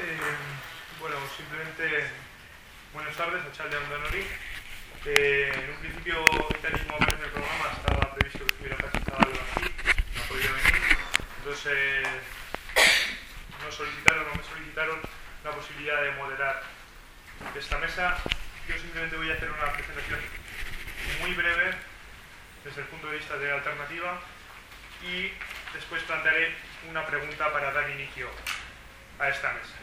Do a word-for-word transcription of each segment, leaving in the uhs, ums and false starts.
Eh, bueno, simplemente buenas tardes a Charlie Andonori. Eh, en un principio, tal y como aparece en el programa, estaba previsto que estuviera Cristóbal aquí, no ha podido venir. Entonces, eh, nos solicitaron o me solicitaron la posibilidad de moderar esta mesa. Yo simplemente voy a hacer una presentación muy breve desde el punto de vista de la alternativa y después plantearé una pregunta para dar inicio a esta mesa.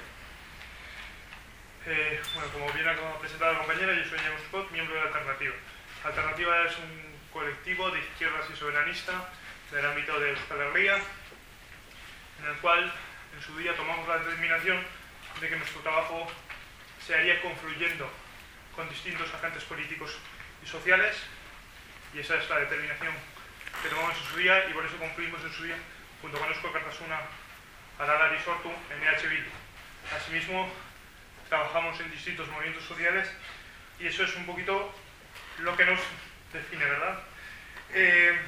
Eh, bueno, como bien ha presentado la compañera, yo soy James Scott, miembro de la Alternativa. La Alternativa es un colectivo de izquierdas y soberanista del ámbito de Euskal Herria, en el cual en su día tomamos la determinación de que nuestro trabajo se haría confluyendo con distintos agentes políticos y sociales, y esa es la determinación que tomamos en su día, y por eso concluimos en su día junto con Eusko Alkartasuna, Aralari Sortu, N H Bildu. Asimismo, trabajamos en distintos movimientos sociales y eso es un poquito lo que nos define, ¿verdad? Eh,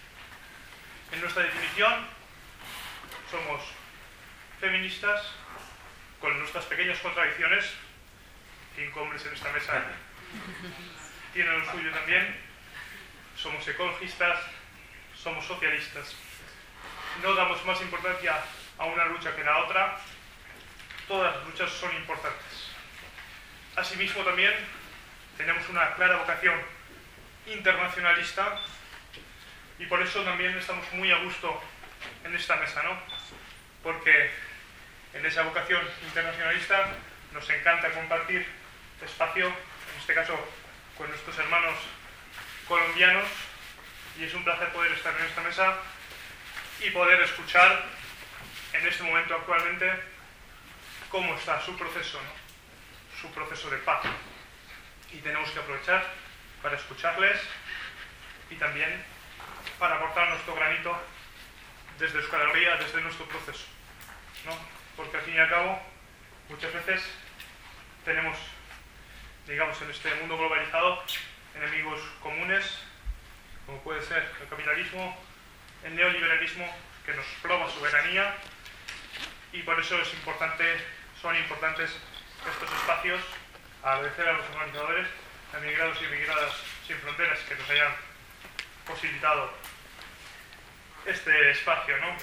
en nuestra definición somos feministas con nuestras pequeñas contradicciones. Cinco hombres en esta mesa tienen lo suyo también. Somos ecologistas, somos socialistas. No damos más importancia a una lucha que a la otra. Todas las luchas son importantes. Asimismo, también tenemos una clara vocación internacionalista y por eso también estamos muy a gusto en esta mesa, ¿no? Porque en esa vocación internacionalista nos encanta compartir espacio, en este caso con nuestros hermanos colombianos, y es un placer poder estar en esta mesa y poder escuchar en este momento actualmente cómo está su proceso, ¿no? Su proceso de paz. Y tenemos que aprovechar para escucharles y también para aportar nuestro granito desde Euskal Herria, desde nuestro proceso, ¿no? Porque al fin y al cabo, muchas veces tenemos, digamos, en este mundo globalizado, enemigos comunes, como puede ser el capitalismo, el neoliberalismo, que nos roba soberanía, y por eso es importante, son importantes estos espacios. Agradecer a los organizadores, a Migrados y Migradas Sin Fronteras, que nos hayan posibilitado este espacio, ¿no?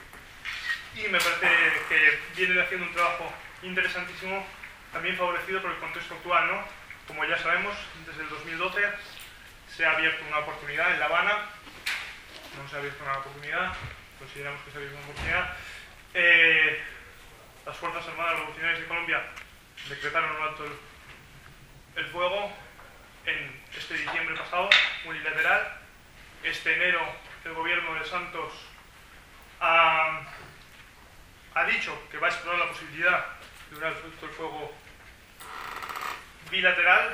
Y me parece que vienen haciendo un trabajo interesantísimo, también favorecido por el contexto actual, ¿no? Como ya sabemos, desde el dos mil doce se ha abierto una oportunidad en La Habana. No se ha abierto una oportunidad, consideramos que se ha abierto una oportunidad. Eh, las Fuerzas Armadas Revolucionarias de Colombia decretaron un alto el, el fuego en este diciembre pasado, unilateral. Este enero el gobierno de Santos ha, ha dicho que va a explorar la posibilidad de un alto el fuego bilateral.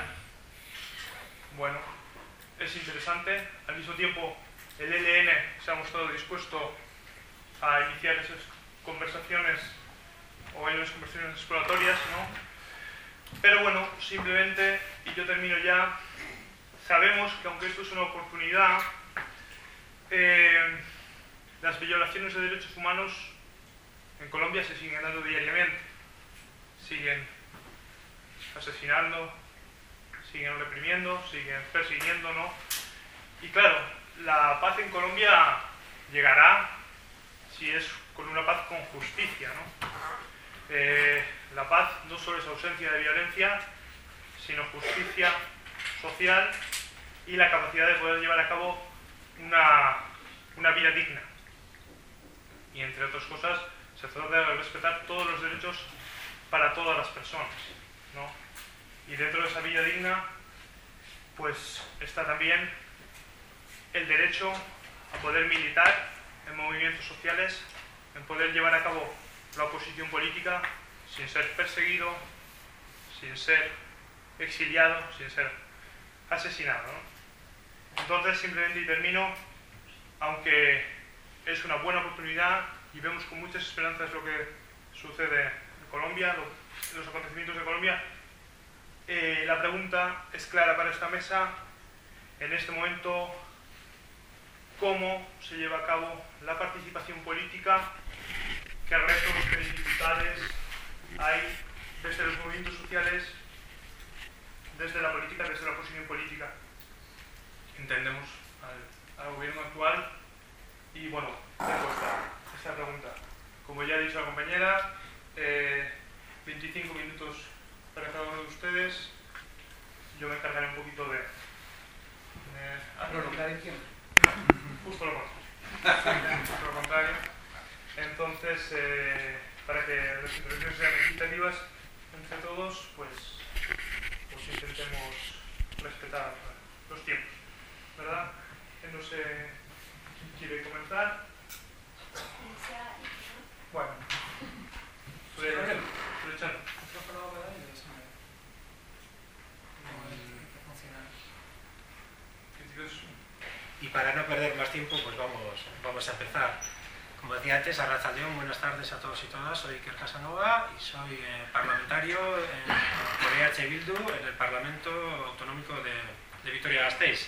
Bueno, es interesante. Al mismo tiempo, el E L N se ha mostrado dispuesto a iniciar esas conversaciones o hay unas conversaciones exploratorias, ¿no? Pero bueno, simplemente, y yo termino ya, sabemos que aunque esto es una oportunidad, eh, las violaciones de derechos humanos en Colombia se siguen dando diariamente. Siguen asesinando, siguen reprimiendo, siguen persiguiendo, ¿no? Y claro, la paz en Colombia llegará si es con una paz con justicia, ¿no? Eh, la paz no solo es ausencia de violencia, sino justicia social y la capacidad de poder llevar a cabo una, una vida digna. Y entre otras cosas, se trata de respetar todos los derechos para todas las personas, ¿no? Y dentro de esa vida digna, pues está también el derecho a poder militar en movimientos sociales, en poder llevar a cabo la oposición política sin ser perseguido, sin ser exiliado, sin ser asesinado, ¿no? Entonces, simplemente y termino, aunque es una buena oportunidad y vemos con muchas esperanzas lo que sucede en Colombia, lo, los acontecimientos de Colombia, eh, la pregunta es clara para esta mesa. En este momento, ¿cómo se lleva a cabo la participación política? ¿Qué retos, qué dificultades hay desde los movimientos sociales, desde la política, desde la oposición política, entendemos al, al gobierno actual. Y bueno, tengo esta, esta pregunta. Como ya ha dicho la compañera, eh, veinticinco minutos para cada uno de ustedes. Yo me encargaré un poquito de... de ¿Prolongar el tiempo? Justo lo contrario. Justo lo contrario. Entonces, eh, para que las intervenciones sean equitativas entre todos, pues, pues intentemos respetar los tiempos, ¿verdad? No sé quién quiere comenzar. Bueno, pues, aprovechando. Y para no perder más tiempo, pues vamos, vamos a empezar. Como decía antes, Arratsaldeon, buenas tardes a todos y todas. Soy Iker Casanova y soy eh, parlamentario en, por E H Bildu en el Parlamento Autonómico de, de Vitoria-Gasteiz.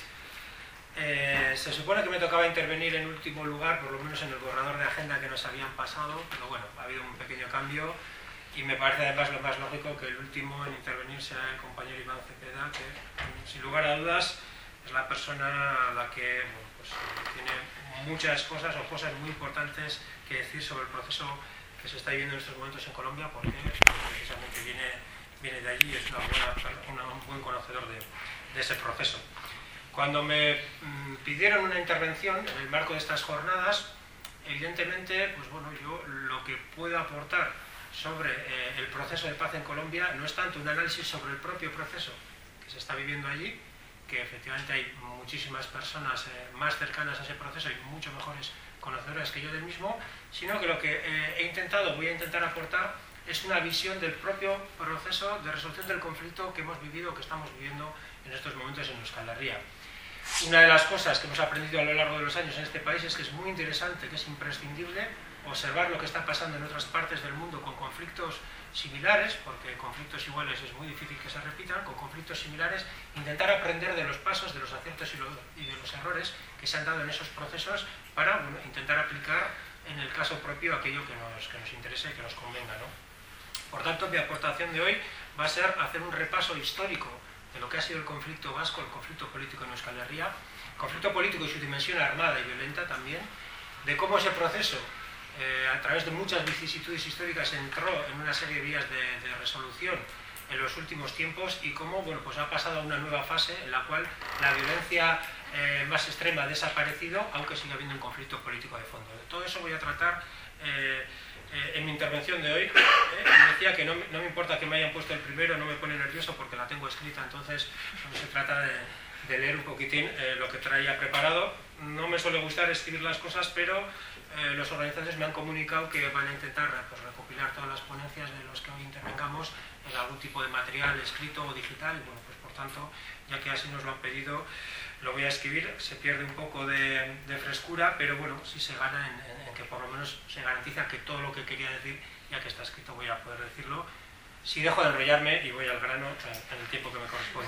Eh, se supone que me tocaba intervenir en último lugar, por lo menos en el borrador de agenda que nos habían pasado, pero bueno, ha habido un pequeño cambio y me parece además lo más lógico que el último en intervenir sea el compañero Iván Cepeda, que sin lugar a dudas es la persona a la que bueno, pues, tiene muchas cosas o cosas muy importantes que decir sobre el proceso que se está viviendo en estos momentos en Colombia, porque precisamente viene, viene de allí y es una buena, una, un buen conocedor de, de ese proceso. Cuando me mm, pidieron una intervención en el marco de estas jornadas, evidentemente, pues bueno, yo lo que puedo aportar sobre eh, el proceso de paz en Colombia no es tanto un análisis sobre el propio proceso que se está viviendo allí, que efectivamente hay muchísimas personas eh, más cercanas a ese proceso y mucho mejores conocedoras que yo del mismo, sino que lo que eh, he intentado, voy a intentar aportar, es una visión del propio proceso de resolución del conflicto que hemos vivido, que estamos viviendo en estos momentos en Euskal Herria. Una de las cosas que hemos aprendido a lo largo de los años en este país es que es muy interesante, que es imprescindible observar lo que está pasando en otras partes del mundo con conflictos similares, porque conflictos iguales es muy difícil que se repitan, con conflictos similares, intentar aprender de los pasos, de los aciertos y, lo, y de los errores que se han dado en esos procesos para bueno, intentar aplicar en el caso propio aquello que nos, que nos interese y que nos convenga, ¿no? Por tanto, mi aportación de hoy va a ser hacer un repaso histórico de lo que ha sido el conflicto vasco, el conflicto político en Euskal Herria, conflicto político y su dimensión armada y violenta también, de cómo ese proceso, eh, a través de muchas vicisitudes históricas, entró en una serie de vías de, de resolución en los últimos tiempos y cómo bueno, pues ha pasado a una nueva fase en la cual la violencia eh, más extrema ha desaparecido, aunque sigue habiendo un conflicto político de fondo. De todo eso voy a tratar eh, eh, en mi intervención de hoy. Eh, me decía que no, no me importa que me hayan puesto el primero, no me pone nervioso porque la tengo escrita, entonces no se trata de, de leer un poquitín eh, lo que traía preparado. No me suele gustar escribir las cosas, pero eh, los organizadores me han comunicado que van a intentar pues, recopilar todas las ponencias de los que hoy intervengamos en algún tipo de material escrito o digital. Bueno, pues por tanto, ya que así nos lo han pedido, lo voy a escribir. Se pierde un poco de, de frescura, pero bueno, sí se gana en, en, en que por lo menos se garantiza que todo lo que quería decir, ya que está escrito, voy a poder decirlo. Si dejo de enrollarme y voy al grano en, en el tiempo que me corresponde.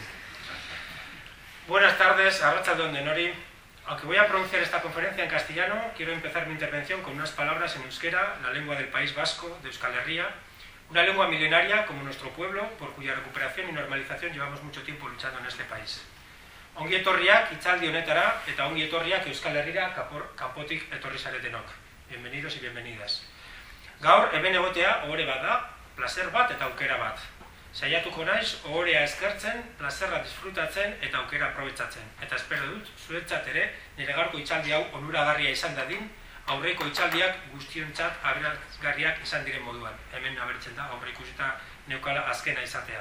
Buenas tardes, Arratsaldeon denori. Aunque voy a pronunciar esta conferencia en castellano, quiero empezar mi intervención con unas palabras en euskera, la lengua del País Vasco, de Euskal Herria, una lengua milenaria como nuestro pueblo, por cuya recuperación y normalización llevamos mucho tiempo luchando en este país. Ongi etorriak hitzaldi honetara eta ongi etorriak Euskal Herrira kanpotik etorri zaretenok. Bienvenidos y bienvenidas. Gaur hemen egotea ohore bat da, placer bat eta aukera bat. Saiatuko naiz ohorea eskertzen, plazerra disfrutatzen eta aukera aprobetxatzen. Eta espero dut, zuretzat ere, nire gaurko hitzaldi hau onuragarria izan dadin, aurreko hitzaldiak guztiontzat aberazgarriak izan diren moduan. Hemen abertzen da, aurre ikusita neukala azkena izatea.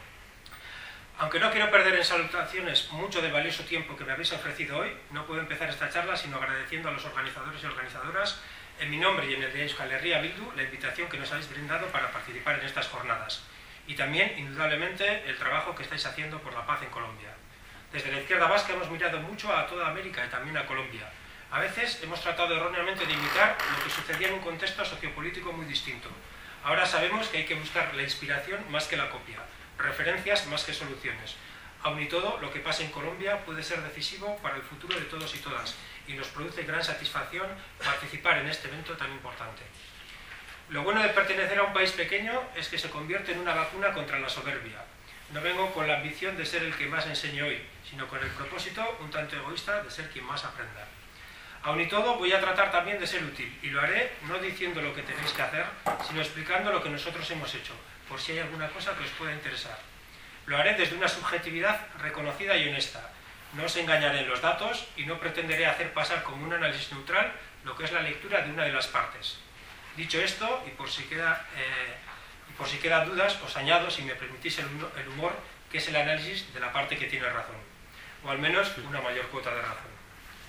Aunque no quiero perder en salutaciones mucho del valioso tiempo que me habéis ofrecido hoy, no puedo empezar esta charla sino agradeciendo a los organizadores y organizadoras, en mi nombre y en el de Euskal Herria Bildu, la invitación que nos habéis brindado para participar en estas jornadas. Y también, indudablemente, el trabajo que estáis haciendo por la paz en Colombia. Desde la izquierda vasca hemos mirado mucho a toda América y también a Colombia. A veces hemos tratado erróneamente de imitar lo que sucedía en un contexto sociopolítico muy distinto. Ahora sabemos que hay que buscar la inspiración más que la copia, referencias más que soluciones. Aun y todo, lo que pasa en Colombia puede ser decisivo para el futuro de todos y todas, y nos produce gran satisfacción participar en este evento tan importante. Lo bueno de pertenecer a un país pequeño es que se convierte en una vacuna contra la soberbia. No vengo con la ambición de ser el que más enseñe hoy, sino con el propósito, un tanto egoísta, de ser quien más aprenda. Aun y todo, voy a tratar también de ser útil, y lo haré no diciendo lo que tenéis que hacer, sino explicando lo que nosotros hemos hecho, por si hay alguna cosa que os pueda interesar. Lo haré desde una subjetividad reconocida y honesta. No os engañaré en los datos y no pretenderé hacer pasar como un análisis neutral lo que es la lectura de una de las partes. Dicho esto, y por si queda, eh, y por si quedan dudas, os añado, si me permitís, el, el humor, que es el análisis de la parte que tiene razón, o al menos una mayor cuota de razón.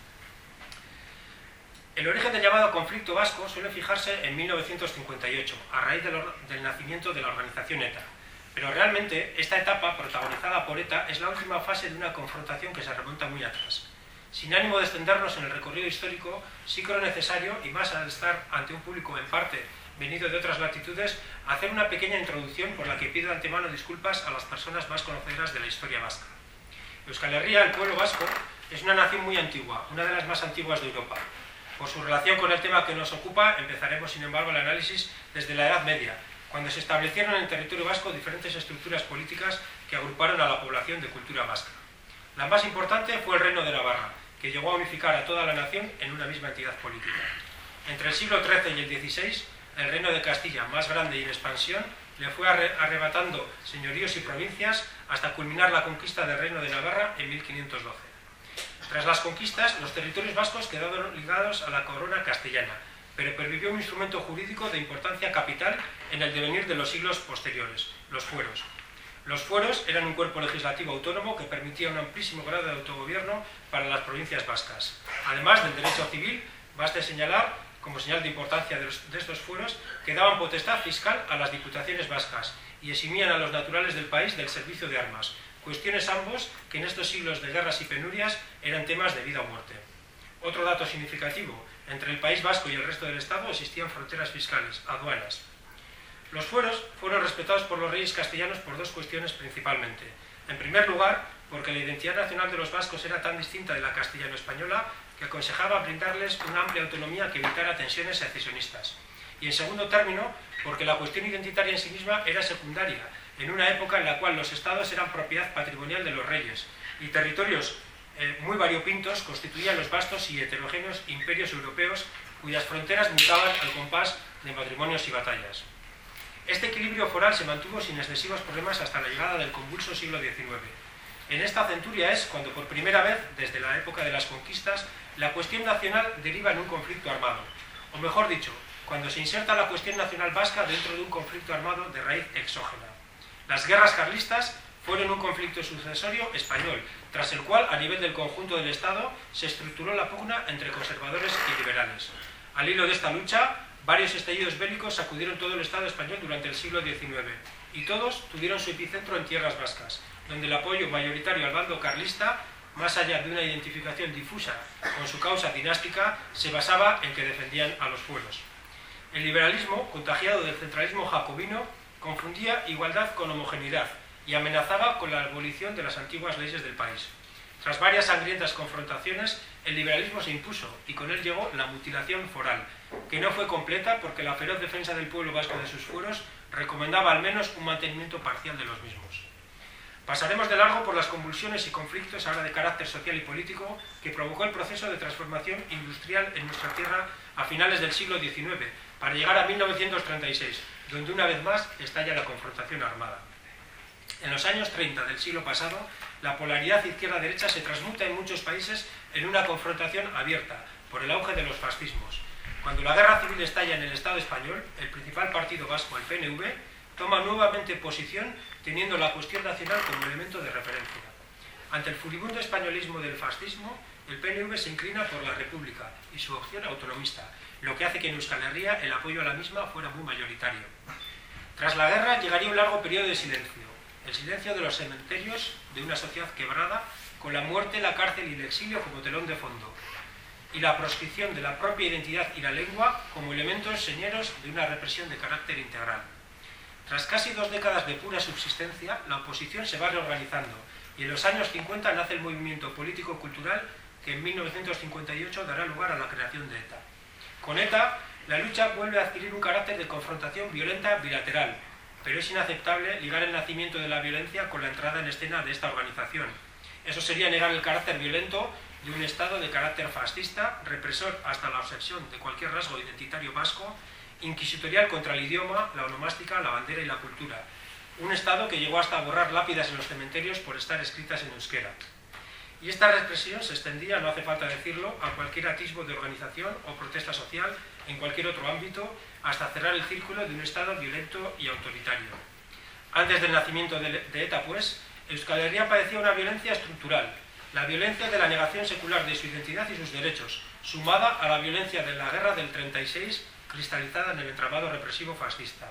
El origen del llamado conflicto vasco suele fijarse en mil novecientos cincuenta y ocho, a raíz del, del nacimiento de la organización ETA. Pero realmente, esta etapa, protagonizada por ETA, es la última fase de una confrontación que se remonta muy atrás. Sin ánimo de extendernos en el recorrido histórico, sí creo necesario, y más al estar ante un público en parte venido de otras latitudes, hacer una pequeña introducción por la que pido de antemano disculpas a las personas más conocedoras de la historia vasca. Euskal Herria, el pueblo vasco, es una nación muy antigua, una de las más antiguas de Europa. Por su relación con el tema que nos ocupa, empezaremos, sin embargo, el análisis desde la Edad Media, cuando se establecieron en el territorio vasco diferentes estructuras políticas que agruparon a la población de cultura vasca. La más importante fue el Reino de Navarra, que llegó a unificar a toda la nación en una misma entidad política. Entre el siglo trece y el dieciséis, el Reino de Castilla, más grande y en expansión, le fue arrebatando señoríos y provincias hasta culminar la conquista del Reino de Navarra en mil quinientos doce. Tras las conquistas, los territorios vascos quedaron ligados a la corona castellana, pero pervivió un instrumento jurídico de importancia capital en el devenir de los siglos posteriores, los fueros. Los fueros eran un cuerpo legislativo autónomo que permitía un amplísimo grado de autogobierno para las provincias vascas. Además del derecho civil, basta señalar, como señal de importancia de, los, de estos fueros, que daban potestad fiscal a las diputaciones vascas y eximían a los naturales del país del servicio de armas, cuestiones ambos que en estos siglos de guerras y penurias eran temas de vida o muerte. Otro dato significativo, entre el País Vasco y el resto del Estado existían fronteras fiscales, aduanas. Los fueros fueron respetados por los reyes castellanos por dos cuestiones principalmente. En primer lugar, porque la identidad nacional de los vascos era tan distinta de la castellano-española que aconsejaba brindarles una amplia autonomía que evitara tensiones secesionistas. Y en segundo término, porque la cuestión identitaria en sí misma era secundaria, en una época en la cual los estados eran propiedad patrimonial de los reyes y territorios eh, muy variopintos constituían los vastos y heterogéneos imperios europeos cuyas fronteras mutaban al compás de matrimonios y batallas. Este equilibrio foral se mantuvo sin excesivos problemas hasta la llegada del convulso siglo diecinueve. En esta centuria es cuando por primera vez, desde la época de las conquistas, la cuestión nacional deriva en un conflicto armado, o mejor dicho, cuando se inserta la cuestión nacional vasca dentro de un conflicto armado de raíz exógena. Las guerras carlistas fueron un conflicto sucesorio español, tras el cual, a nivel del conjunto del Estado, se estructuró la pugna entre conservadores y liberales. Al hilo de esta lucha, varios estallidos bélicos sacudieron todo el Estado español durante el siglo diecinueve, y todos tuvieron su epicentro en tierras vascas, donde el apoyo mayoritario al bando carlista, más allá de una identificación difusa con su causa dinástica, se basaba en que defendían a los fueros. El liberalismo, contagiado del centralismo jacobino, confundía igualdad con homogeneidad y amenazaba con la abolición de las antiguas leyes del país. Tras varias sangrientas confrontaciones, el liberalismo se impuso y con él llegó la mutilación foral, que no fue completa porque la feroz defensa del pueblo vasco de sus fueros recomendaba al menos un mantenimiento parcial de los mismos. Pasaremos de largo por las convulsiones y conflictos ahora de carácter social y político que provocó el proceso de transformación industrial en nuestra tierra a finales del siglo diecinueve, para llegar a mil novecientos treinta y seis, donde una vez más estalla la confrontación armada. En los años treinta del siglo pasado, la polaridad izquierda-derecha se transmuta en muchos países en una confrontación abierta por el auge de los fascismos. Cuando la guerra civil estalla en el Estado español, el principal partido vasco, el P N V, toma nuevamente posición teniendo la cuestión nacional como elemento de referencia. Ante el furibundo españolismo del fascismo, el P N V se inclina por la República y su opción autonomista, lo que hace que en Euskal Herria el apoyo a la misma fuera muy mayoritario. Tras la guerra llegaría un largo periodo de silencio, el silencio de los cementerios de una sociedad quebrada, con la muerte, la cárcel y el exilio como telón de fondo, y la proscripción de la propia identidad y la lengua como elementos señeros de una represión de carácter integral. Tras casi dos décadas de pura subsistencia, la oposición se va reorganizando y en los años cincuenta nace el movimiento político-cultural que en mil novecientos cincuenta y ocho dará lugar a la creación de ETA. Con ETA, la lucha vuelve a adquirir un carácter de confrontación violenta bilateral, pero es inaceptable ligar el nacimiento de la violencia con la entrada en escena de esta organización. Eso sería negar el carácter violento de un Estado de carácter fascista, represor hasta la obsesión de cualquier rasgo identitario vasco, inquisitorial contra el idioma, la onomástica, la bandera y la cultura. Un Estado que llegó hasta a borrar lápidas en los cementerios por estar escritas en euskera. Y esta represión se extendía, no hace falta decirlo, a cualquier atisbo de organización o protesta social en cualquier otro ámbito, hasta cerrar el círculo de un Estado violento y autoritario. Antes del nacimiento de ETA, pues, Euskal Herria padecía una violencia estructural, la violencia de la negación secular de su identidad y sus derechos, sumada a la violencia de la guerra del treinta y seis, cristalizada en el entramado represivo fascista.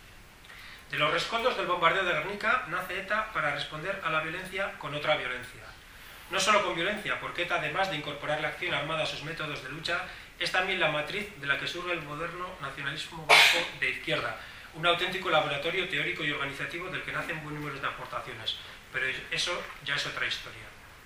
De los rescoldos del bombardeo de Guernica nace ETA para responder a la violencia con otra violencia. No solo con violencia, porque ETA, además de incorporar la acción armada a sus métodos de lucha, es también la matriz de la que surge el moderno nacionalismo vasco de izquierda, un auténtico laboratorio teórico y organizativo del que nacen buen número de aportaciones, pero eso ya es otra historia.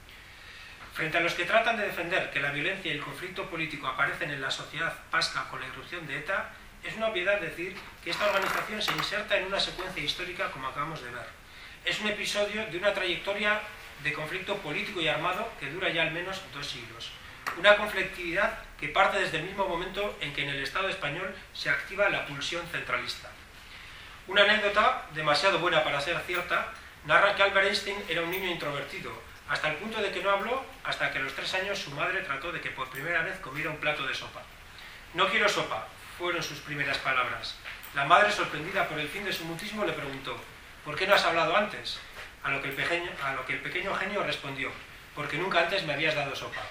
Frente a los que tratan de defender que la violencia y el conflicto político aparecen en la sociedad vasca con la irrupción de ETA, es una obviedad decir que esta organización se inserta en una secuencia histórica como acabamos de ver. Es un episodio de una trayectoria de conflicto político y armado que dura ya al menos dos siglos. Una conflictividad que parte desde el mismo momento en que en el Estado español se activa la pulsión centralista. Una anécdota, demasiado buena para ser cierta, narra que Albert Einstein era un niño introvertido, hasta el punto de que no habló hasta que a los tres años su madre trató de que por primera vez comiera un plato de sopa. «No quiero sopa», fueron sus primeras palabras. La madre, sorprendida por el fin de su mutismo, le preguntó «¿Por qué no has hablado antes?», a lo que el pequeño, a lo que el pequeño genio respondió «Porque nunca antes me habías dado sopa».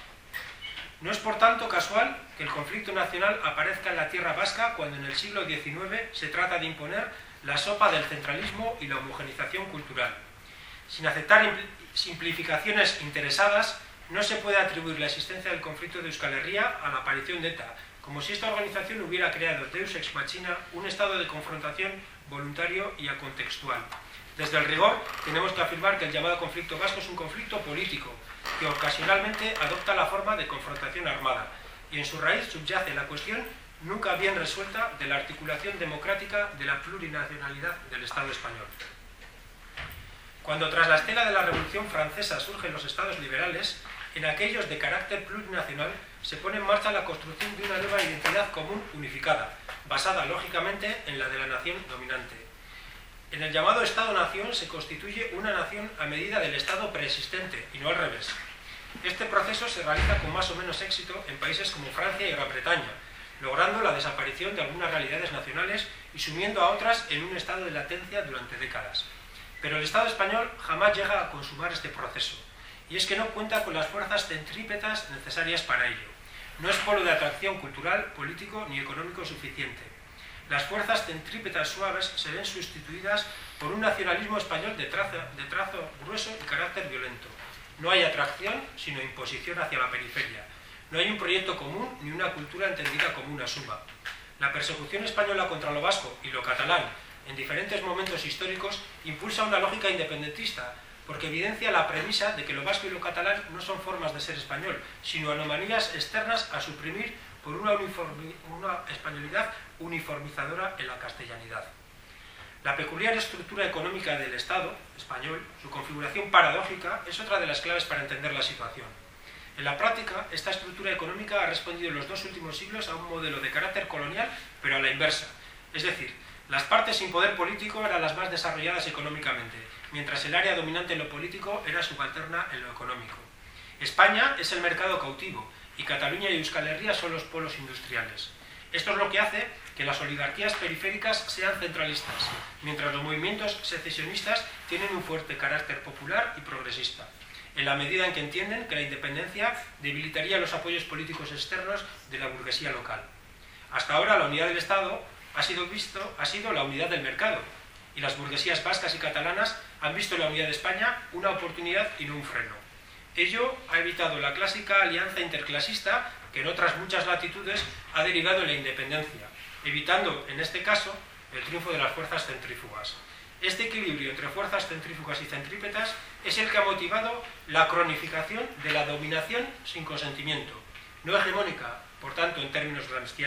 No es por tanto casual que el conflicto nacional aparezca en la tierra vasca cuando en el siglo diecinueve se trata de imponer la sopa del centralismo y la homogenización cultural. Sin aceptar simplificaciones interesadas, no se puede atribuir la existencia del conflicto de Euskal Herria a la aparición de ETA, como si esta organización hubiera creado Deus ex machina un estado de confrontación voluntario y acontextual. Desde el rigor, tenemos que afirmar que el llamado conflicto vasco es un conflicto político, que ocasionalmente adopta la forma de confrontación armada, y en su raíz subyace la cuestión nunca bien resuelta de la articulación democrática de la plurinacionalidad del Estado español. Cuando tras la estela de la Revolución Francesa surgen los Estados liberales, en aquellos de carácter plurinacional se pone en marcha la construcción de una nueva identidad común unificada, basada lógicamente en la de la nación dominante. En el llamado Estado-nación se constituye una nación a medida del Estado preexistente, y no al revés. Este proceso se realiza con más o menos éxito en países como Francia y Gran Bretaña, logrando la desaparición de algunas realidades nacionales y sumiendo a otras en un estado de latencia durante décadas. Pero el Estado español jamás llega a consumar este proceso, y es que no cuenta con las fuerzas centrípetas necesarias para ello. No es polo de atracción cultural, político ni económico suficiente. Las fuerzas centrípetas suaves se ven sustituidas por un nacionalismo español de trazo, de trazo grueso y carácter violento. No hay atracción, sino imposición hacia la periferia. No hay un proyecto común ni una cultura entendida como una suma. La persecución española contra lo vasco y lo catalán, en diferentes momentos históricos, impulsa una lógica independentista, porque evidencia la premisa de que lo vasco y lo catalán no son formas de ser español, sino anomalías externas a suprimir por una, uniformi, una españolidad uniformizadora en la castellanidad. La peculiar estructura económica del Estado español, su configuración paradójica, es otra de las claves para entender la situación. En la práctica, esta estructura económica ha respondido en los dos últimos siglos a un modelo de carácter colonial, pero a la inversa. Es decir, las partes sin poder político eran las más desarrolladas económicamente, mientras el área dominante en lo político era subalterna en lo económico. España es el mercado cautivo, y Cataluña y Euskal Herria son los polos industriales. Esto es lo que hace que las oligarquías periféricas sean centralistas, mientras los movimientos secesionistas tienen un fuerte carácter popular y progresista, en la medida en que entienden que la independencia debilitaría los apoyos políticos externos de la burguesía local. Hasta ahora la unidad del Estado ha sido, visto, ha sido la unidad del mercado, y las burguesías vascas y catalanas han visto en la unidad de España una oportunidad y no un freno. Ello ha evitado la clásica alianza interclasista que en otras muchas latitudes ha derivado en la independencia, evitando, en este caso, el triunfo de las fuerzas centrífugas. Este equilibrio entre fuerzas centrífugas y centrípetas es el que ha motivado la cronificación de la dominación sin consentimiento, no hegemónica, por tanto, en términos gramscianos,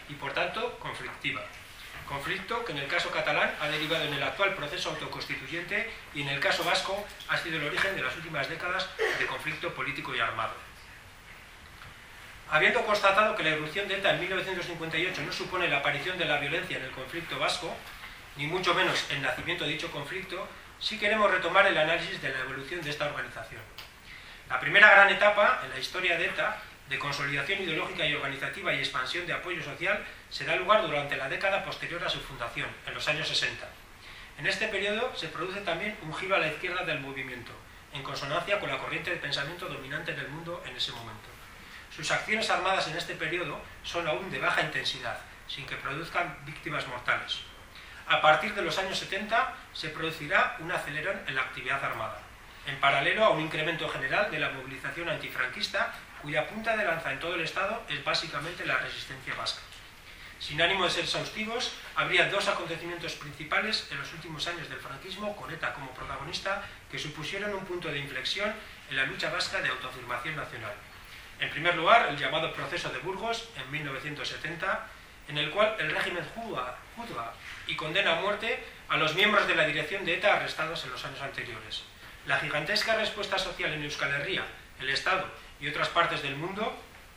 y por tanto conflictiva. Conflicto que en el caso catalán ha derivado en el actual proceso autoconstituyente y en el caso vasco ha sido el origen de las últimas décadas de conflicto político y armado. Habiendo constatado que la irrupción de ETA en mil novecientos cincuenta y ocho no supone la aparición de la violencia en el conflicto vasco, ni mucho menos el nacimiento de dicho conflicto, sí queremos retomar el análisis de la evolución de esta organización. La primera gran etapa en la historia de ETA, de consolidación ideológica y organizativa y expansión de apoyo social, se da lugar durante la década posterior a su fundación, en los años sesenta. En este periodo se produce también un giro a la izquierda del movimiento, en consonancia con la corriente de pensamiento dominante en el mundo en ese momento. Sus acciones armadas en este periodo son aún de baja intensidad, sin que produzcan víctimas mortales. A partir de los años setenta se producirá un acelerón en la actividad armada, en paralelo a un incremento general de la movilización antifranquista, cuya punta de lanza en todo el Estado es básicamente la resistencia vasca. Sin ánimo de ser exhaustivos, habría dos acontecimientos principales en los últimos años del franquismo, con ETA como protagonista, que supusieron un punto de inflexión en la lucha vasca de autoafirmación nacional. En primer lugar, el llamado Proceso de Burgos, en mil novecientos setenta, en el cual el régimen juzga, juzga y condena a muerte a los miembros de la dirección de ETA arrestados en los años anteriores. La gigantesca respuesta social en Euskal Herria, el Estado y otras partes del mundo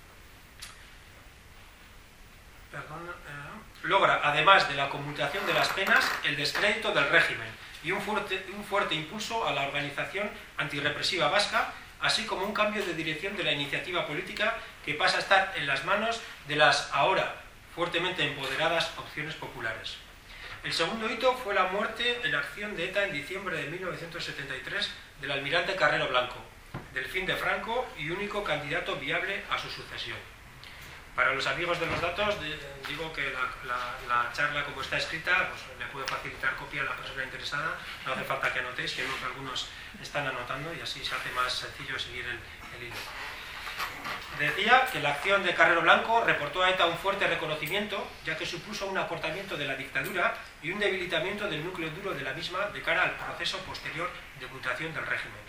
perdón, eh, logra, además de la conmutación de las penas, el descrédito del régimen y un fuerte, un fuerte impulso a la organización antirrepresiva vasca, así como un cambio de dirección de la iniciativa política que pasa a estar en las manos de las ahora fuertemente empoderadas opciones populares. El segundo hito fue la muerte en acción de ETA en diciembre de mil novecientos setenta y tres del almirante Carrero Blanco, delfín de Franco y único candidato viable a su sucesión. Para los amigos de los datos, digo que la, la, la charla como está escrita, pues le puedo facilitar copia a la persona interesada, no hace falta que anotéis, que algunos están anotando y así se hace más sencillo seguir el, el hilo. Decía que la acción de Carrero Blanco reportó a ETA un fuerte reconocimiento, ya que supuso un acortamiento de la dictadura y un debilitamiento del núcleo duro de la misma de cara al proceso posterior de mutación del régimen.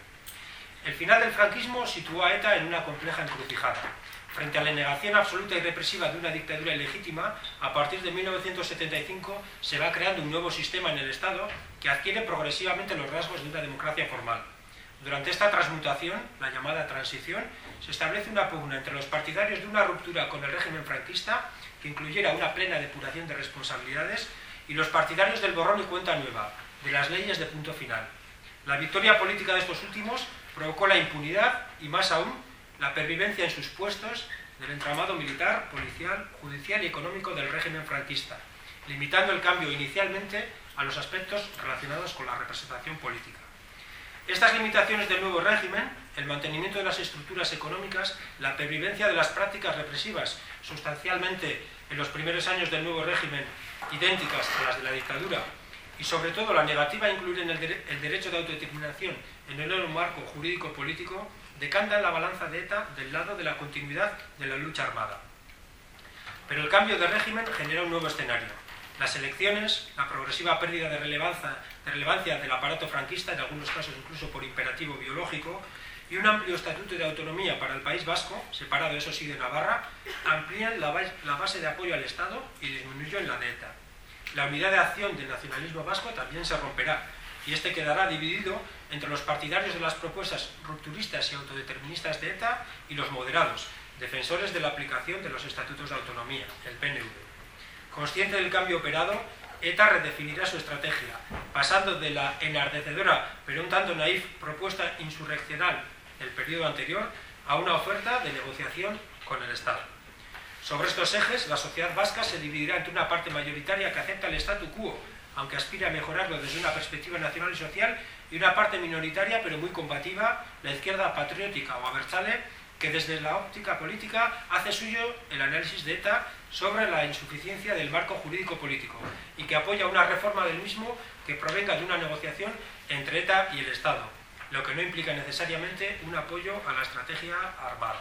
El final del franquismo situó a ETA en una compleja encrucijada. Frente a la negación absoluta y represiva de una dictadura ilegítima, a partir de mil novecientos setenta y cinco se va creando un nuevo sistema en el Estado que adquiere progresivamente los rasgos de una democracia formal. Durante esta transmutación, la llamada transición, se establece una pugna entre los partidarios de una ruptura con el régimen franquista, que incluyera una plena depuración de responsabilidades, y los partidarios del borrón y cuenta nueva, de las leyes de punto final. La victoria política de estos últimos provocó la impunidad y, más aún, la pervivencia en sus puestos del entramado militar, policial, judicial y económico del régimen franquista, limitando el cambio inicialmente a los aspectos relacionados con la representación política. Estas limitaciones del nuevo régimen, el mantenimiento de las estructuras económicas, la pervivencia de las prácticas represivas, sustancialmente en los primeros años del nuevo régimen idénticas a las de la dictadura, y sobre todo la negativa a incluir en el, de el derecho de autodeterminación en el nuevo marco jurídico-político, decantan la balanza de ETA del lado de la continuidad de la lucha armada. Pero el cambio de régimen genera un nuevo escenario. Las elecciones, la progresiva pérdida de relevancia, de relevancia del aparato franquista, en algunos casos incluso por imperativo biológico, y un amplio estatuto de autonomía para el País Vasco, separado eso sí de Navarra, amplían la, la base de apoyo al Estado y disminuyen la de ETA. La unidad de acción del nacionalismo vasco también se romperá, y este quedará dividido entre los partidarios de las propuestas rupturistas y autodeterministas de ETA y los moderados, defensores de la aplicación de los estatutos de autonomía, el P N V. Consciente del cambio operado, ETA redefinirá su estrategia, pasando de la enardecedora pero un tanto naif propuesta insurreccional del periodo anterior a una oferta de negociación con el Estado. Sobre estos ejes, la sociedad vasca se dividirá entre una parte mayoritaria que acepta el statu quo, aunque aspira a mejorarlo desde una perspectiva nacional y social, y una parte minoritaria pero muy combativa, la izquierda patriótica o abertzale, que desde la óptica política hace suyo el análisis de ETA sobre la insuficiencia del marco jurídico-político y que apoya una reforma del mismo que provenga de una negociación entre ETA y el Estado, lo que no implica necesariamente un apoyo a la estrategia armada.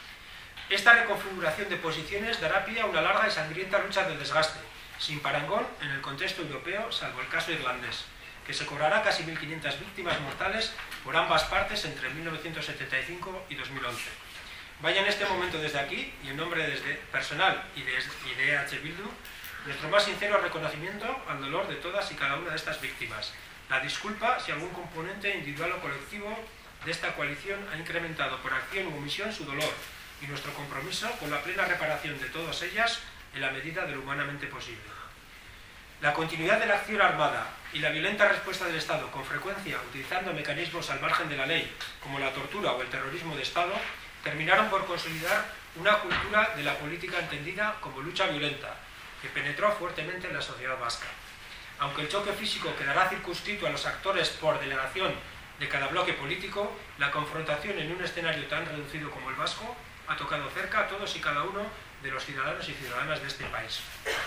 Esta reconfiguración de posiciones dará pie a una larga y sangrienta lucha de desgaste, sin parangón en el contexto europeo, salvo el caso irlandés, que se cobrará casi mil quinientas víctimas mortales por ambas partes entre mil novecientos setenta y cinco y dos mil once. Vaya en este momento desde aquí, y en nombre desde personal y de, y de E H Bildu, nuestro más sincero reconocimiento al dolor de todas y cada una de estas víctimas. La disculpa si algún componente individual o colectivo de esta coalición ha incrementado por acción u omisión su dolor, y nuestro compromiso con la plena reparación de todas ellas en la medida de lo humanamente posible. La continuidad de la acción armada y la violenta respuesta del Estado, con frecuencia utilizando mecanismos al margen de la ley, como la tortura o el terrorismo de Estado, terminaron por consolidar una cultura de la política entendida como lucha violenta, que penetró fuertemente en la sociedad vasca. Aunque el choque físico quedará circunscrito a los actores por delegación de cada bloque político, la confrontación en un escenario tan reducido como el vasco ha tocado cerca a todos y cada uno de los ciudadanos y ciudadanas de este país.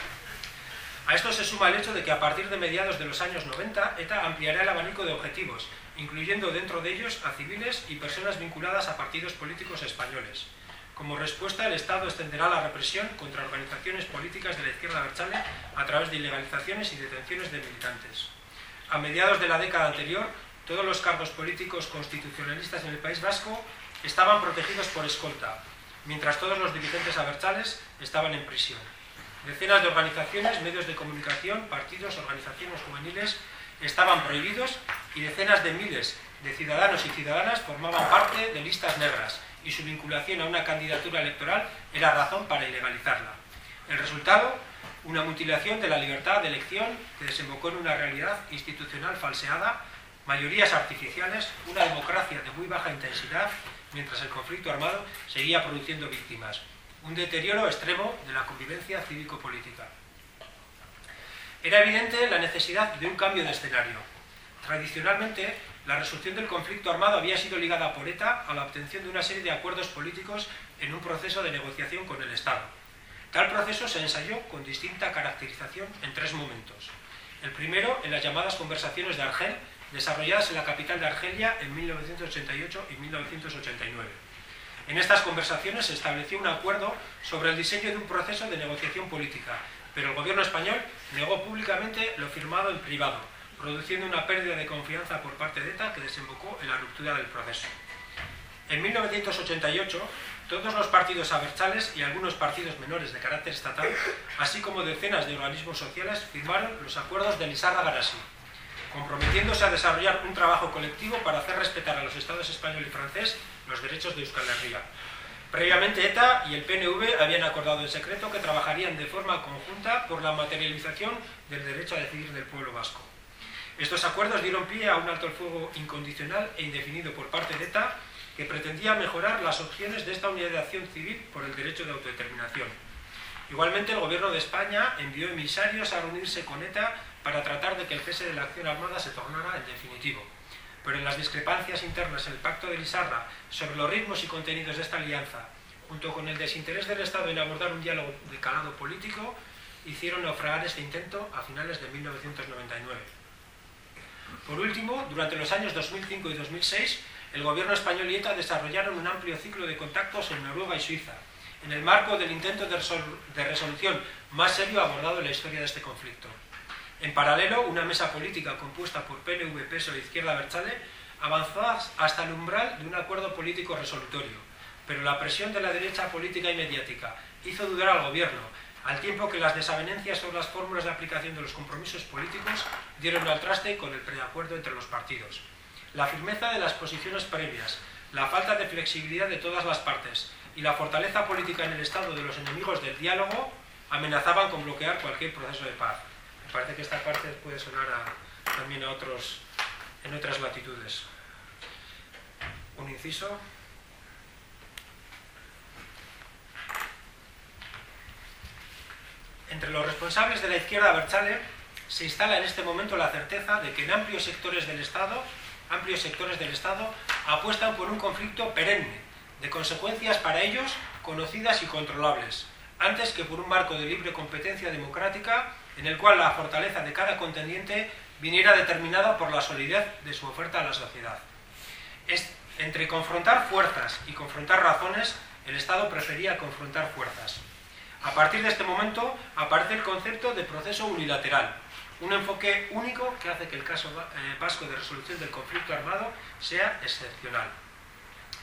A esto se suma el hecho de que a partir de mediados de los años noventa, ETA ampliará el abanico de objetivos, incluyendo dentro de ellos a civiles y personas vinculadas a partidos políticos españoles. Como respuesta, el Estado extenderá la represión contra organizaciones políticas de la izquierda abertzale a través de ilegalizaciones y detenciones de militantes. A mediados de la década anterior, todos los cargos políticos constitucionalistas en el País Vasco estaban protegidos por escolta, mientras todos los dirigentes abertzales estaban en prisión. Decenas de organizaciones, medios de comunicación, partidos, organizaciones juveniles estaban prohibidos y decenas de miles de ciudadanos y ciudadanas formaban parte de listas negras y su vinculación a una candidatura electoral era razón para ilegalizarla. El resultado, una mutilación de la libertad de elección que desembocó en una realidad institucional falseada, mayorías artificiales, una democracia de muy baja intensidad, mientras el conflicto armado seguía produciendo víctimas. Un deterioro extremo de la convivencia cívico-política. Era evidente la necesidad de un cambio de escenario. Tradicionalmente, la resolución del conflicto armado había sido ligada por ETA a la obtención de una serie de acuerdos políticos en un proceso de negociación con el Estado. Tal proceso se ensayó con distinta caracterización en tres momentos. El primero, en las llamadas conversaciones de Argel, desarrolladas en la capital de Argelia en mil novecientos ochenta y ocho y mil novecientos ochenta y nueve. En estas conversaciones se estableció un acuerdo sobre el diseño de un proceso de negociación política, pero el gobierno español negó públicamente lo firmado en privado, produciendo una pérdida de confianza por parte de ETA que desembocó en la ruptura del proceso. En mil novecientos ochenta y ocho, todos los partidos abertzales y algunos partidos menores de carácter estatal, así como decenas de organismos sociales, firmaron los acuerdos de Lizarra-Garasi, comprometiéndose a desarrollar un trabajo colectivo para hacer respetar a los estados español y francés los derechos de Euskal Herria. Previamente ETA y el P N V habían acordado en secreto que trabajarían de forma conjunta por la materialización del derecho a decidir del pueblo vasco. Estos acuerdos dieron pie a un alto el fuego incondicional e indefinido por parte de ETA que pretendía mejorar las opciones de esta unidad de acción civil por el derecho de autodeterminación. Igualmente, el gobierno de España envió emisarios a reunirse con ETA para tratar de que el cese de la acción armada se tornara en definitivo. Pero en las discrepancias internas en el Pacto de Lizarra sobre los ritmos y contenidos de esta alianza, junto con el desinterés del Estado en abordar un diálogo de calado político, hicieron naufragar este intento a finales de mil novecientos noventa y nueve. Por último, durante los años dos mil cinco y dos mil seis, el gobierno español y ETA desarrollaron un amplio ciclo de contactos en Noruega y Suiza, en el marco del intento de, resol de resolución más serio abordado en la historia de este conflicto. En paralelo, una mesa política compuesta por P N V, P S O E e Izquierda Abertzale avanzó hasta el umbral de un acuerdo político resolutorio, pero la presión de la derecha política y mediática hizo dudar al gobierno, al tiempo que las desavenencias sobre las fórmulas de aplicación de los compromisos políticos dieron al traste con el preacuerdo entre los partidos. La firmeza de las posiciones previas, la falta de flexibilidad de todas las partes y la fortaleza política en el Estado de los enemigos del diálogo amenazaban con bloquear cualquier proceso de paz. Me parece que esta parte puede sonar a, también a otros, en otras latitudes. Un inciso. Entre los responsables de la izquierda abertzale se instala en este momento la certeza de que en amplios sectores del Estado, amplios sectores del Estado apuestan por un conflicto perenne, de consecuencias para ellos conocidas y controlables, antes que por un marco de libre competencia democrática en el cual la fortaleza de cada contendiente viniera determinada por la solidez de su oferta a la sociedad. Es, entre confrontar fuerzas y confrontar razones, el Estado prefería confrontar fuerzas. A partir de este momento aparece el concepto de proceso unilateral, un enfoque único que hace que el caso vasco de resolución del conflicto armado sea excepcional.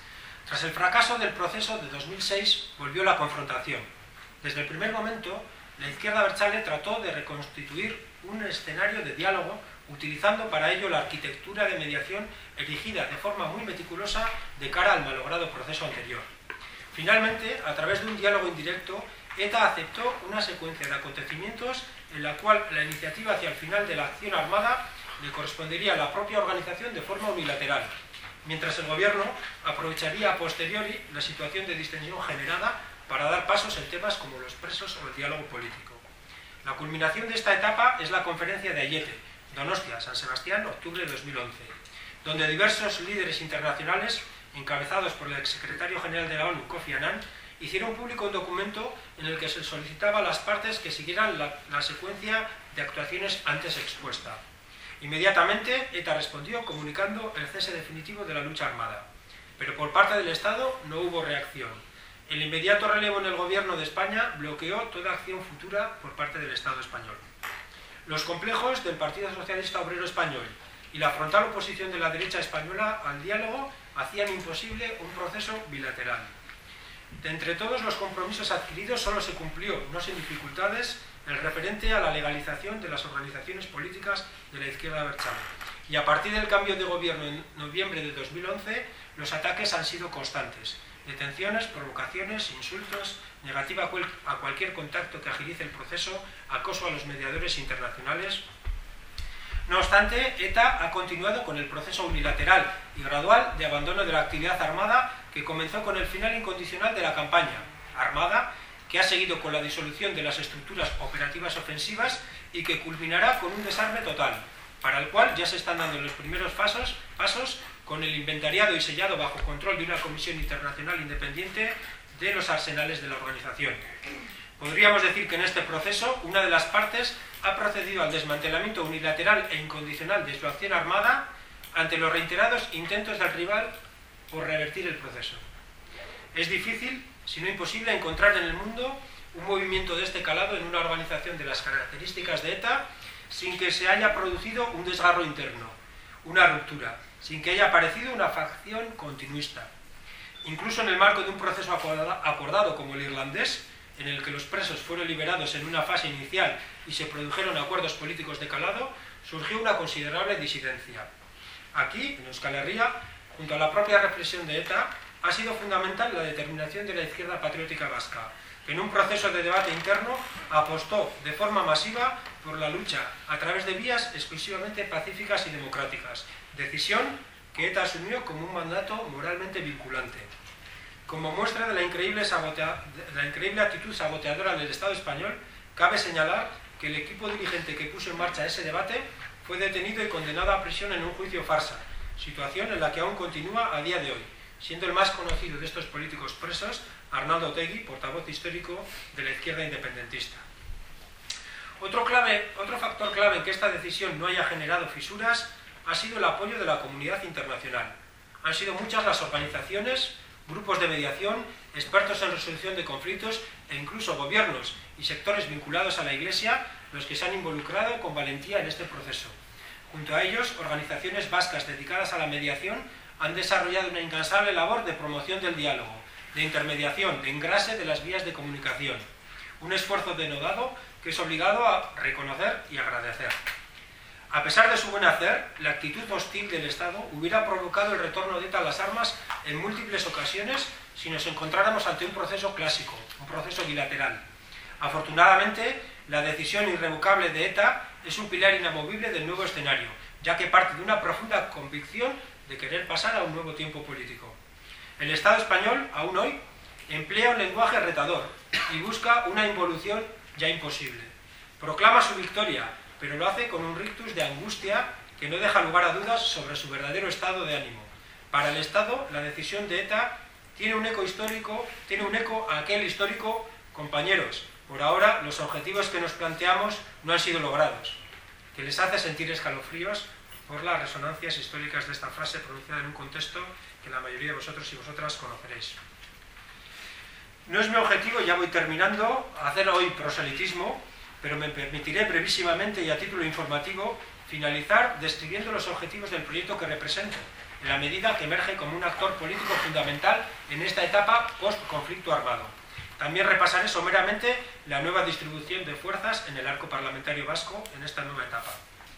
Tras el fracaso del proceso de dos mil seis, volvió la confrontación. Desde el primer momento, la izquierda abertzale trató de reconstituir un escenario de diálogo, utilizando para ello la arquitectura de mediación erigida de forma muy meticulosa de cara al malogrado proceso anterior. Finalmente, a través de un diálogo indirecto, ETA aceptó una secuencia de acontecimientos en la cual la iniciativa hacia el final de la acción armada le correspondería a la propia organización de forma unilateral, mientras el gobierno aprovecharía a posteriori la situación de distensión generada para dar pasos en temas como los presos o el diálogo político. La culminación de esta etapa es la conferencia de Aiete, Donostia, San Sebastián, octubre de dos mil once, donde diversos líderes internacionales, encabezados por el exsecretario general de la ONU, Kofi Annan, hicieron público un documento en el que se solicitaba a las partes que siguieran la, la secuencia de actuaciones antes expuesta. Inmediatamente, ETA respondió comunicando el cese definitivo de la lucha armada, pero por parte del Estado no hubo reacción. El inmediato relevo en el gobierno de España bloqueó toda acción futura por parte del Estado español. Los complejos del Partido Socialista Obrero Español y la frontal oposición de la derecha española al diálogo hacían imposible un proceso bilateral. De entre todos los compromisos adquiridos solo se cumplió, no sin dificultades, el referente a la legalización de las organizaciones políticas de la izquierda abertzale. Y a partir del cambio de gobierno en noviembre de dos mil once, los ataques han sido constantes. Detenciones, provocaciones, insultos, negativa a, cual, a cualquier contacto que agilice el proceso, acoso a los mediadores internacionales. No obstante, ETA ha continuado con el proceso unilateral y gradual de abandono de la actividad armada que comenzó con el final incondicional de la campaña armada, que ha seguido con la disolución de las estructuras operativas ofensivas y que culminará con un desarme total, para el cual ya se están dando los primeros pasos, pasos con el inventariado y sellado bajo control de una comisión internacional independiente de los arsenales de la organización. Podríamos decir que en este proceso una de las partes ha procedido al desmantelamiento unilateral e incondicional de su acción armada ante los reiterados intentos del rival por revertir el proceso. Es difícil, si no imposible, encontrar en el mundo un movimiento de este calado en una organización de las características de ETA sin que se haya producido un desgarro interno, una ruptura, sin que haya aparecido una facción continuista. Incluso en el marco de un proceso acordado como el irlandés, en el que los presos fueron liberados en una fase inicial y se produjeron acuerdos políticos de calado, surgió una considerable disidencia. Aquí, en Euskal Herria, junto a la propia represión de ETA, ha sido fundamental la determinación de la izquierda patriótica vasca, que en un proceso de debate interno apostó de forma masiva por la lucha a través de vías exclusivamente pacíficas y democráticas, decisión que ETA asumió como un mandato moralmente vinculante. Como muestra de la increíble, sabotea, de la increíble actitud saboteadora del Estado español, cabe señalar que el equipo dirigente que puso en marcha ese debate fue detenido y condenado a prisión en un juicio farsa, situación en la que aún continúa a día de hoy, siendo el más conocido de estos políticos presos Arnaldo Otegi, portavoz histórico de la izquierda independentista. Otro, clave, otro factor clave en que esta decisión no haya generado fisuras ha sido el apoyo de la comunidad internacional. Han sido muchas las organizaciones, grupos de mediación, expertos en resolución de conflictos e incluso gobiernos y sectores vinculados a la Iglesia los que se han involucrado con valentía en este proceso. Junto a ellos, organizaciones vascas dedicadas a la mediación han desarrollado una incansable labor de promoción del diálogo, de intermediación, de engrase de las vías de comunicación. Un esfuerzo denodado que es obligado a reconocer y agradecer. A pesar de su buen hacer, la actitud hostil del Estado hubiera provocado el retorno de ETA a las armas en múltiples ocasiones si nos encontráramos ante un proceso clásico, un proceso bilateral. Afortunadamente, la decisión irrevocable de ETA es un pilar inamovible del nuevo escenario, ya que parte de una profunda convicción de querer pasar a un nuevo tiempo político. El Estado español, aún hoy, emplea un lenguaje retador y busca una involución ya imposible. Proclama su victoria, pero lo hace con un rictus de angustia que no deja lugar a dudas sobre su verdadero estado de ánimo. Para el Estado, la decisión de ETA tiene un eco histórico, tiene un eco a aquel histórico: compañeros, por ahora los objetivos que nos planteamos no han sido logrados, que les hace sentir escalofríos por las resonancias históricas de esta frase pronunciada en un contexto que la mayoría de vosotros y vosotras conoceréis. No es mi objetivo, ya voy terminando, hacer hoy proselitismo, pero me permitiré brevísimamente y a título informativo finalizar describiendo los objetivos del proyecto que represento, en la medida que emerge como un actor político fundamental en esta etapa post-conflicto armado. También repasaré someramente la nueva distribución de fuerzas en el arco parlamentario vasco en esta nueva etapa.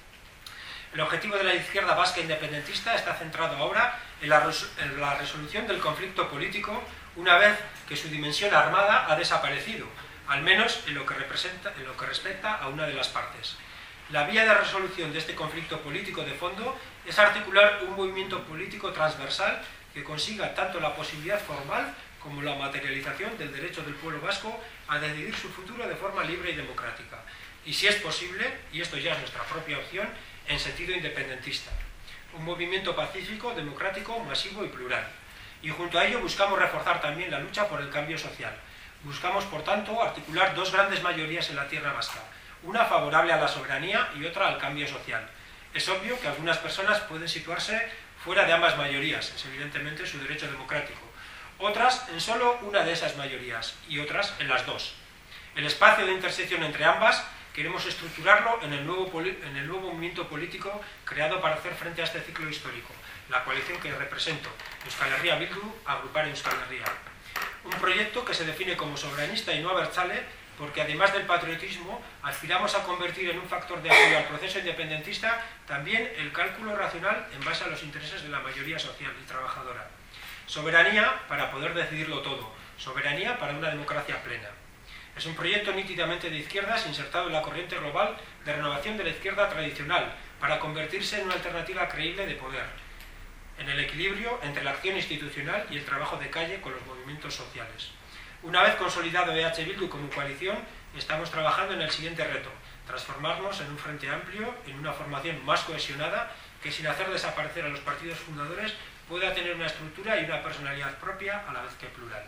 El objetivo de la izquierda vasca independentista está centrado ahora en la, en la resolución del conflicto político una vez que su dimensión armada ha desaparecido, al menos en lo que, representa, en lo que respecta a una de las partes. La vía de resolución de este conflicto político de fondo es articular un movimiento político transversal que consiga tanto la posibilidad formal como la materialización del derecho del pueblo vasco a decidir su futuro de forma libre y democrática. Y si es posible, y esto ya es nuestra propia opción, en sentido independentista. Un movimiento pacífico, democrático, masivo y plural. Y junto a ello buscamos reforzar también la lucha por el cambio social. Buscamos, por tanto, articular dos grandes mayorías en la tierra vasca, una favorable a la soberanía y otra al cambio social. Es obvio que algunas personas pueden situarse fuera de ambas mayorías, es evidentemente su derecho democrático. Otras en solo una de esas mayorías y otras en las dos. El espacio de intersección entre ambas queremos estructurarlo en el, nuevo en el nuevo movimiento político creado para hacer frente a este ciclo histórico, la coalición que represento, Euskal Herria Bildu, agrupar Euskal Herria. Un proyecto que se define como soberanista y no abertzale, porque además del patriotismo, aspiramos a convertir en un factor de apoyo al proceso independentista también el cálculo racional en base a los intereses de la mayoría social y trabajadora. Soberanía para poder decidirlo todo, soberanía para una democracia plena. Es un proyecto nítidamente de izquierdas insertado en la corriente global de renovación de la izquierda tradicional para convertirse en una alternativa creíble de poder, en el equilibrio entre la acción institucional y el trabajo de calle con los movimientos sociales. Una vez consolidado E H Bildu como coalición, estamos trabajando en el siguiente reto, transformarnos en un frente amplio, en una formación más cohesionada, que sin hacer desaparecer a los partidos fundadores pueda tener una estructura y una personalidad propia a la vez que plural.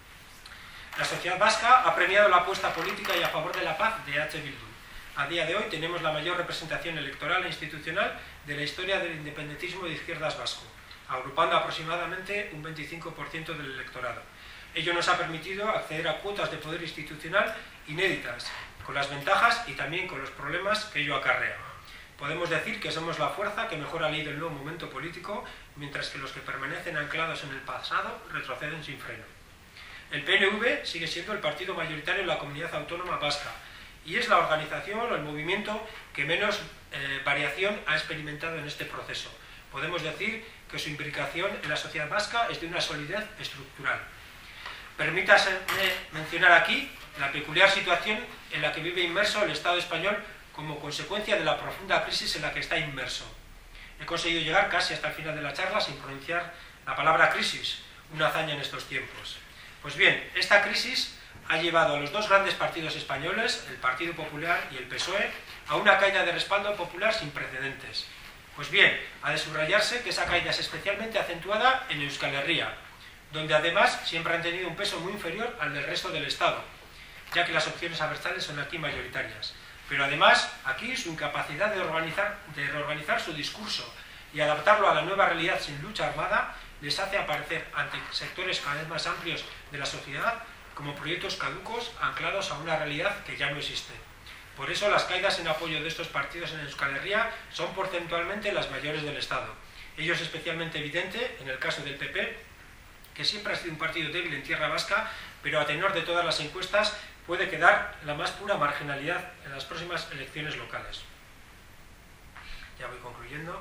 La sociedad vasca ha premiado la apuesta política y a favor de la paz de E H Bildu. A día de hoy tenemos la mayor representación electoral e institucional de la historia del independentismo de izquierdas vasco, agrupando aproximadamente un veinticinco por ciento del electorado. Ello nos ha permitido acceder a cuotas de poder institucional inéditas, con las ventajas y también con los problemas que ello acarrea. Podemos decir que somos la fuerza que mejor ha leído el nuevo momento político, mientras que los que permanecen anclados en el pasado retroceden sin freno. El P N V sigue siendo el partido mayoritario en la comunidad autónoma vasca y es la organización o el movimiento que menos eh, variación ha experimentado en este proceso. Podemos decir que su implicación en la sociedad vasca es de una solidez estructural. Permítaseme mencionar aquí la peculiar situación en la que vive inmerso el Estado español como consecuencia de la profunda crisis en la que está inmerso. He conseguido llegar casi hasta el final de la charla sin pronunciar la palabra crisis, una hazaña en estos tiempos. Pues bien, esta crisis ha llevado a los dos grandes partidos españoles, el Partido Popular y el P S O E, a una caída de respaldo popular sin precedentes. Pues bien, ha de subrayarse que esa caída es especialmente acentuada en Euskal Herria, donde además siempre han tenido un peso muy inferior al del resto del Estado, ya que las opciones abertzales son aquí mayoritarias. Pero además, aquí su incapacidad de, organizar, de reorganizar su discurso y adaptarlo a la nueva realidad sin lucha armada les hace aparecer ante sectores cada vez más amplios de la sociedad como proyectos caducos anclados a una realidad que ya no existe. Por eso las caídas en apoyo de estos partidos en Euskal Herria son porcentualmente las mayores del Estado. Ello es especialmente evidente en el caso del P P, que siempre ha sido un partido débil en tierra vasca, pero a tenor de todas las encuestas puede quedar la más pura marginalidad en las próximas elecciones locales. Ya voy concluyendo.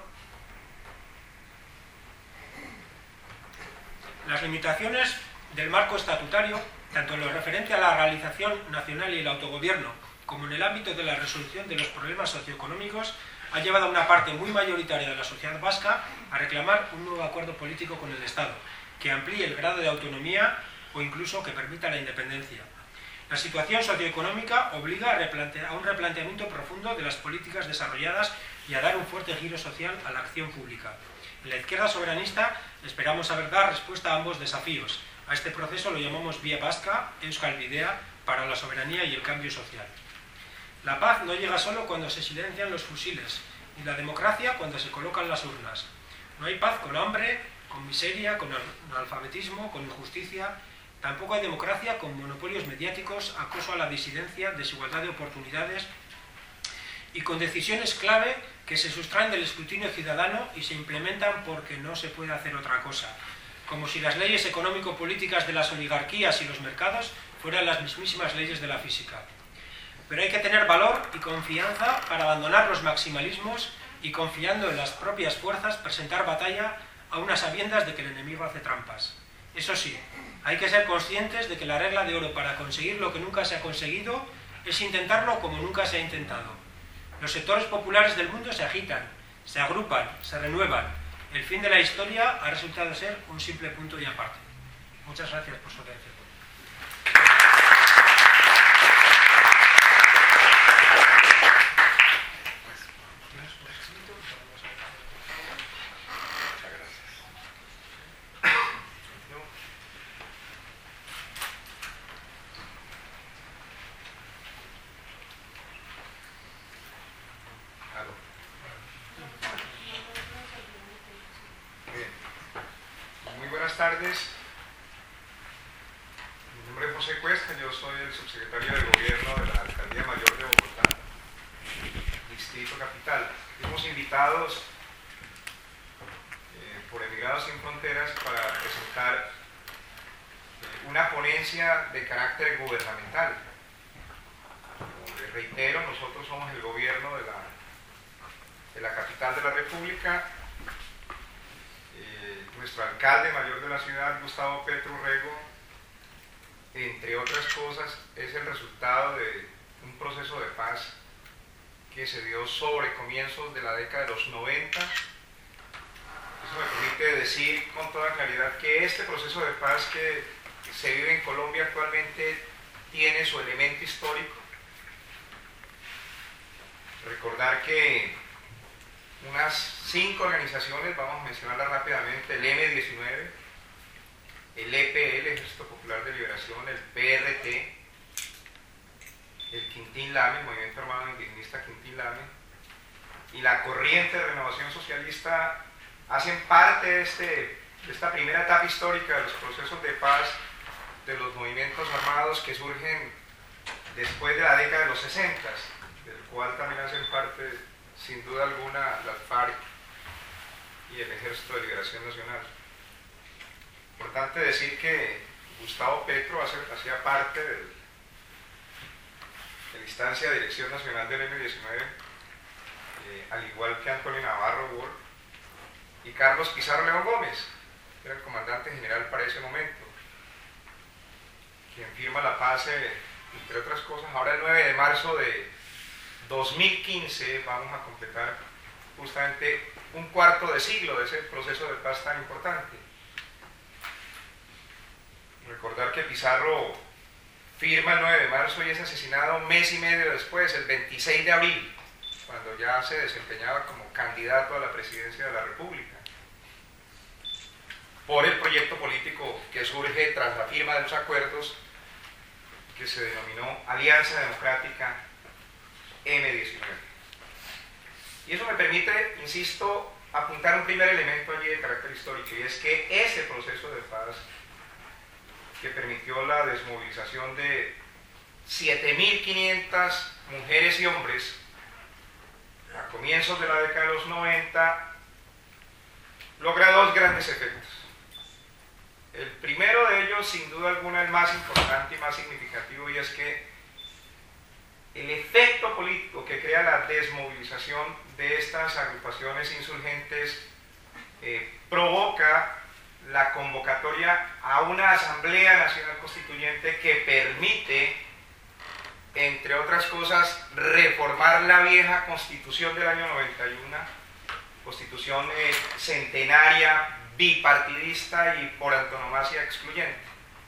Las limitaciones del marco estatutario, tanto en lo referente a la realización nacional y el autogobierno, como en el ámbito de la resolución de los problemas socioeconómicos, ha llevado a una parte muy mayoritaria de la sociedad vasca a reclamar un nuevo acuerdo político con el Estado, que amplíe el grado de autonomía o incluso que permita la independencia. La situación socioeconómica obliga a, replantear, a un replanteamiento profundo de las políticas desarrolladas y a dar un fuerte giro social a la acción pública. En la izquierda soberanista esperamos saber dar respuesta a ambos desafíos. A este proceso lo llamamos Vía Vasca, Euskal Bidea, para la soberanía y el cambio social. La paz no llega solo cuando se silencian los fusiles, ni la democracia cuando se colocan las urnas. No hay paz con hambre, con miseria, con analfabetismo, con injusticia. Tampoco hay democracia con monopolios mediáticos, acoso a la disidencia, desigualdad de oportunidades y con decisiones clave que se sustraen del escrutinio ciudadano y se implementan porque no se puede hacer otra cosa, como si las leyes económico-políticas de las oligarquías y los mercados fueran las mismísimas leyes de la física. Pero hay que tener valor y confianza para abandonar los maximalismos y, confiando en las propias fuerzas, presentar batalla a unas sabiendas de que el enemigo hace trampas. Eso sí, hay que ser conscientes de que la regla de oro para conseguir lo que nunca se ha conseguido es intentarlo como nunca se ha intentado. Los sectores populares del mundo se agitan, se agrupan, se renuevan. El fin de la historia ha resultado ser un simple punto y aparte. Muchas gracias por su atención. Buenas tardes, mi nombre es José Cuesta, yo soy el subsecretario de Gobierno de la Alcaldía Mayor de Bogotá, Distrito Capital. Fuimos invitados eh, por Emigrados Sin Fronteras para presentar eh, una ponencia de carácter gubernamental. Como les reitero, nosotros somos el gobierno de la, de la capital de la República. Nuestro alcalde mayor de la ciudad, Gustavo Petro Urrego, entre otras cosas, es el resultado de un proceso de paz que se dio sobre comienzos de la década de los noventa. Eso me permite decir con toda claridad que este proceso de paz que se vive en Colombia actualmente tiene su elemento histórico. Recordar que unas cinco organizaciones, vamos a mencionarlas rápidamente: el eme diecinueve, el e pe ele, Ejército Popular de Liberación, el pe erre te, el Quintín Lame, el Movimiento Armado Indigenista Quintín Lame, y la Corriente de Renovación Socialista, hacen parte de, este, de esta primera etapa histórica de los procesos de paz de los movimientos armados que surgen después de la década de los sesenta, del cual también hacen parte, sin duda alguna, las FARC y el Ejército de Liberación Nacional. Importante decir que Gustavo Petro hacía parte de la instancia de Dirección Nacional del eme diecinueve, eh, al igual que Antonio Navarro Wolf y Carlos Pizarro León Gómez, que era el comandante general para ese momento, quien firma la paz, eh, entre otras cosas, ahora el nueve de marzo de dos mil quince. Vamos a completar justamente un cuarto de siglo de ese proceso de paz tan importante. Recordar que Pizarro firma el nueve de marzo y es asesinado un mes y medio después, el veintiséis de abril, cuando ya se desempeñaba como candidato a la presidencia de la República, por el proyecto político que surge tras la firma de los acuerdos que se denominó Alianza Democrática eme diecinueve. Y eso me permite, insisto, apuntar un primer elemento allí de carácter histórico, y es que ese proceso de paz que permitió la desmovilización de siete mil quinientas mujeres y hombres a comienzos de la década de los noventa logra dos grandes efectos. El primero de ellos, sin duda alguna, el más importante y más significativo, y es que el efecto político que crea la desmovilización de estas agrupaciones insurgentes eh, provoca la convocatoria a una Asamblea Nacional Constituyente que permite, entre otras cosas, reformar la vieja Constitución del año noventa y uno, Constitución eh, centenaria, bipartidista y por antonomasia excluyente.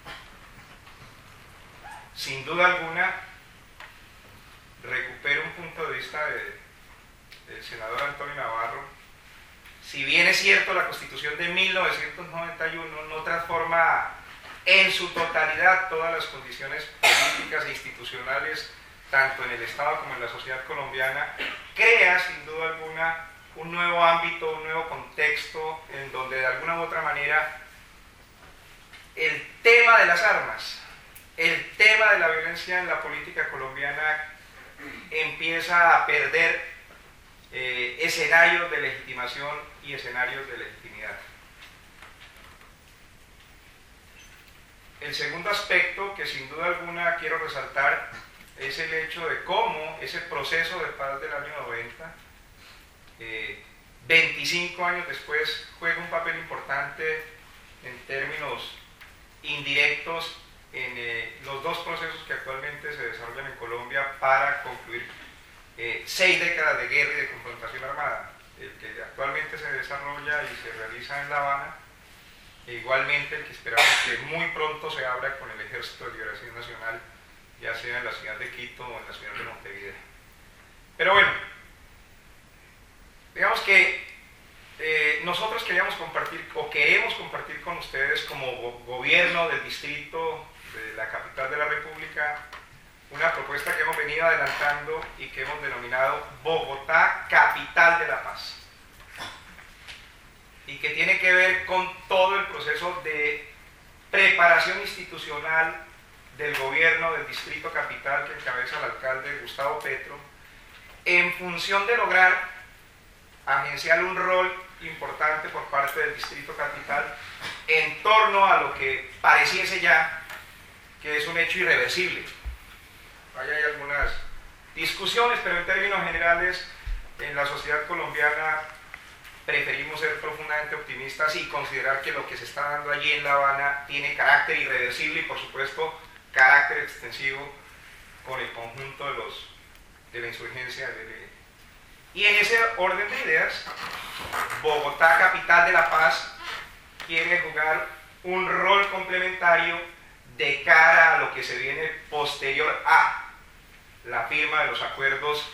Sin duda alguna, recupero un punto de vista de, del senador Antonio Navarro. Si bien es cierto, la Constitución de mil novecientos noventa y uno no transforma en su totalidad todas las condiciones políticas e institucionales, tanto en el Estado como en la sociedad colombiana, crea sin duda alguna un nuevo ámbito, un nuevo contexto en donde de alguna u otra manera el tema de las armas, el tema de la violencia en la política colombiana empieza a perder eh, escenarios de legitimación y escenarios de legitimidad. El segundo aspecto que sin duda alguna quiero resaltar es el hecho de cómo ese proceso de paz del año noventa, eh, veinticinco años después, juega un papel importante en términos indirectos en eh, los dos procesos que actualmente se desarrollan en Colombia para concluir eh, seis décadas de guerra y de confrontación armada. El que actualmente se desarrolla y se realiza en La Habana, e igualmente el que esperamos que muy pronto se abra con el Ejército de Liberación Nacional, ya sea en la ciudad de Quito o en la ciudad de Montevideo. Pero bueno, digamos que eh, nosotros queríamos compartir o queremos compartir con ustedes como go gobierno del distrito de la capital de la República una propuesta que hemos venido adelantando y que hemos denominado Bogotá, capital de la paz, y que tiene que ver con todo el proceso de preparación institucional del gobierno del distrito capital que encabeza el alcalde Gustavo Petro, en función de lograr agenciar un rol importante por parte del distrito capital en torno a lo que pareciese ya que es un hecho irreversible. Ahí hay algunas discusiones, pero en términos generales en la sociedad colombiana preferimos ser profundamente optimistas y considerar que lo que se está dando allí en La Habana tiene carácter irreversible y por supuesto carácter extensivo con el conjunto de, los, de la insurgencia del E L N. Y en ese orden de ideas, Bogotá, capital de la paz, quiere jugar un rol complementario de cara a lo que se viene posterior a la firma de los acuerdos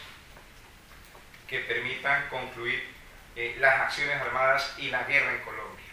que permitan concluir eh, las acciones armadas y la guerra en Colombia.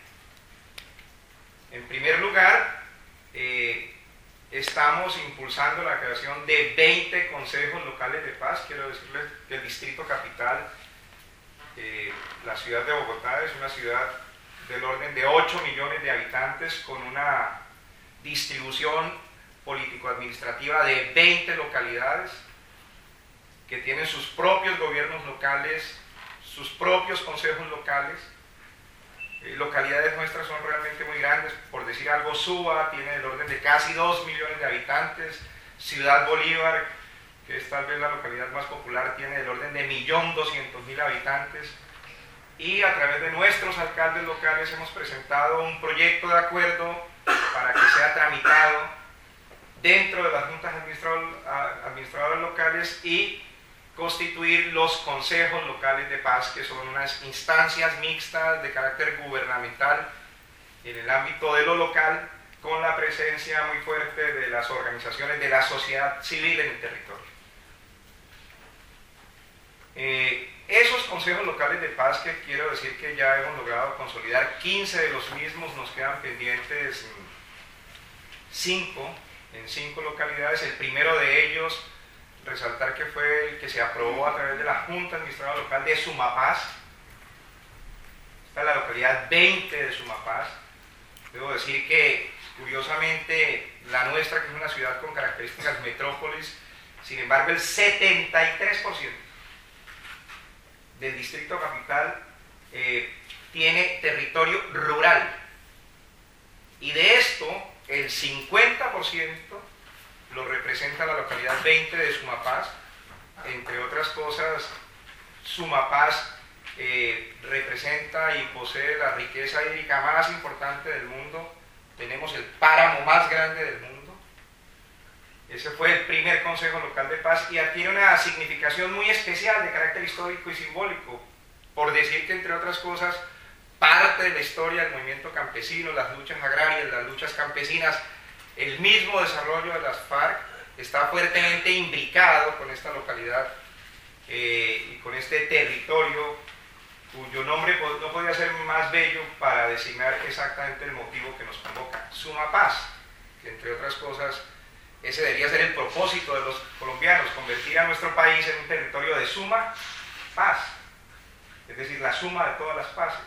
En primer lugar, eh, estamos impulsando la creación de veinte consejos locales de paz. Quiero decirles que el distrito capital, eh, la ciudad de Bogotá, es una ciudad del orden de ocho millones de habitantes con una distribución político-administrativa de veinte localidades que tienen sus propios gobiernos locales, sus propios consejos locales. Eh, localidades nuestras son realmente muy grandes, por decir algo, Suba tiene el orden de casi dos millones de habitantes, Ciudad Bolívar, que es tal vez la localidad más popular, tiene el orden de un millón doscientos mil habitantes, y a través de nuestros alcaldes locales hemos presentado un proyecto de acuerdo para que sea tramitado dentro de las juntas administradoras locales y constituir los consejos locales de paz, que son unas instancias mixtas de carácter gubernamental en el ámbito de lo local, con la presencia muy fuerte de las organizaciones de la sociedad civil en el territorio. Eh, esos consejos locales de paz, que quiero decir que ya hemos logrado consolidar quince de los mismos, nos quedan pendientes cinco, en cinco localidades. El primero de ellos, resaltar que fue el que se aprobó a través de la Junta Administradora Local de Sumapaz. Esta es la localidad veinte de Sumapaz. Debo decir que, curiosamente, la nuestra, que es una ciudad con características metrópolis, sin embargo, el setenta y tres por ciento del distrito capital eh, tiene territorio rural. Y de esto, el cincuenta por ciento lo representa la localidad veinte de Sumapaz. Entre otras cosas, Sumapaz eh, representa y posee la riqueza hídrica más importante del mundo. Tenemos el páramo más grande del mundo. Ese fue el primer Consejo Local de Paz y tiene una significación muy especial de carácter histórico y simbólico, por decir que, entre otras cosas, parte de la historia del movimiento campesino, las luchas agrarias, las luchas campesinas, el mismo desarrollo de las FARC está fuertemente imbricado con esta localidad eh, y con este territorio, cuyo nombre no podía ser más bello para designar exactamente el motivo que nos convoca: Sumapaz, que entre otras cosas ese debería ser el propósito de los colombianos, convertir a nuestro país en un territorio de suma paz, es decir, la suma de todas las paces.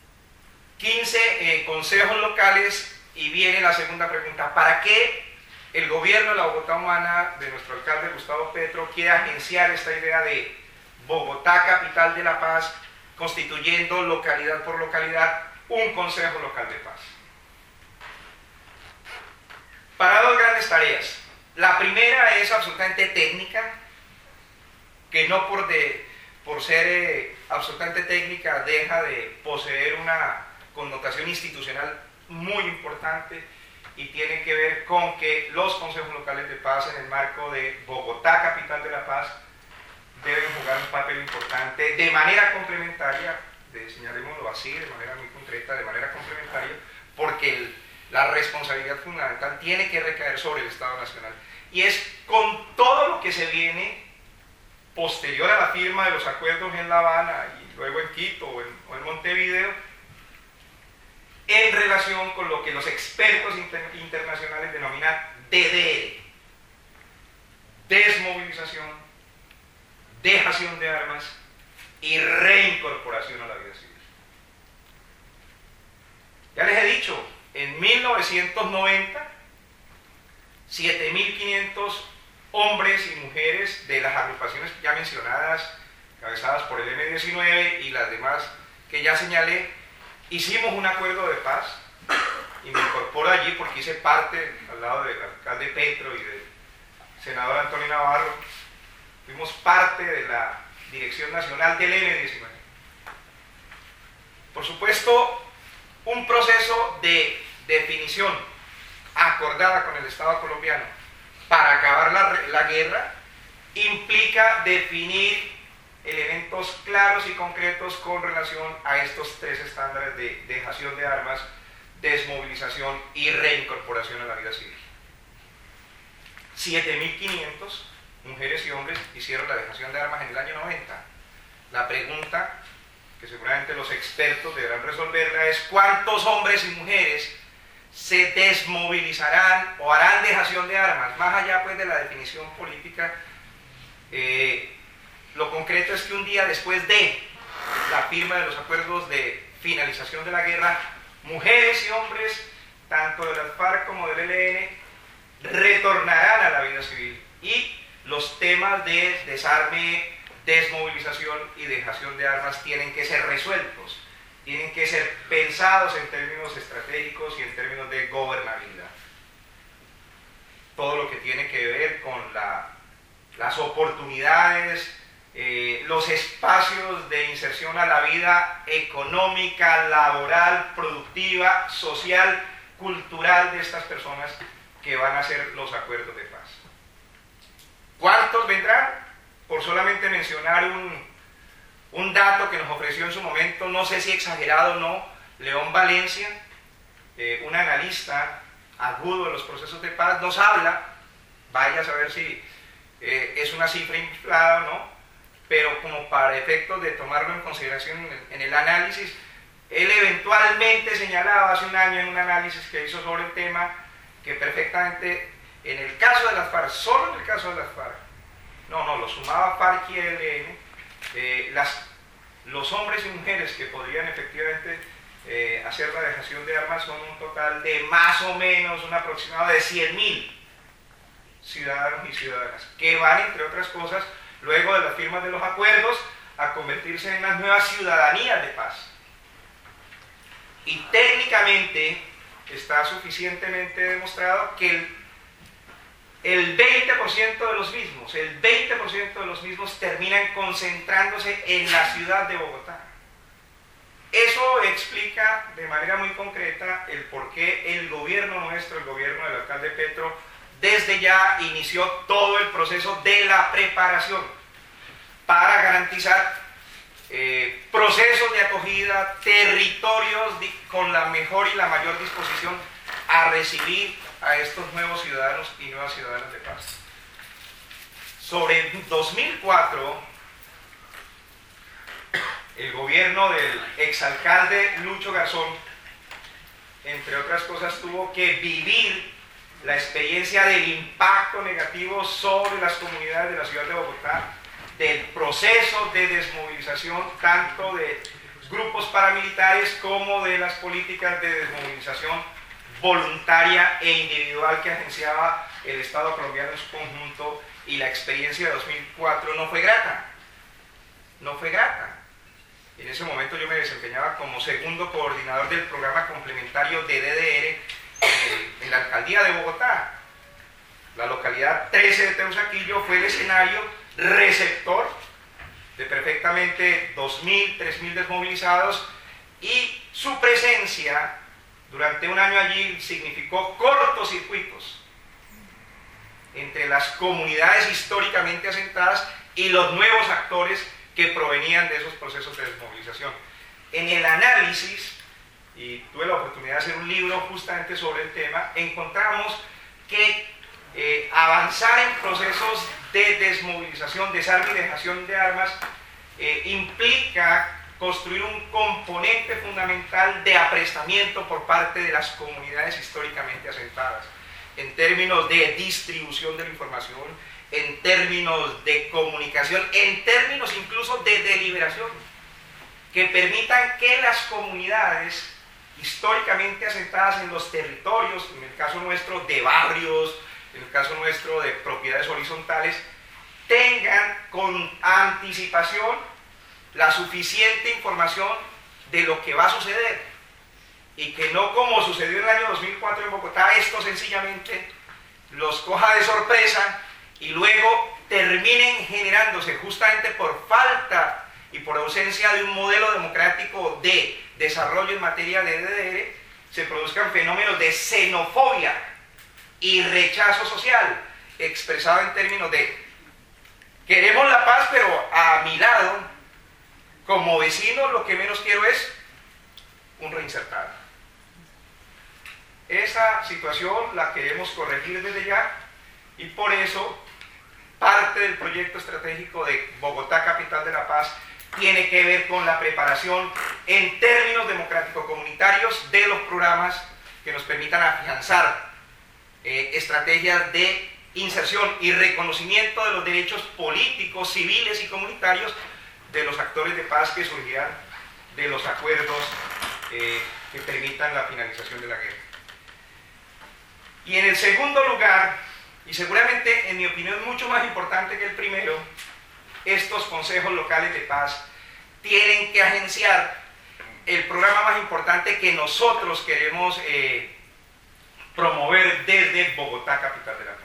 quince eh, consejos locales. Y viene la segunda pregunta: ¿para qué el gobierno de la Bogotá Humana, de nuestro alcalde Gustavo Petro, quiere agenciar esta idea de Bogotá, capital de la paz, constituyendo localidad por localidad un consejo local de paz. Para dos grandes tareas. La primera es absolutamente técnica, que no por, de, por ser eh, absolutamente técnica deja de poseer una connotación institucional muy importante, y tiene que ver con que los consejos locales de paz en el marco de Bogotá, capital de la paz, deben jugar un papel importante de manera complementaria, de, señalémoslo así, de manera muy concreta, de manera complementaria, porque el, la responsabilidad fundamental tiene que recaer sobre el Estado Nacional. Y es con todo lo que se viene posterior a la firma de los acuerdos en La Habana y luego en Quito o en, o en Montevideo, en relación con lo que los expertos inter internacionales denominan D D R, desmovilización, dejación de armas y reincorporación a la vida civil. Ya les he dicho, en mil novecientos noventa, siete mil quinientos hombres y mujeres de las agrupaciones ya mencionadas, encabezadas por el eme diecinueve y las demás que ya señalé, hicimos un acuerdo de paz, y me incorporo allí porque hice parte, al lado del alcalde Petro y del senador Antonio Navarro, fuimos parte de la dirección nacional del eme diecinueve. Por supuesto, un proceso de definición acordada con el Estado colombiano para acabar la, la guerra implica definir elementos claros y concretos con relación a estos tres estándares de dejación de armas, desmovilización y reincorporación a la vida civil. siete mil quinientos mujeres y hombres hicieron la dejación de armas en el año noventa. La pregunta que seguramente los expertos deberán resolverla es: ¿cuántos hombres y mujeres se desmovilizarán o harán dejación de armas? Más allá pues de la definición política, eh, lo concreto es que un día después de la firma de los acuerdos de finalización de la guerra, mujeres y hombres, tanto de las FARC como del E L N, retornarán a la vida civil, y los temas de desarme, desmovilización y dejación de armas tienen que ser resueltos, tienen que ser pensados en términos estratégicos y en términos de gobernabilidad. Todo lo que tiene que ver con la, las oportunidades, Eh, los espacios de inserción a la vida económica, laboral, productiva, social, cultural de estas personas que van a hacer los acuerdos de paz. ¿Cuántos vendrán? Por solamente mencionar un, un dato que nos ofreció en su momento, no sé si exagerado o no, León Valencia, eh, un analista agudo de los procesos de paz, nos habla, vaya a saber si eh, es una cifra inflada o no, pero como para efectos de tomarlo en consideración en el, en el análisis, él eventualmente señalaba hace un año en un análisis que hizo sobre el tema, que perfectamente en el caso de las FARC, solo en el caso de las FARC, no, no, lo sumaba FARC y E L N, eh, las, los hombres y mujeres que podrían efectivamente eh, hacer la dejación de armas son un total de más o menos un aproximado de cien mil ciudadanos y ciudadanas, que van, entre otras cosas, luego de las firmas de los acuerdos, a convertirse en las nuevas ciudadanías de paz. Y técnicamente está suficientemente demostrado que el, el veinte por ciento de los mismos, el veinte por ciento de los mismos terminan concentrándose en la ciudad de Bogotá. Eso explica de manera muy concreta el por qué el gobierno nuestro, el gobierno del alcalde Petro, desde ya inició todo el proceso de la preparación para garantizar eh, procesos de acogida, territorios con la mejor y la mayor disposición a recibir a estos nuevos ciudadanos y nuevas ciudadanas de paz. Sobre dos mil cuatro, el gobierno del exalcalde Lucho Garzón, entre otras cosas, tuvo que vivir la experiencia del impacto negativo sobre las comunidades de la ciudad de Bogotá, del proceso de desmovilización tanto de grupos paramilitares como de las políticas de desmovilización voluntaria e individual que agenciaba el Estado colombiano en su conjunto, y la experiencia de dos mil cuatro no fue grata, no fue grata. En ese momento yo me desempeñaba como segundo coordinador del programa complementario de D D R en, en la alcaldía de Bogotá. La localidad trece de Teusaquillo fue el escenario receptor de perfectamente dos mil, tres mil desmovilizados, y su presencia durante un año allí significó cortocircuitos entre las comunidades históricamente asentadas y los nuevos actores que provenían de esos procesos de desmovilización. En el análisis, y tuve la oportunidad de hacer un libro justamente sobre el tema, encontramos que eh, avanzar en procesos de desmovilización, desarme y dejación de armas, eh, implica construir un componente fundamental de aprestamiento por parte de las comunidades históricamente asentadas, en términos de distribución de la información, en términos de comunicación, en términos incluso de deliberación, que permitan que las comunidades históricamente asentadas en los territorios, en el caso nuestro de barrios, en el caso nuestro de propiedades horizontales, tengan con anticipación la suficiente información de lo que va a suceder, y que no, como sucedió en el año dos mil cuatro en Bogotá, esto sencillamente los coja de sorpresa y luego terminen generándose, justamente por falta y por ausencia de un modelo democrático de desarrollo en materia de D D R, se produzcan fenómenos de xenofobia y rechazo social, expresado en términos de queremos la paz, pero a mi lado, como vecino, lo que menos quiero es un reinsertado. Esa situación la queremos corregir desde ya, y por eso parte del proyecto estratégico de Bogotá, capital de la paz, tiene que ver con la preparación en términos democrático-comunitarios de los programas que nos permitan afianzar eh, estrategias de inserción y reconocimiento de los derechos políticos, civiles y comunitarios de los actores de paz que surgirán de los acuerdos eh, que permitan la finalización de la guerra. Y en el segundo lugar, y seguramente en mi opinión mucho más importante que el primero, estos consejos locales de paz tienen que agenciar el programa más importante que nosotros queremos eh, promover desde Bogotá, capital de la paz.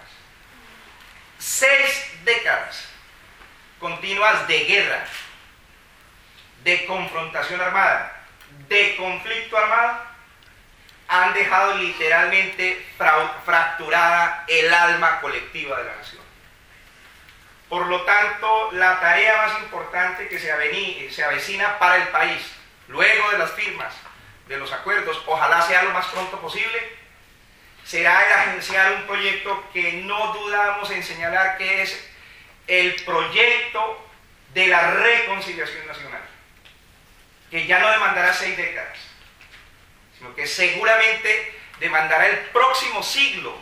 Seis décadas continuas de guerra, de confrontación armada, de conflicto armado, han dejado literalmente fracturada el alma colectiva de la nación. Por lo tanto, la tarea más importante que se, avení, se avecina para el país, luego de las firmas de los acuerdos, ojalá sea lo más pronto posible, será el agenciar un proyecto que no dudamos en señalar que es el proyecto de la reconciliación nacional, que ya no demandará seis décadas, sino que seguramente demandará el próximo siglo.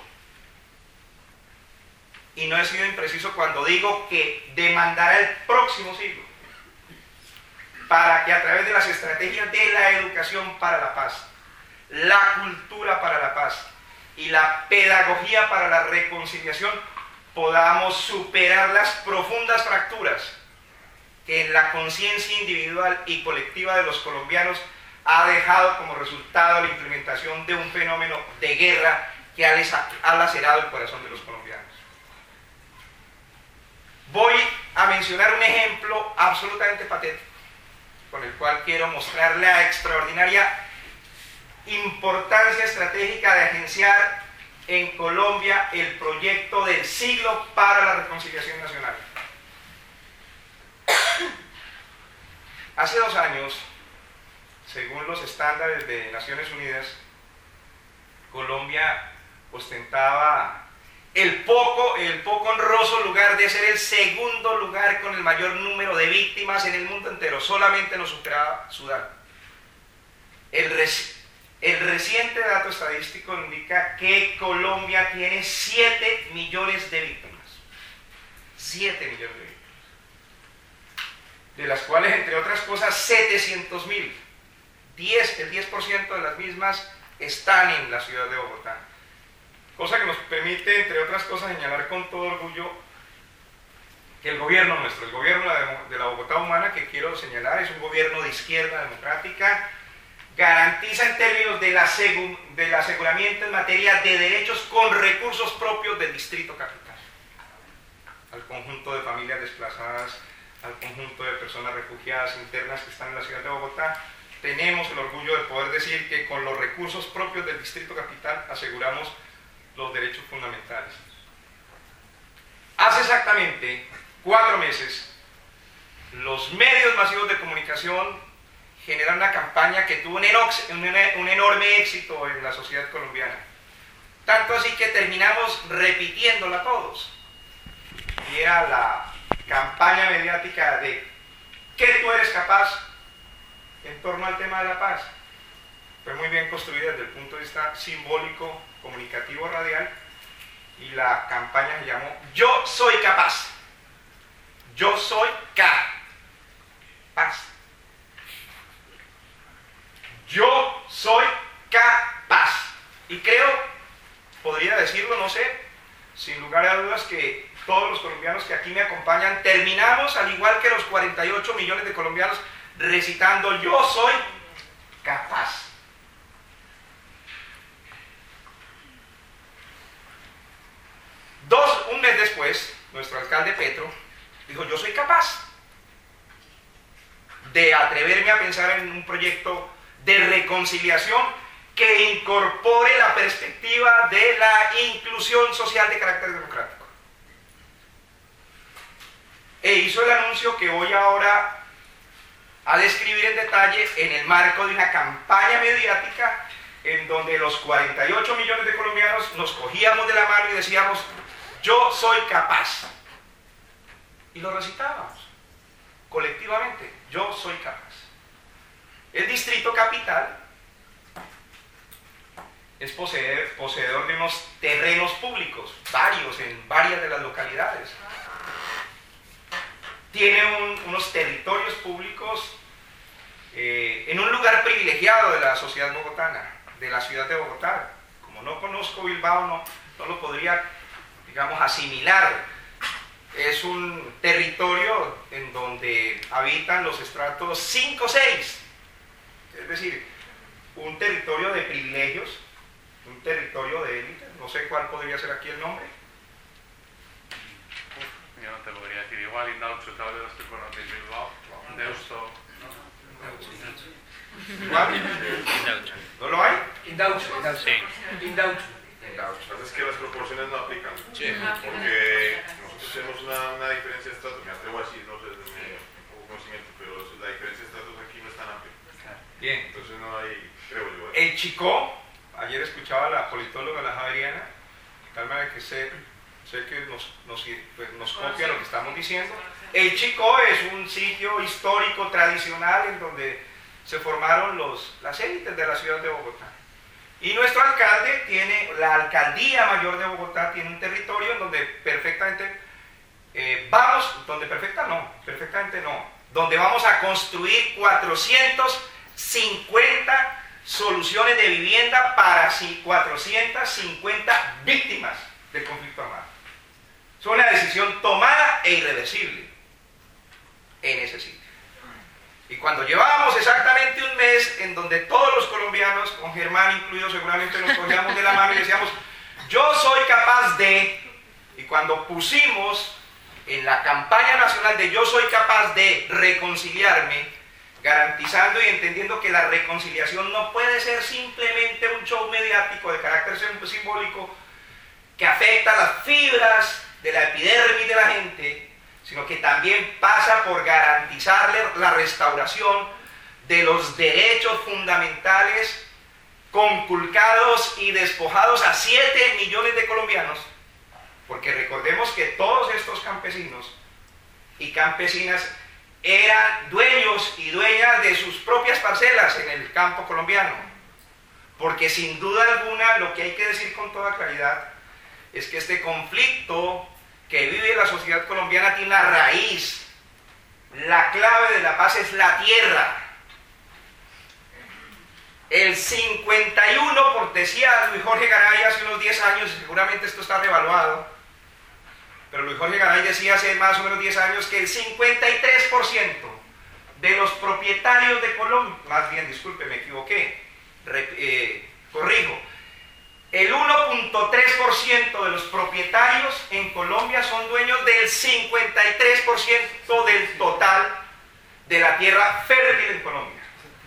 Y no he sido impreciso cuando digo que demandará el próximo siglo, para que a través de las estrategias de la educación para la paz, la cultura para la paz y la pedagogía para la reconciliación podamos superar las profundas fracturas que en la conciencia individual y colectiva de los colombianos ha dejado como resultado la implementación de un fenómeno de guerra que ha lacerado el corazón de los colombianos. Voy a mencionar un ejemplo absolutamente patético, con el cual quiero mostrar la extraordinaria importancia estratégica de agenciar en Colombia el proyecto del siglo para la reconciliación nacional. Hace dos años, según los estándares de Naciones Unidas, Colombia ostentaba el poco, el poco honroso lugar de ser el segundo lugar con el mayor número de víctimas en el mundo entero. Solamente nos superaba Sudán. El, reci el reciente dato estadístico indica que Colombia tiene siete millones de víctimas. siete millones de víctimas. De las cuales, entre otras cosas, setecientos mil. el diez por ciento de las mismas están en la ciudad de Bogotá. cosa que nos permite, entre otras cosas, señalar con todo orgullo que el gobierno nuestro, el gobierno de la Bogotá humana, que quiero señalar, es un gobierno de izquierda democrática, garantiza en términos de la segu- del aseguramiento en materia de derechos con recursos propios del Distrito Capital, al conjunto de familias desplazadas, al conjunto de personas refugiadas internas que están en la ciudad de Bogotá. Tenemos el orgullo de poder decir que con los recursos propios del Distrito Capital aseguramos los derechos fundamentales. Hace exactamente cuatro meses, los medios masivos de comunicación generan una campaña que tuvo un, enox, un, un enorme éxito en la sociedad colombiana. Tanto así que terminamos repitiéndola todos. Y era la campaña mediática de ¿qué tú eres capaz en torno al tema de la paz? Fue muy bien construida desde el punto de vista simbólico, comunicativo, radial, y la campaña se llamó Yo soy capaz. Yo soy capaz. Yo soy capaz. Y creo, podría decirlo, no sé, sin lugar a dudas, que todos los colombianos que aquí me acompañan terminamos, al igual que los cuarenta y ocho millones de colombianos, recitando Yo soy capaz. Dos, un mes después, nuestro alcalde Petro dijo, yo soy capaz de atreverme a pensar en un proyecto de reconciliación que incorpore la perspectiva de la inclusión social de carácter democrático. E hizo el anuncio que voy ahora a describir en detalle en el marco de una campaña mediática en donde los cuarenta y ocho millones de colombianos nos cogíamos de la mano y decíamos, yo soy capaz. Y lo recitábamos colectivamente, yo soy capaz. El Distrito Capital es poseedor, poseedor de unos terrenos públicos, varios en varias de las localidades. Tiene un, unos territorios públicos eh, en un lugar privilegiado de la sociedad bogotana, de la ciudad de Bogotá. Como no conozco Bilbao, no, no lo podría, digamos, asimilar. Es un territorio en donde habitan los estratos cinco seis, es decir, un territorio de privilegios, un territorio de élite, no sé cuál podría ser aquí el nombre. Yo no te podría decir, igual Indautxu, tal vez estoy con de Bilbao, Deusto. ¿Cuál? ¿No lo hay? Indautxu, Sí. Indautxu. Lo que pasa es que las proporciones no aplican, sí. Porque nosotros tenemos una, una diferencia de estratos, me atrevo a decir, no sé, desde mi conocimiento, pero la diferencia de estratos aquí no es tan amplia. Bien. Entonces no hay, creo yo. El Chicó, ayer escuchaba a la politóloga, la Javeriana, tal manera que sé, sé que nos, nos, pues, nos copia lo que estamos diciendo. El Chicó es un sitio histórico, tradicional, en donde se formaron los, las élites de la ciudad de Bogotá. Y nuestro alcalde tiene, la alcaldía mayor de Bogotá tiene un territorio en donde perfectamente eh, vamos, donde perfecta no, perfectamente no, donde vamos a construir cuatrocientas cincuenta soluciones de vivienda para cuatrocientas cincuenta víctimas del conflicto armado. Es una decisión tomada e irreversible en ese sitio. Y cuando llevábamos exactamente un mes en donde todos los colombianos, con Germán incluido, seguramente nos cogíamos de la mano y decíamos, yo soy capaz de, y cuando pusimos en la campaña nacional de yo soy capaz de reconciliarme, garantizando y entendiendo que la reconciliación no puede ser simplemente un show mediático de carácter simbólico que afecta las fibras de la epidermis de la gente, sino que también pasa por garantizarle la restauración de los derechos fundamentales conculcados y despojados a siete millones de colombianos, porque recordemos que todos estos campesinos y campesinas eran dueños y dueñas de sus propias parcelas en el campo colombiano, porque sin duda alguna lo que hay que decir con toda claridad es que este conflicto que vive la sociedad colombiana tiene una raíz. La clave de la paz es la tierra. el cincuenta y uno por ciento, decía Luis Jorge Garay hace unos diez años, seguramente esto está revaluado, pero Luis Jorge Garay decía hace más o menos diez años que el cincuenta y tres por ciento de los propietarios de Colombia, más bien, disculpe, me equivoqué, Re, eh, corrijo, el uno punto tres por ciento de los propietarios en Colombia son dueños del cincuenta y tres por ciento del total de la tierra fértil en Colombia.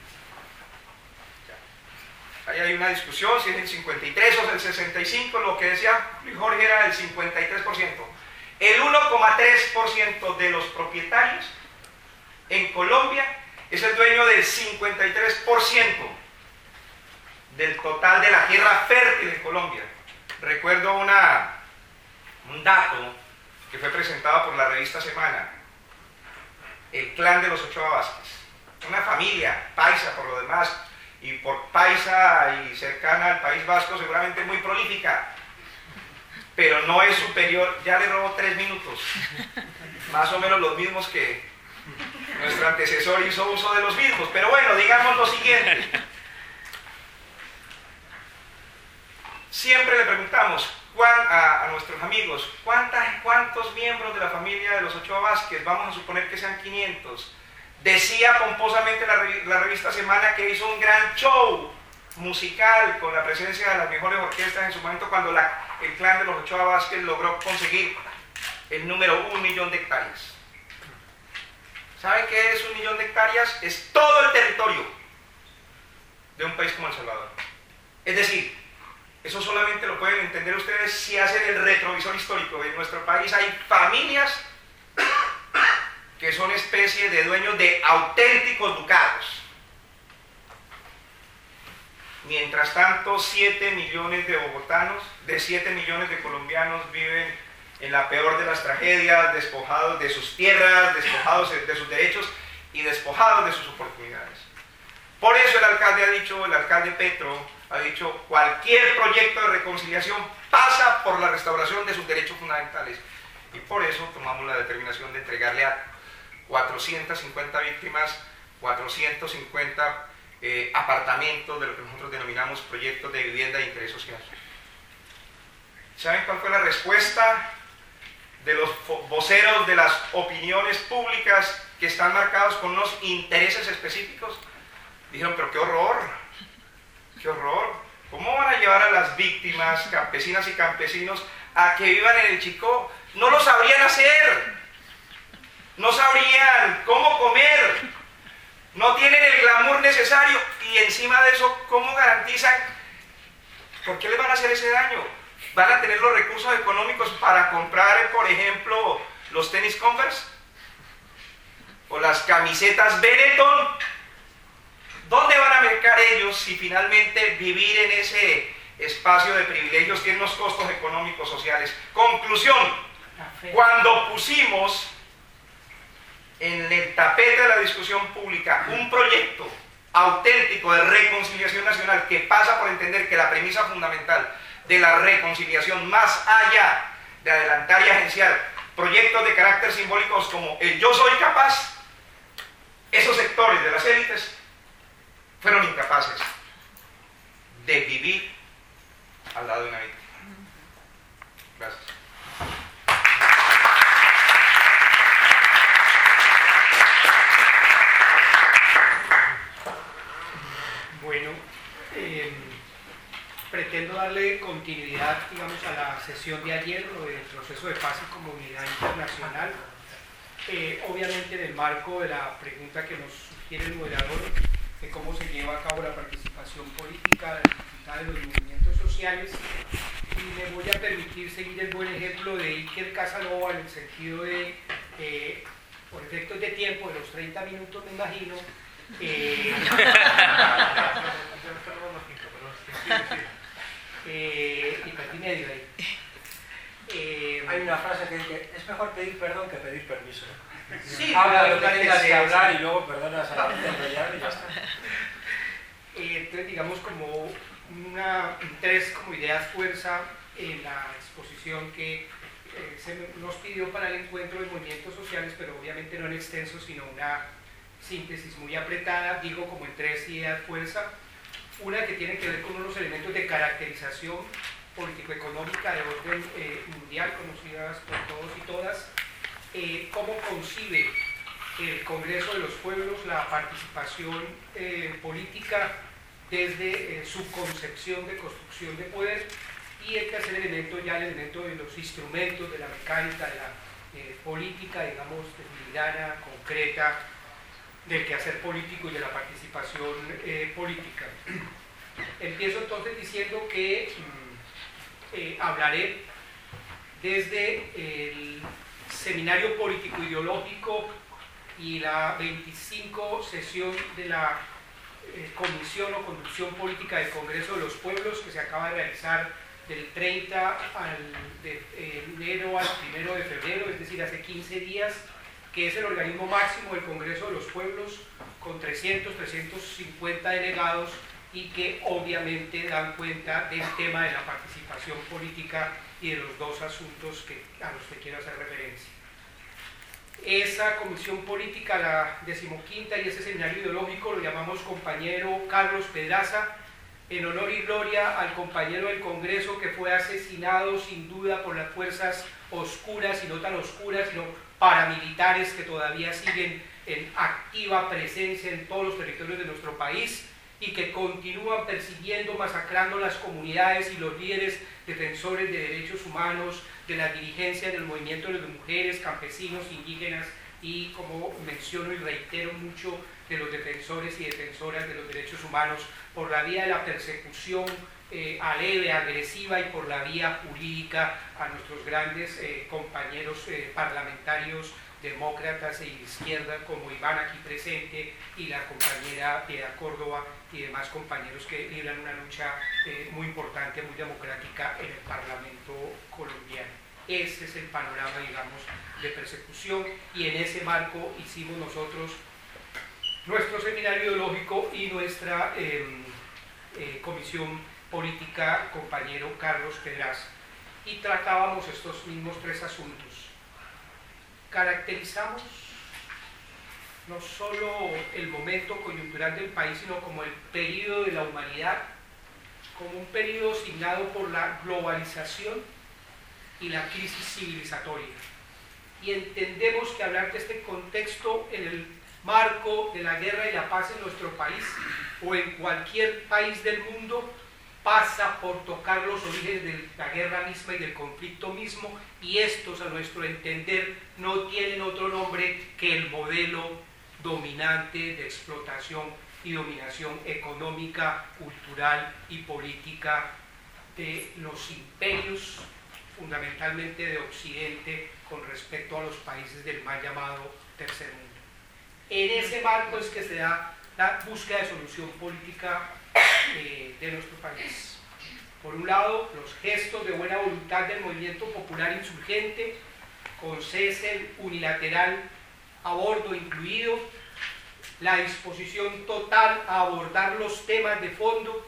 Ahí hay una discusión si es el cincuenta y tres o el sesenta y cinco, lo que decía Luis Jorge era el cincuenta y tres por ciento. El uno coma tres por ciento de los propietarios en Colombia es el dueño del cincuenta y tres por ciento del total de la tierra fértil en Colombia. Recuerdo una, un dato que fue presentado por la revista Semana, el clan de los Ochoa Vázquez, una familia paisa por lo demás, y por paisa y cercana al País Vasco seguramente muy prolífica, pero no es superior, ya le robó tres minutos, más o menos los mismos que nuestro antecesor hizo uso de los mismos, pero bueno, digamos lo siguiente. Siempre le preguntamos a, a nuestros amigos, ¿cuántas, ¿cuántos miembros de la familia de los Ochoa Vázquez? Vamos a suponer que sean quinientos. Decía pomposamente la, la revista Semana que hizo un gran show musical con la presencia de las mejores orquestas en su momento cuando la, el clan de los Ochoa Vázquez logró conseguir el número un millón de hectáreas. ¿Saben qué es un millón de hectáreas? Es todo el territorio de un país como El Salvador. Es decir, eso solamente lo pueden entender ustedes si hacen el retrovisor histórico. En nuestro país hay familias que son especie de dueños de auténticos ducados. Mientras tanto, siete millones de bogotanos, de siete millones de colombianos viven en la peor de las tragedias, despojados de sus tierras, despojados de sus derechos y despojados de sus oportunidades. Por eso el alcalde ha dicho, el alcalde Petro ha dicho, cualquier proyecto de reconciliación pasa por la restauración de sus derechos fundamentales. Y por eso tomamos la determinación de entregarle a cuatrocientas cincuenta víctimas, cuatrocientos cincuenta eh, apartamentos de lo que nosotros denominamos proyectos de vivienda de interés social. ¿Saben cuál fue la respuesta de los voceros de las opiniones públicas que están marcados con unos intereses específicos? Dijeron, pero qué horror, qué horror. ¿Cómo van a llevar a las víctimas, campesinas y campesinos, a que vivan en el Chicó? No lo sabrían hacer. No sabrían cómo comer, no tienen el glamour necesario y encima de eso, ¿cómo garantizan? ¿Por qué les van a hacer ese daño? ¿Van a tener los recursos económicos para comprar, por ejemplo, los tenis Converse? ¿O las camisetas Benetton? ¿Dónde van a mercar ellos si finalmente vivir en ese espacio de privilegios tiene unos costos económicos sociales? Conclusión, cuando pusimos en el tapete de la discusión pública un proyecto auténtico de reconciliación nacional que pasa por entender que la premisa fundamental de la reconciliación, más allá de adelantar y agenciar proyectos de carácter simbólicos como el yo soy capaz, esos sectores de las élites fueron incapaces de vivir al lado de una víctima. Gracias. Bueno, eh, pretendo darle continuidad, digamos, a la sesión de ayer, lo del proceso de paz y comunidad internacional, eh, obviamente en el marco de la pregunta que nos sugiere el moderador, de cómo se lleva a cabo la participación política de las de los movimientos sociales, y me voy a permitir seguir el buen ejemplo de Iker Casanova en el sentido de, eh, por efectos de tiempo, de los treinta minutos me imagino, eh, eh, y perdí medio ahí. Eh, Hay una frase que dice, es mejor pedir perdón que pedir permiso. Sí, habla de lo que claro, tengas que sí, hablar sí. y luego perdonas a enrollar y ya está. Eh, entonces, digamos, como una, tres como ideas fuerza en la exposición que eh, se nos pidió para el encuentro de movimientos sociales, pero obviamente no en extenso, sino una síntesis muy apretada, digo como en tres ideas fuerza. una que tiene que ver con unos elementos de caracterización político-económica de orden eh, mundial, conocidas por todos y todas, eh, cómo concibe el Congreso de los Pueblos la participación eh, política desde eh, su concepción de construcción de poder, y el tercer elemento ya el elemento de los instrumentos, de la mecánica, de la eh, política, digamos, definitiva, concreta, del quehacer político y de la participación eh, política. Empiezo entonces diciendo que mm, eh, hablaré desde el Seminario Político Ideológico y la veinticinco sesión de la eh, Comisión o Conducción Política del Congreso de los Pueblos, que se acaba de realizar del treinta al, de enero al primero de febrero, es decir, hace quince días, que es el organismo máximo del Congreso de los Pueblos, con trescientos, trescientos cincuenta delegados, y que obviamente dan cuenta del tema de la participación política y de los dos asuntos que, a los que quiero hacer referencia. Esa comisión política, la decimoquinta, y ese seminario ideológico lo llamamos compañero Carlos Pedraza, en honor y gloria al compañero del Congreso que fue asesinado sin duda por las fuerzas oscuras, y no tan oscuras, sino paramilitares que todavía siguen en activa presencia en todos los territorios de nuestro país y que continúan persiguiendo, masacrando las comunidades y los líderes defensores de derechos humanos, de la dirigencia del movimiento de mujeres, campesinos, indígenas y, como menciono y reitero mucho, de los defensores y defensoras de los derechos humanos, por la vía de la persecución eh, aleve, agresiva, y por la vía jurídica a nuestros grandes eh, compañeros eh, parlamentarios demócratas e izquierda, como Iván aquí presente, y la compañera Piedad Córdoba y demás compañeros que libran una lucha eh, muy importante, muy democrática en el Parlamento colombiano. Ese es el panorama, digamos, de persecución, y en ese marco hicimos nosotros nuestro seminario ideológico y nuestra eh, eh, comisión política, compañero Carlos Pedraza, y tratábamos estos mismos tres asuntos. Caracterizamos no solo el momento coyuntural del país, sino como el periodo de la humanidad, como un periodo signado por la globalización y la crisis civilizatoria. Y entendemos que hablar de este contexto en el marco de la guerra y la paz en nuestro país o en cualquier país del mundo pasa por tocar los orígenes de la guerra misma y del conflicto mismo, y estos, a nuestro entender, no tienen otro nombre que el modelo dominante de explotación y dominación económica, cultural y política de los imperios, fundamentalmente de Occidente, con respecto a los países del mal llamado Tercer Mundo. En ese marco es que se da la búsqueda de solución política eh, de nuestro país. Por un lado, los gestos de buena voluntad del movimiento popular insurgente, con cese unilateral a bordo incluido, la disposición total a abordar los temas de fondo,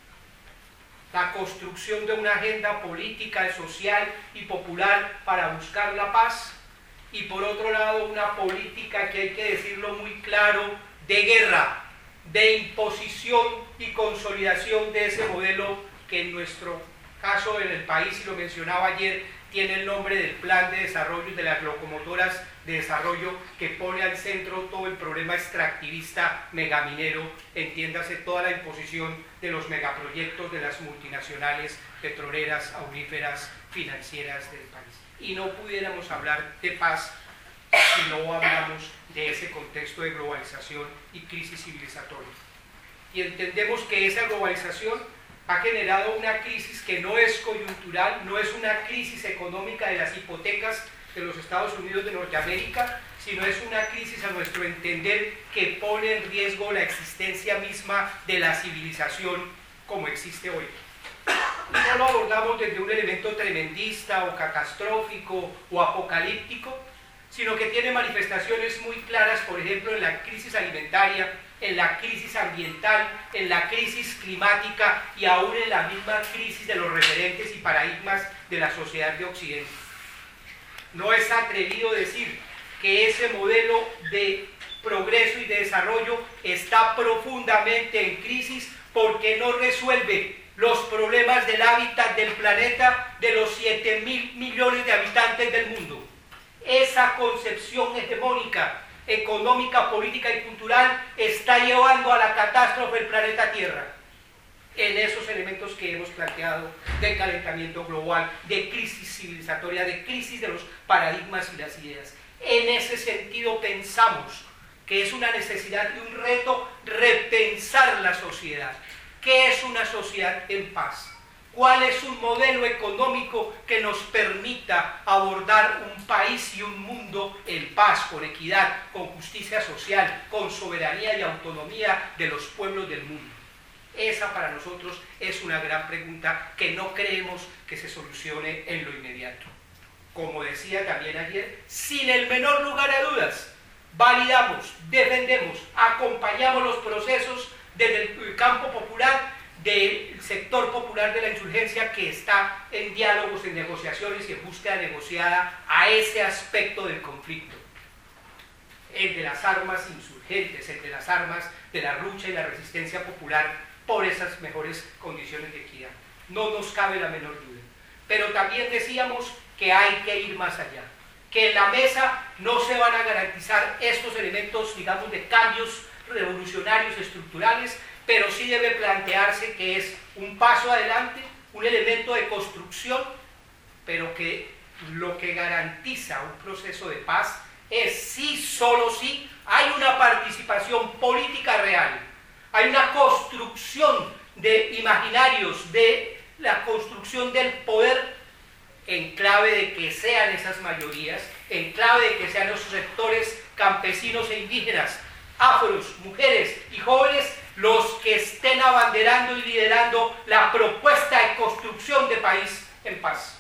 la construcción de una agenda política, social y popular para buscar la paz, y por otro lado una política, que hay que decirlo muy claro, de guerra, de imposición y consolidación de ese modelo que en nuestro caso en el país, y lo mencionaba ayer, tiene el nombre del Plan de Desarrollo de las Locomotoras de Desarrollo, que pone al centro todo el problema extractivista megaminero, entiéndase toda la imposición de los megaproyectos de las multinacionales petroleras, auríferas, financieras del país. Y no pudiéramos hablar de paz si no hablamos de ese contexto de globalización y crisis civilizatoria. Y entendemos que esa globalización ha generado una crisis que no es coyuntural, no es una crisis económica de las hipotecas de los Estados Unidos de Norteamérica, sino es una crisis, a nuestro entender, que pone en riesgo la existencia misma de la civilización como existe hoy. Y no lo abordamos desde un elemento tremendista o catastrófico o apocalíptico, sino que tiene manifestaciones muy claras, por ejemplo, en la crisis alimentaria, en la crisis ambiental, en la crisis climática y aún en la misma crisis de los referentes y paradigmas de la sociedad de Occidente. No es atrevido decir que ese modelo de progreso y de desarrollo está profundamente en crisis porque no resuelve los problemas del hábitat del planeta de los siete mil millones de habitantes del mundo. Esa concepción hegemónica, económica, política y cultural está llevando a la catástrofe el planeta Tierra. En esos elementos que hemos planteado de calentamiento global, de crisis civilizatoria, de crisis de los paradigmas y las ideas. En ese sentido pensamos que es una necesidad y un reto repensar la sociedad. ¿Qué es una sociedad en paz? ¿Cuál es un modelo económico que nos permita abordar un país y un mundo en paz, con equidad, con justicia social, con soberanía y autonomía de los pueblos del mundo? Esa para nosotros es una gran pregunta que no creemos que se solucione en lo inmediato. Como decía también ayer, sin el menor lugar a dudas, validamos, defendemos, acompañamos los procesos desde el campo popular, del sector popular de la insurgencia que está en diálogos, en negociaciones y en búsqueda negociada a ese aspecto del conflicto. El de las armas insurgentes, el de las armas de la lucha y la resistencia popular por esas mejores condiciones de equidad. No nos cabe la menor duda. Pero también decíamos que hay que ir más allá, que en la mesa no se van a garantizar estos elementos, digamos, de cambios revolucionarios estructurales, pero sí debe plantearse que es un paso adelante, un elemento de construcción, pero que lo que garantiza un proceso de paz es sí, solo sí, hay una participación política real, hay una construcción de imaginarios, de la construcción del poder en clave de que sean esas mayorías, en clave de que sean los sectores campesinos e indígenas, afros, mujeres y jóvenes los que estén abanderando y liderando la propuesta de construcción de país en paz.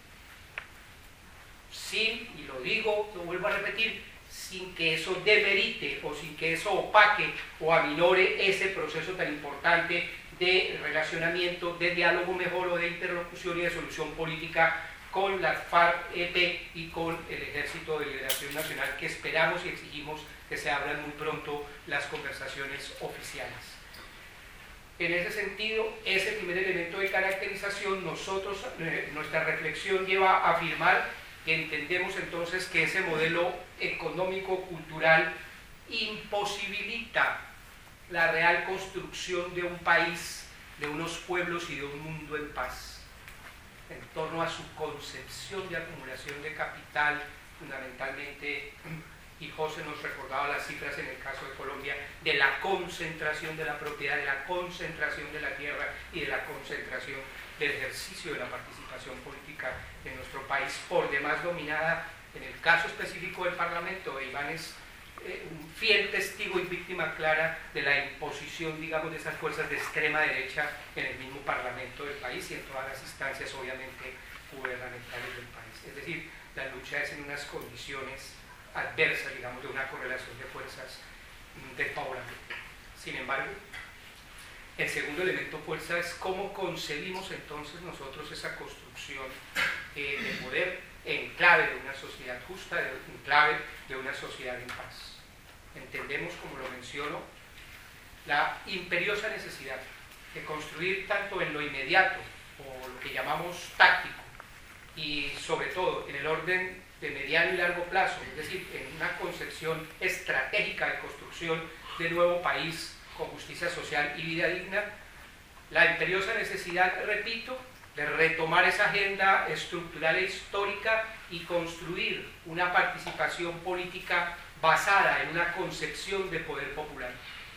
Sin, y lo digo, lo vuelvo a repetir, sin que eso demerite o sin que eso opaque o aminore ese proceso tan importante de relacionamiento, de diálogo mejor o de interlocución y de solución política con la FARC-E P y con el Ejército de Liberación Nacional, que esperamos y exigimos que se abran muy pronto las conversaciones oficiales. En ese sentido, ese primer elemento de caracterización, nosotros, eh, nuestra reflexión lleva a afirmar que entendemos entonces que ese modelo económico-cultural imposibilita la real construcción de un país, de unos pueblos y de un mundo en paz, en torno a su concepción de acumulación de capital, fundamentalmente, y José nos recordaba las cifras en el caso de Colombia, de la concentración de la propiedad, de la concentración de la tierra y de la concentración del ejercicio de la participación política en nuestro país, por demás dominada, en el caso específico del Parlamento. Iván es eh, un fiel testigo y víctima clara de la imposición, digamos, de esas fuerzas de extrema derecha en el mismo Parlamento del país y en todas las instancias, obviamente, gubernamentales del país. Es decir, la lucha es en unas condiciones adversa, digamos, de una correlación de fuerzas desfavorable. Sin embargo, el segundo elemento fuerza es cómo concebimos entonces nosotros esa construcción eh, de poder en clave de una sociedad justa, de, en clave de una sociedad en paz. Entendemos, como lo menciono, la imperiosa necesidad de construir tanto en lo inmediato, o lo que llamamos táctico, y sobre todo en el orden de mediano y largo plazo, es decir, en una concepción estratégica de construcción de nuevo país con justicia social y vida digna, la imperiosa necesidad, repito, de retomar esa agenda estructural e histórica y construir una participación política basada en una concepción de poder popular.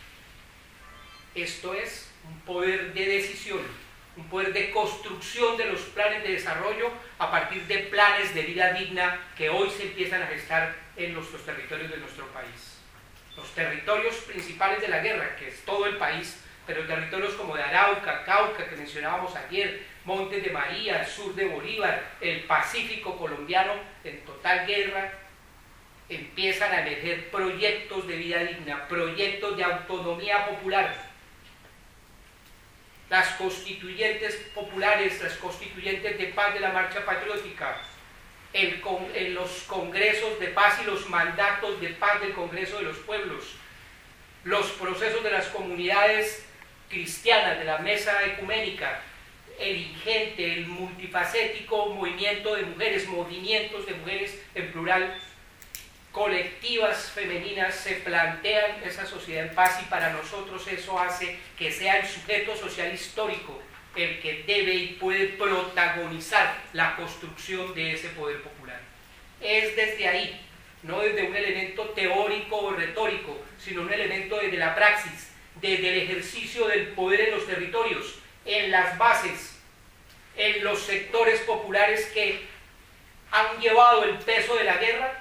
Esto es un poder de decisión, un poder de construcción de los planes de desarrollo a partir de planes de vida digna que hoy se empiezan a gestar en nuestros territorios de nuestro país. Los territorios principales de la guerra, que es todo el país, pero territorios como de Arauca, Cauca, que mencionábamos ayer, Montes de María, sur de Bolívar, el Pacífico colombiano en total guerra, empiezan a emerger proyectos de vida digna, proyectos de autonomía popular. Las constituyentes populares, las constituyentes de paz de la marcha patriótica, el con, en los congresos de paz y los mandatos de paz del Congreso de los Pueblos, los procesos de las comunidades cristianas, de la mesa ecuménica, el ingente, el multifacético movimiento de mujeres, movimientos de mujeres en plural, colectivas femeninas, se plantean esa sociedad en paz, y para nosotros eso hace que sea el sujeto social histórico el que debe y puede protagonizar la construcción de ese poder popular. Es desde ahí, no desde un elemento teórico o retórico, sino un elemento desde la praxis, desde el ejercicio del poder en los territorios, en las bases, en los sectores populares que han llevado el peso de la guerra,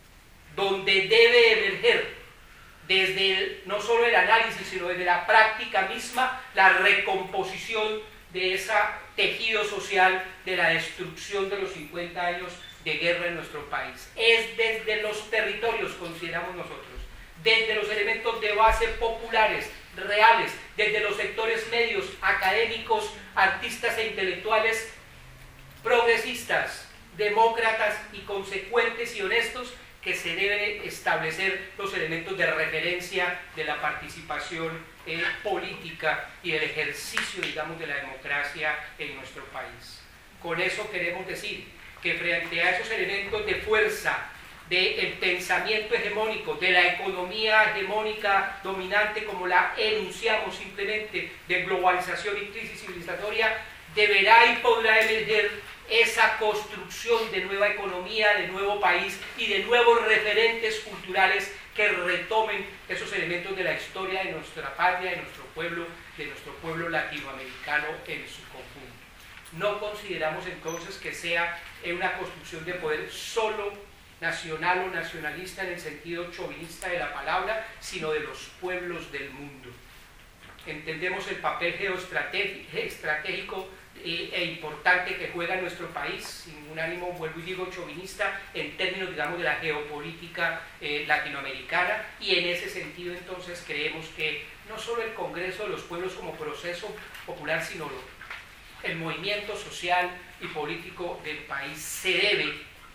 donde debe emerger desde el, no solo el análisis, sino desde la práctica misma, la recomposición de ese tejido social de la destrucción de los cincuenta años de guerra en nuestro país. Es desde los territorios, consideramos nosotros, desde los elementos de base populares, reales, desde los sectores medios, académicos, artistas e intelectuales, progresistas, demócratas y consecuentes y honestos, que se deben establecer los elementos de referencia de la participación eh, política y el ejercicio, digamos, de la democracia en nuestro país. Con eso queremos decir que frente a esos elementos de fuerza del pensamiento hegemónico, de la economía hegemónica dominante, como la enunciamos simplemente, de globalización y crisis civilizatoria, deberá y podrá emerger esa construcción de nueva economía, de nuevo país y de nuevos referentes culturales que retomen esos elementos de la historia de nuestra patria, de nuestro pueblo, de nuestro pueblo latinoamericano en su conjunto. No consideramos entonces que sea una construcción de poder solo nacional o nacionalista en el sentido chauvinista de la palabra, sino de los pueblos del mundo. Entendemos el papel geoestratégico e importante que juega nuestro país, sin un ánimo, vuelvo y digo, chauvinista, en términos, digamos, de la geopolítica eh, latinoamericana, y en ese sentido entonces creemos que no solo el Congreso de los Pueblos como proceso popular, sino el movimiento social y político del país se debe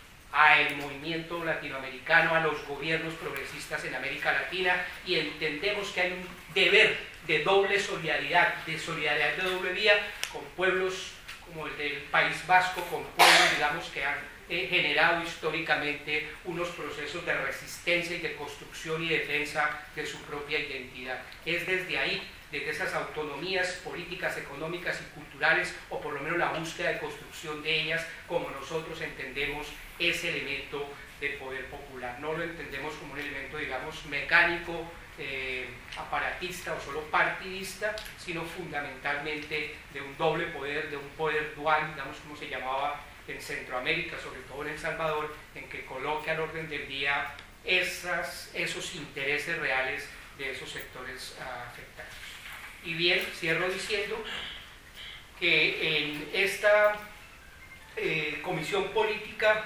al movimiento latinoamericano, a los gobiernos progresistas en América Latina, y entendemos que hay un deber de doble solidaridad, de solidaridad de doble vía, con pueblos como el del País Vasco, con pueblos, digamos, que han eh, generado históricamente unos procesos de resistencia y de construcción y defensa de su propia identidad. Es desde ahí, desde esas autonomías políticas, económicas y culturales, o por lo menos la búsqueda de construcción de ellas, como nosotros entendemos ese elemento de poder popular. No lo entendemos como un elemento, digamos, mecánico, eh, aparatista o solo partidista, sino fundamentalmente de un doble poder, de un poder dual, digamos, como se llamaba en Centroamérica, sobre todo en El Salvador, en que coloque al orden del día esas, esos intereses reales de esos sectores uh, afectados. Y bien, cierro diciendo que en esta eh, comisión política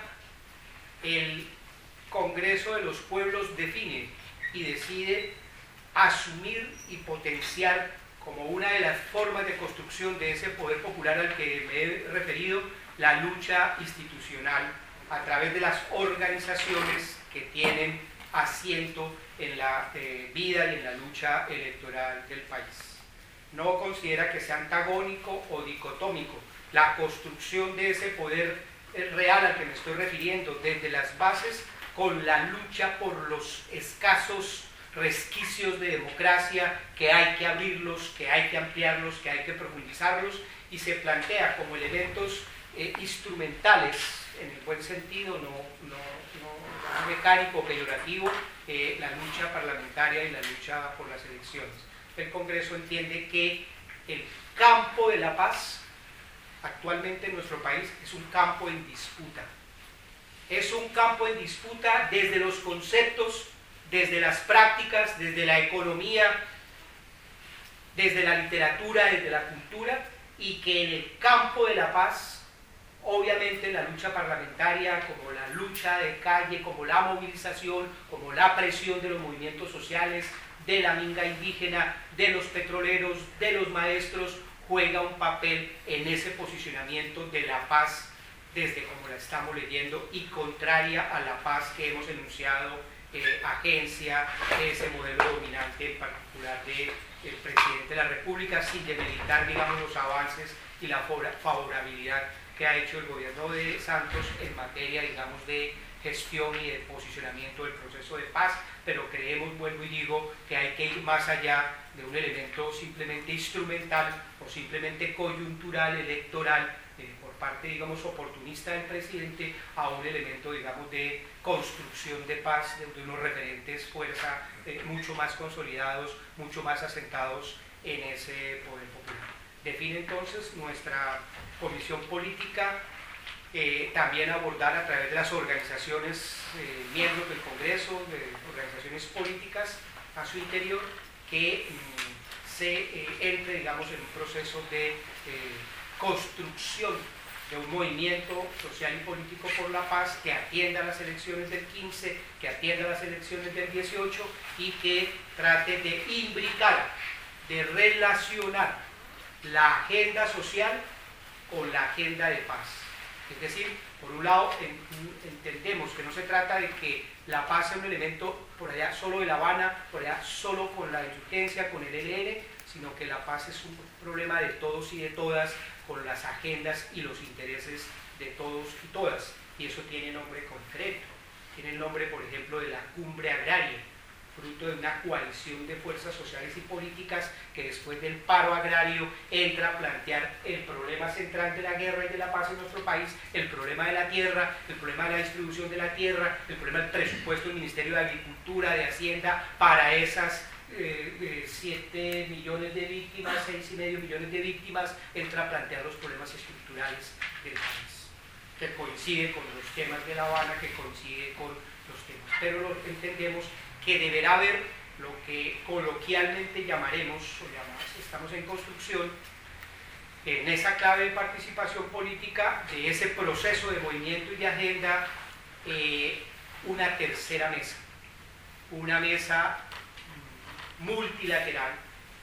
el Congreso de los Pueblos define y decide asumir y potenciar como una de las formas de construcción de ese poder popular al que me he referido, la lucha institucional a través de las organizaciones que tienen asiento en la eh, vida y en la lucha electoral del país. No considera que sea antagónico o dicotómico la construcción de ese poder real al que me estoy refiriendo desde las bases, con la lucha por los escasos resquicios de democracia, que hay que abrirlos, que hay que ampliarlos, que hay que profundizarlos, y se plantea como elementos eh, instrumentales, en el buen sentido, no, no, no, no mecánico o peyorativo, eh, la lucha parlamentaria y la lucha por las elecciones. El Congreso entiende que el campo de la paz actualmente en nuestro país es un campo en disputa. Es un campo en disputa desde los conceptos, desde las prácticas, desde la economía, desde la literatura, desde la cultura, y que en el campo de la paz, obviamente la lucha parlamentaria, como la lucha de calle, como la movilización, como la presión de los movimientos sociales, de la minga indígena, de los petroleros, de los maestros, juega un papel en ese posicionamiento de la paz desde como la estamos leyendo y contraria a la paz que hemos enunciado, eh, agencia ese modelo dominante en particular del presidente de la República, sin demeritar, digamos, los avances y la favorabilidad que ha hecho el gobierno de Santos en materia, digamos, de gestión y de posicionamiento del proceso de paz, pero creemos, vuelvo y digo, que hay que ir más allá de un elemento simplemente instrumental o simplemente coyuntural, electoral, eh, por parte, digamos, oportunista del presidente, a un elemento, digamos, de construcción de paz, de, de unos referentes fuerza eh, mucho más consolidados, mucho más asentados en ese poder popular. Define entonces nuestra comisión política eh, también abordar a través de las organizaciones, eh, miembros del Congreso, de organizaciones políticas a su interior, que mm, se eh, entre, digamos, en un proceso de eh, construcción de un movimiento social y político por la paz que atienda a las elecciones del quince, que atienda a las elecciones del dieciocho y que trate de imbricar, de relacionar la agenda social con la agenda de paz. Es decir, por un lado en, entendemos que no se trata de que la paz sea un elemento por allá solo de La Habana, por allá solo con la insurgencia, con el E L N, sino que la paz es un problema de todos y de todas, con las agendas y los intereses de todos y todas. Y eso tiene nombre concreto. Tiene el nombre, por ejemplo, de la Cumbre Agraria, fruto de una coalición de fuerzas sociales y políticas que después del paro agrario entra a plantear el problema central de la guerra y de la paz en nuestro país, el problema de la tierra, el problema de la distribución de la tierra, el problema del presupuesto del Ministerio de Agricultura, de Hacienda, para esas eh, siete millones de víctimas, seis y medio millones de víctimas, entra a plantear los problemas estructurales del país, que coincide con los temas de La Habana, que coincide con los temas, pero lo entendemos que deberá haber lo que coloquialmente llamaremos, o llamamos, estamos en construcción, en esa clave de participación política, de ese proceso de movimiento y de agenda, eh, una tercera mesa, una mesa multilateral,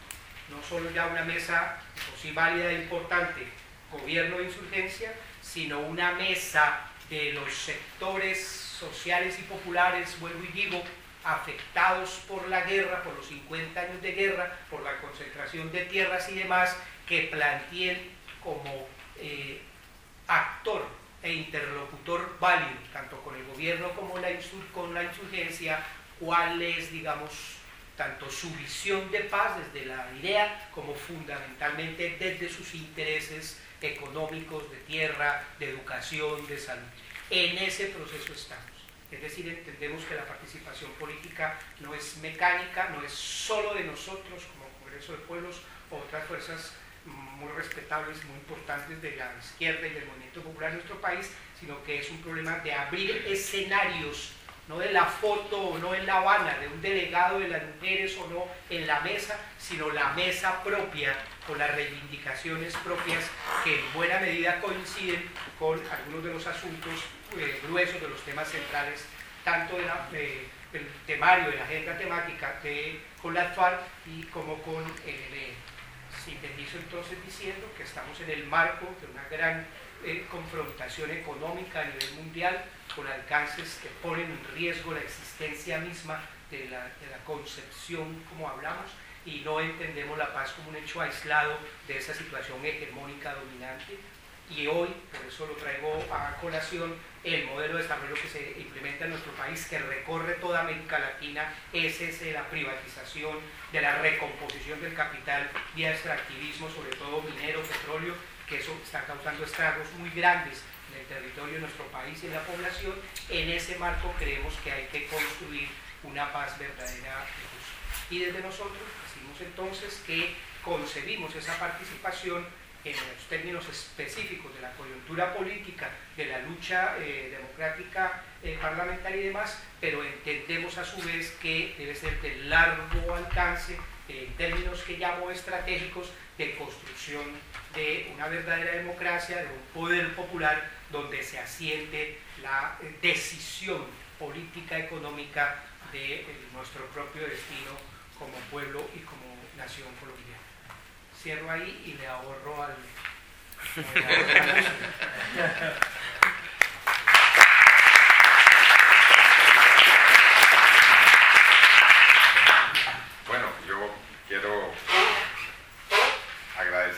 no solo ya una mesa, o sí válida e importante, gobierno de insurgencia, sino una mesa de los sectores sociales y populares, vuelvo y digo, afectados por la guerra, por los cincuenta años de guerra, por la concentración de tierras y demás, que planteen como eh, actor e interlocutor válido, tanto con el gobierno como la insur con la insurgencia, cuál es, digamos, tanto su visión de paz desde la idea, como fundamentalmente desde sus intereses económicos, de tierra, de educación, de salud. En ese proceso estamos. Es decir, entendemos que la participación política no es mecánica, no es solo de nosotros como Congreso de Pueblos o otras fuerzas muy respetables, muy importantes de la izquierda y del movimiento popular en nuestro país, sino que es un problema de abrir escenarios, no de la foto o no en La Habana, de un delegado de las mujeres o no en la mesa, sino la mesa propia, con las reivindicaciones propias que en buena medida coinciden con algunos de los asuntos eh, gruesos de los temas centrales, tanto de la, eh, del temario, de la agenda temática de, con la FARC y como con el E L N. Sintetizo entonces diciendo que estamos en el marco de una gran eh, confrontación económica a nivel mundial, con alcances que ponen en riesgo la existencia misma de la, de la concepción, como hablamos, y no entendemos la paz como un hecho aislado de esa situación hegemónica dominante. Y hoy, por eso lo traigo a colación, el modelo de desarrollo que se implementa en nuestro país, que recorre toda América Latina, es ese de la privatización, de la recomposición del capital vía extractivismo, sobre todo minero, petróleo, que eso está causando estragos muy grandes en el territorio de nuestro país y en la población. En ese marco creemos que hay que construir una paz verdadera y justa. Y desde nosotros decimos entonces que concebimos esa participación en los términos específicos de la coyuntura política, de la lucha eh, democrática eh, parlamentaria y demás, pero entendemos a su vez que debe ser de largo alcance, eh, en términos que llamo estratégicos, de construcción de una verdadera democracia, de un poder popular donde se asiente la eh, decisión política económica de eh, nuestro propio destino como pueblo y como nación colombiana. Cierro ahí y le ahorro al...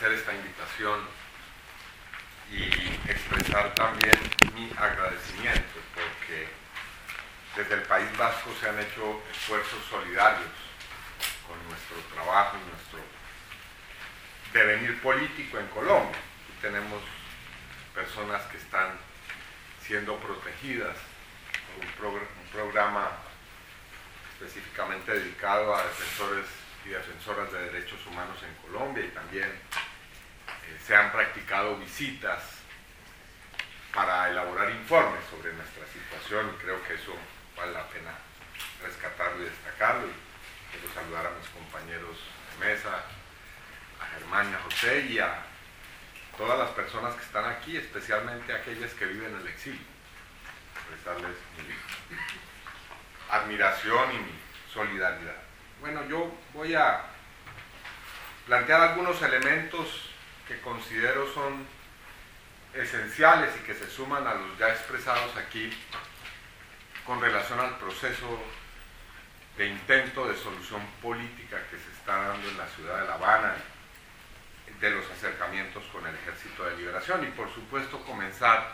agradecer esta invitación y expresar también mi agradecimiento, porque desde el País Vasco se han hecho esfuerzos solidarios con nuestro trabajo y nuestro devenir político en Colombia. Aquí tenemos personas que están siendo protegidas por un, progr un programa específicamente dedicado a defensores y defensoras de derechos humanos en Colombia, y también eh, se han practicado visitas para elaborar informes sobre nuestra situación, y creo que eso vale la pena rescatarlo y destacarlo. Y quiero saludar a mis compañeros de mesa, a Germán y a José, y a todas las personas que están aquí, especialmente aquellas que viven en el exilio. Expresarles mi admiración y mi solidaridad. Bueno, yo voy a plantear algunos elementos que considero son esenciales y que se suman a los ya expresados aquí con relación al proceso de intento de solución política que se está dando en la ciudad de La Habana, de los acercamientos con el Ejército de Liberación, y por supuesto comenzar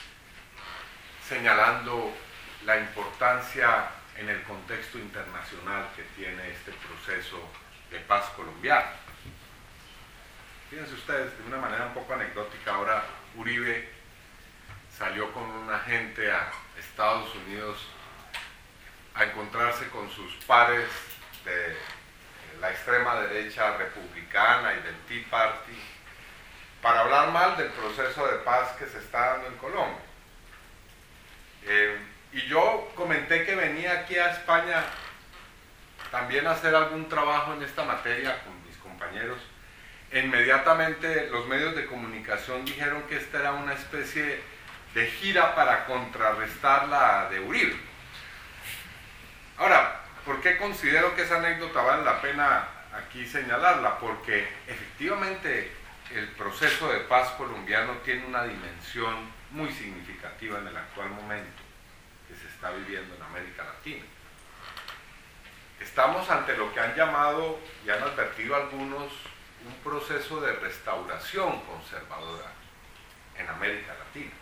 señalando la importancia en el contexto internacional que tiene este proceso de paz colombiano. Fíjense ustedes, de una manera un poco anecdótica, ahora Uribe salió con un agente a Estados Unidos a encontrarse con sus pares de la extrema derecha republicana y del Tea Party para hablar mal del proceso de paz que se está dando en Colombia. Eh, y yo comenté que venía aquí a España también a hacer algún trabajo en esta materia con mis compañeros. E inmediatamente los medios de comunicación dijeron que esta era una especie de gira para contrarrestar la de Uribe. Ahora, ¿por qué considero que esa anécdota vale la pena aquí señalarla? Porque efectivamente el proceso de paz colombiano tiene una dimensión muy significativa en el actual momento que se está viviendo en América Latina. Estamos ante lo que han llamado y han advertido algunos un proceso de restauración conservadora en América Latina.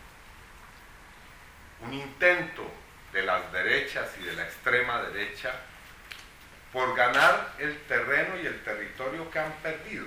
Un intento de las derechas y de la extrema derecha por ganar el terreno y el territorio que han perdido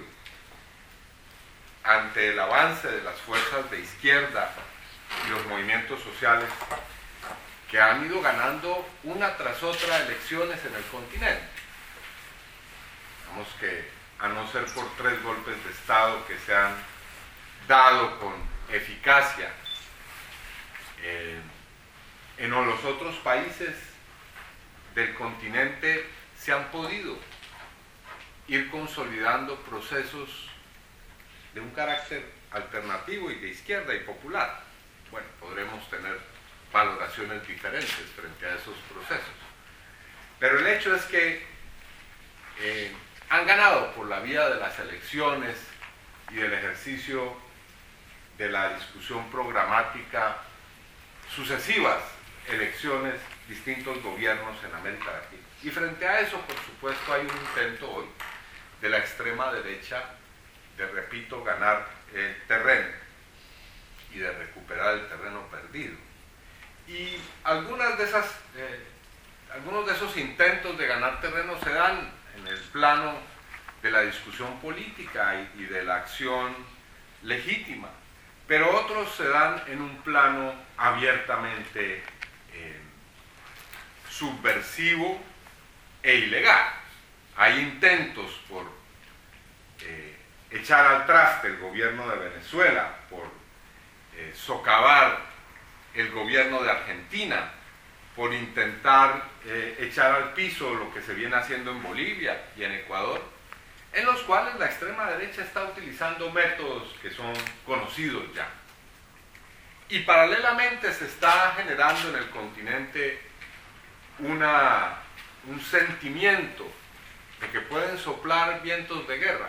ante el avance de las fuerzas de izquierda y los movimientos sociales que han ido ganando una tras otra elecciones en el continente. Digamos que a no ser por tres golpes de Estado que se han dado con eficacia eh, en los otros países del continente, se han podido ir consolidando procesos de un carácter alternativo y de izquierda y popular. Bueno, podremos tener valoraciones diferentes frente a esos procesos, pero el hecho es que eh, han ganado por la vía de las elecciones y del ejercicio de la discusión programática sucesivas elecciones, distintos gobiernos en América Latina. Y frente a eso, por supuesto, hay un intento hoy de la extrema derecha de, repito, ganar el terreno y de recuperar el terreno perdido. Y algunas de esas, eh, algunos de esos intentos de ganar terreno se dan en el plano de la discusión política y, y de la acción legítima, pero otros se dan en un plano abiertamente eh, subversivo e ilegal. Hay intentos por eh, echar al traste el gobierno de Venezuela, por eh, socavar el gobierno de Argentina, por intentar eh, echar al piso lo que se viene haciendo en Bolivia y en Ecuador, en los cuales la extrema derecha está utilizando métodos que son conocidos ya. Y paralelamente se está generando en el continente una, un sentimiento de que pueden soplar vientos de guerra.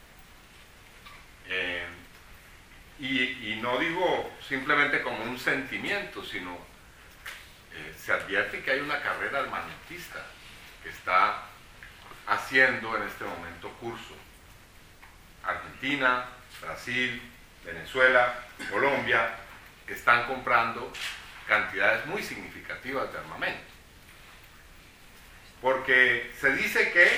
Eh, y, y no digo simplemente como un sentimiento, sino eh, se advierte que hay una carrera armamentista que está haciendo en este momento curso. Argentina, Brasil, Venezuela, Colombia, están comprando cantidades muy significativas de armamento. Porque se dice que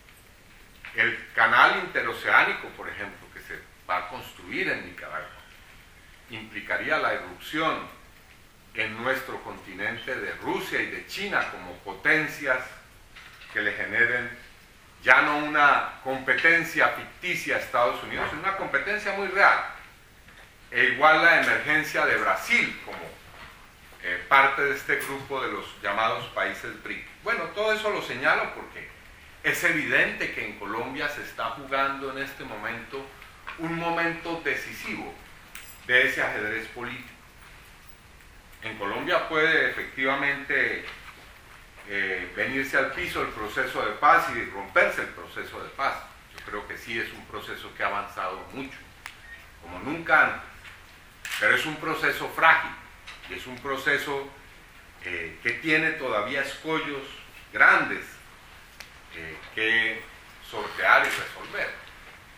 el canal interoceánico, por ejemplo, que se va a construir en Nicaragua, implicaría la irrupción en nuestro continente de Rusia y de China como potencias que le generen ya no una competencia ficticia a Estados Unidos, sino una competencia muy real. E igual la emergencia de Brasil como eh, parte de este grupo de los llamados países B R I C. Bueno, todo eso lo señalo porque es evidente que en Colombia se está jugando en este momento un momento decisivo de ese ajedrez político. En Colombia puede efectivamente eh, venirse al piso el proceso de paz y romperse el proceso de paz. Yo creo que sí es un proceso que ha avanzado mucho, como nunca antes, pero es un proceso frágil y es un proceso eh, que tiene todavía escollos grandes eh, que sortear y resolver.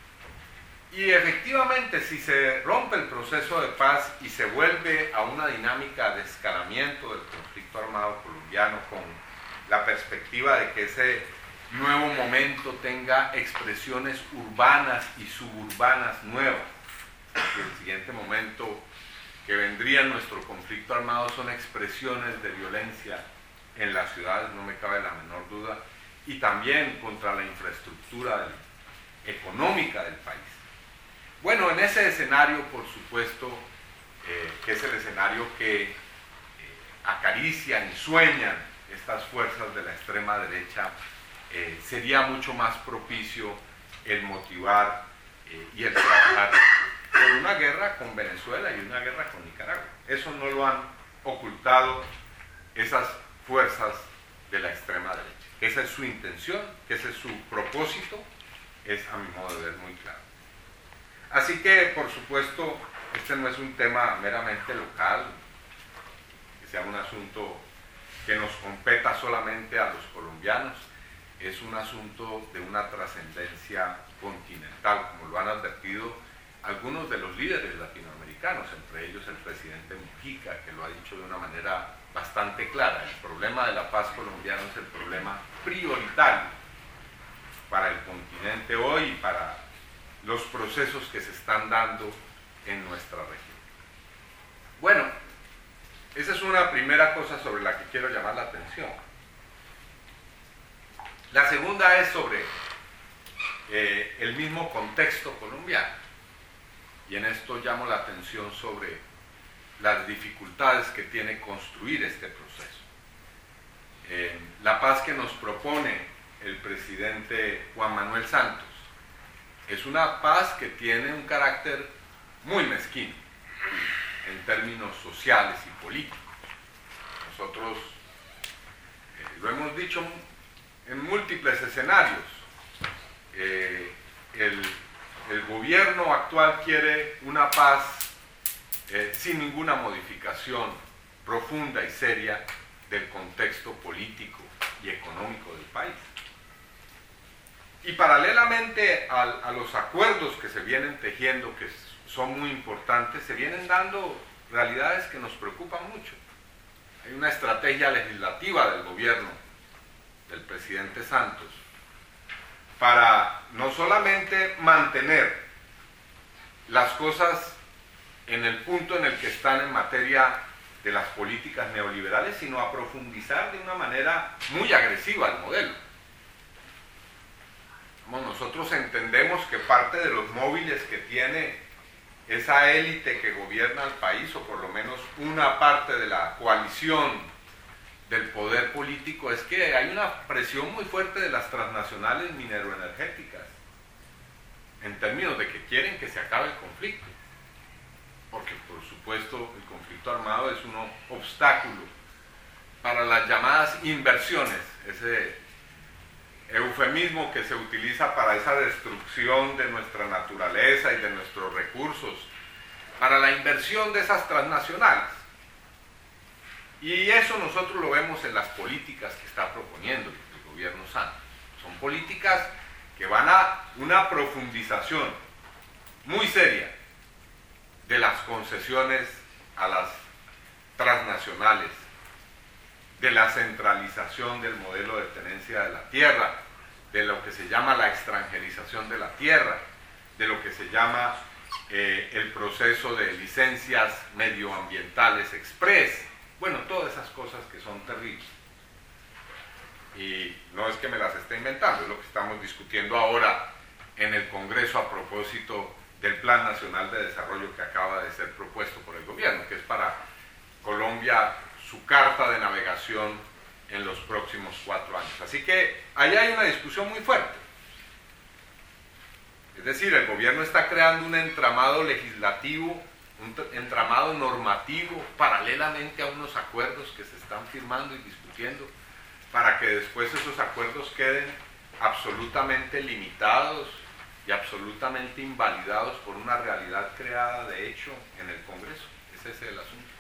Y efectivamente, si se rompe el proceso de paz y se vuelve a una dinámica de escalamiento del conflicto armado colombiano con la perspectiva de que ese nuevo momento tenga expresiones urbanas y suburbanas nuevas, y el siguiente momento que vendría en nuestro conflicto armado son expresiones de violencia en las ciudades, no me cabe la menor duda, y también contra la infraestructura del, económica del país. Bueno, en ese escenario, por supuesto, eh, que es el escenario que eh, acarician y sueñan estas fuerzas de la extrema derecha, eh, sería mucho más propicio el motivar eh, y el trabajar por una guerra con Venezuela y una guerra con Nicaragua. Eso no lo han ocultado esas fuerzas de la extrema derecha. Esa es su intención, que ese es su propósito, es a mi modo de ver muy claro. Así que, por supuesto, este no es un tema meramente local, que sea un asunto que nos competa solamente a los colombianos, es un asunto de una trascendencia continental, como lo han advertido algunos de los líderes latinoamericanos, entre ellos el presidente Mujica, que lo ha dicho de una manera bastante clara. El problema de la paz colombiana es el problema prioritario para el continente hoy y para los procesos que se están dando en nuestra región. Bueno, esa es una primera cosa sobre la que quiero llamar la atención. La segunda es sobre eh, el mismo contexto colombiano, y en esto llamo la atención sobre las dificultades que tiene construir este proceso. Eh, la paz que nos propone el presidente Juan Manuel Santos es una paz que tiene un carácter muy mezquino en términos sociales y políticos. Nosotros eh, lo hemos dicho en múltiples escenarios. Eh, el, el gobierno actual quiere una paz eh, sin ninguna modificación profunda y seria del contexto político y económico del país. Y paralelamente a, a los acuerdos que se vienen tejiendo, que son muy importantes, se vienen dando realidades que nos preocupan mucho. Hay una estrategia legislativa del gobierno del presidente Santos para no solamente mantener las cosas en el punto en el que están en materia de las políticas neoliberales, sino a profundizar de una manera muy agresiva el modelo. Nosotros entendemos que parte de los móviles que tiene esa élite que gobierna el país, o por lo menos una parte de la coalición del poder político, es que hay una presión muy fuerte de las transnacionales mineroenergéticas en términos de que quieren que se acabe el conflicto, porque por supuesto el conflicto armado es un obstáculo para las llamadas inversiones, ese eufemismo que se utiliza para esa destrucción de nuestra naturaleza y de nuestros recursos, para la inversión de esas transnacionales. Y eso nosotros lo vemos en las políticas que está proponiendo el gobierno Santos. Son políticas que van a una profundización muy seria de las concesiones a las transnacionales, de la centralización del modelo de tenencia de la tierra, de lo que se llama la extranjerización de la tierra, de lo que se llama eh, el proceso de licencias medioambientales express, bueno, todas esas cosas que son terribles. Y no es que me las esté inventando, es lo que estamos discutiendo ahora en el Congreso a propósito del Plan Nacional de Desarrollo que acaba de ser propuesto por el gobierno, que es para Colombia su carta de navegación en los próximos cuatro años. Así que ahí hay una discusión muy fuerte. Es decir, el gobierno está creando un entramado legislativo, un entramado normativo paralelamente a unos acuerdos que se están firmando y discutiendo para que después esos acuerdos queden absolutamente limitados y absolutamente invalidados por una realidad creada de hecho en el Congreso. Ese es el asunto.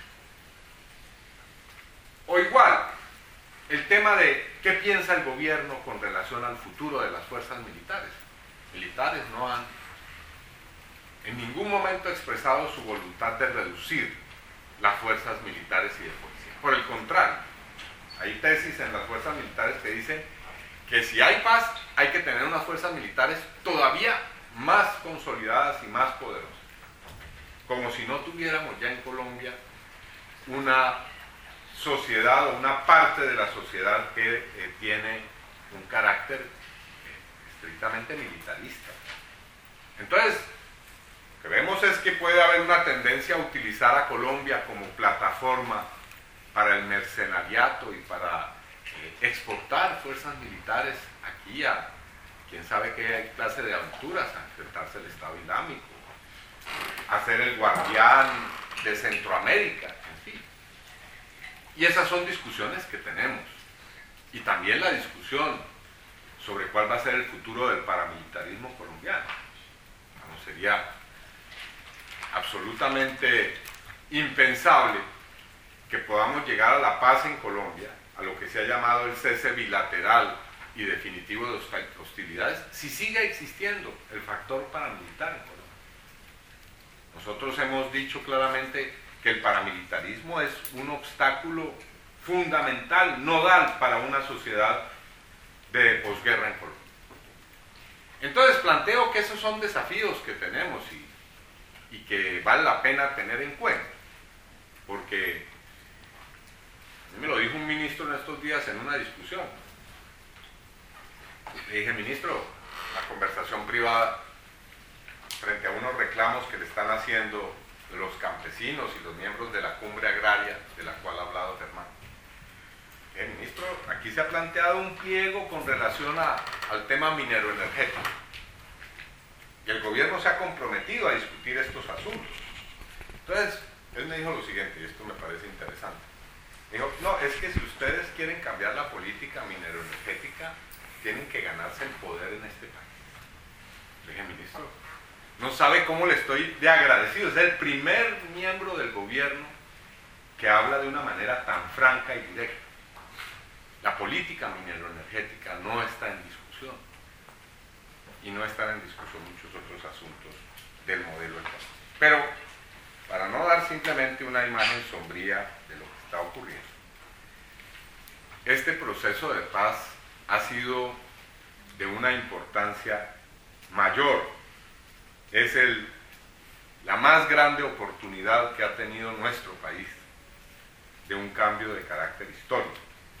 O igual, el tema de qué piensa el gobierno con relación al futuro de las fuerzas militares. Militares no han en ningún momento expresado su voluntad de reducir las fuerzas militares y de policía. Por el contrario, hay tesis en las fuerzas militares que dicen que si hay paz hay que tener unas fuerzas militares todavía más consolidadas y más poderosas. Como si no tuviéramos ya en Colombia una sociedad o una parte de la sociedad que eh, tiene un carácter eh, estrictamente militarista. Entonces, lo que vemos es que puede haber una tendencia a utilizar a Colombia como plataforma para el mercenariato y para eh, exportar fuerzas militares aquí a quién sabe qué clase de aventuras, a enfrentarse al Estado Islámico, a ser el guardián de Centroamérica, en fin. Y esas son discusiones que tenemos. Y también la discusión sobre cuál va a ser el futuro del paramilitarismo colombiano. Bueno, sería absolutamente impensable que podamos llegar a la paz en Colombia, a lo que se ha llamado el cese bilateral y definitivo de hostilidades, si sigue existiendo el factor paramilitar en Colombia. Nosotros hemos dicho claramente que el paramilitarismo es un obstáculo fundamental, nodal para una sociedad de posguerra en Colombia. Entonces planteo que esos son desafíos que tenemos y, y que vale la pena tener en cuenta, porque me lo dijo un ministro en estos días en una discusión. Le dije, ministro, la conversación privada frente a unos reclamos que le están haciendo los campesinos y los miembros de la cumbre agraria de la cual ha hablado Germán. Eh, ministro, aquí se ha planteado un pliego con relación a, al tema minero energético y el gobierno se ha comprometido a discutir estos asuntos. Entonces, él me dijo lo siguiente, y esto me parece interesante. Dijo, no, es que si ustedes quieren cambiar la política minero-energética, tienen que ganarse el poder en este país. Le dije, ministro, no sabe cómo le estoy de agradecido. Es el primer miembro del gobierno que habla de una manera tan franca y directa. La política minero-energética no está en discusión. Y no están en discusión muchos otros asuntos del modelo económico. Pero, para no dar simplemente una imagen sombría de lo que está ocurriendo, este proceso de paz ha sido de una importancia mayor. Es el, la más grande oportunidad que ha tenido nuestro país de un cambio de carácter histórico.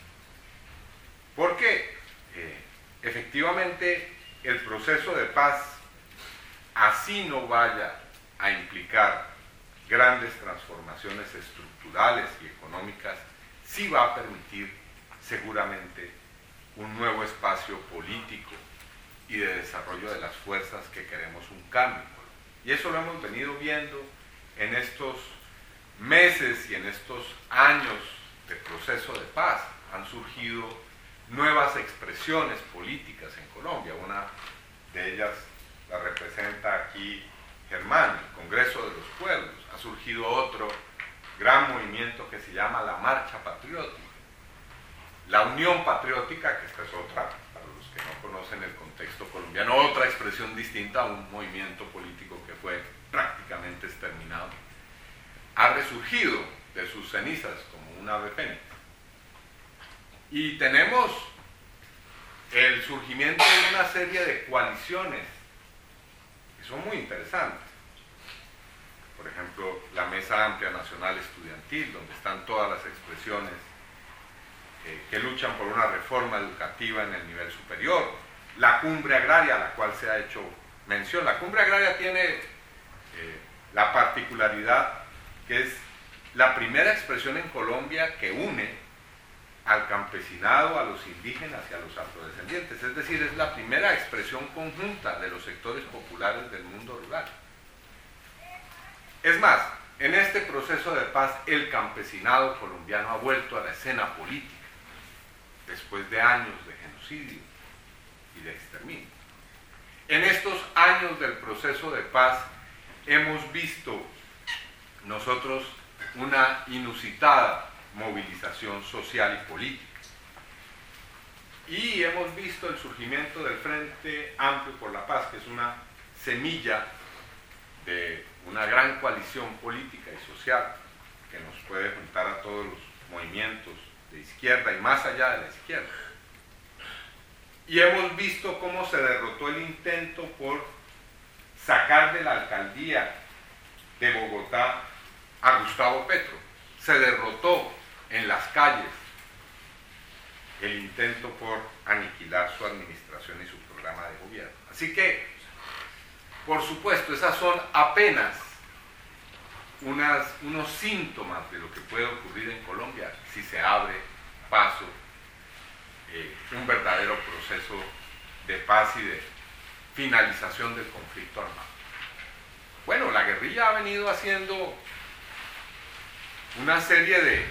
Porque eh, efectivamente el proceso de paz, así no vaya a implicar grandes transformaciones estructurales y económicas, sí va a permitir seguramente un nuevo espacio político y de desarrollo de las fuerzas que queremos un cambio. Y eso lo hemos venido viendo en estos meses y en estos años de proceso de paz. Han surgido nuevas expresiones políticas en Colombia. Una de ellas la representa aquí Germán, el Congreso de los Pueblos. Ha surgido otro gran movimiento que se llama la Marcha Patriótica. La Unión Patriótica, que esta es otra, para los que no conocen el contexto colombiano, otra expresión distinta a un movimiento político que fue prácticamente exterminado, ha resurgido de sus cenizas como un ave fénix. Y tenemos el surgimiento de una serie de coaliciones que son muy interesantes. Por ejemplo, la Mesa Amplia Nacional Estudiantil, donde están todas las expresiones eh, que luchan por una reforma educativa en el nivel superior. La Cumbre Agraria, a la cual se ha hecho mención. La Cumbre Agraria tiene eh, la particularidad que es la primera expresión en Colombia que une al campesinado, a los indígenas y a los afrodescendientes. Es decir, es la primera expresión conjunta de los sectores populares del mundo rural. Es más, en este proceso de paz, el campesinado colombiano ha vuelto a la escena política, después de años de genocidio y de exterminio. En estos años del proceso de paz, hemos visto nosotros una inusitada movilización social y política. Y hemos visto el surgimiento del Frente Amplio por la Paz, que es una semilla de una gran coalición política y social que nos puede juntar a todos los movimientos de izquierda y más allá de la izquierda. Y hemos visto cómo se derrotó el intento por sacar de la alcaldía de Bogotá a Gustavo Petro. Se derrotó en las calles el intento por aniquilar su administración y su programa de gobierno. Así que, por supuesto, esas son apenas unas, unos síntomas de lo que puede ocurrir en Colombia si se abre paso eh, un verdadero proceso de paz y de finalización del conflicto armado. Bueno, la guerrilla ha venido haciendo una serie de, eh,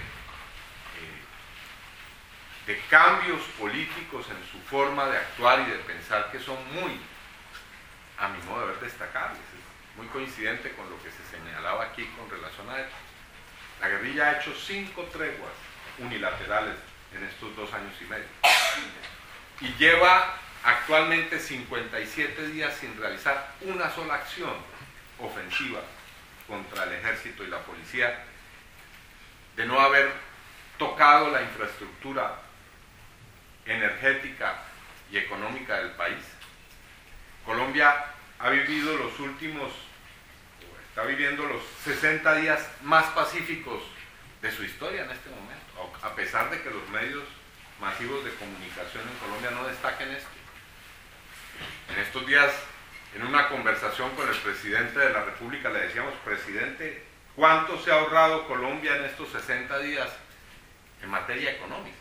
de cambios políticos en su forma de actuar y de pensar que son muy, a mi modo de ver, destacables. Es muy coincidente con lo que se señalaba aquí con relación a esto. La guerrilla ha hecho cinco treguas unilaterales en estos dos años y medio y lleva actualmente cincuenta y siete días sin realizar una sola acción ofensiva contra el ejército y la policía, de no haber tocado la infraestructura energética y económica del país. Colombia ha vivido los últimos, está viviendo los sesenta días más pacíficos de su historia en este momento, a pesar de que los medios masivos de comunicación en Colombia no destaquen esto. En estos días, en una conversación con el presidente de la República, le decíamos: presidente, ¿cuánto se ha ahorrado Colombia en estos sesenta días en materia económica?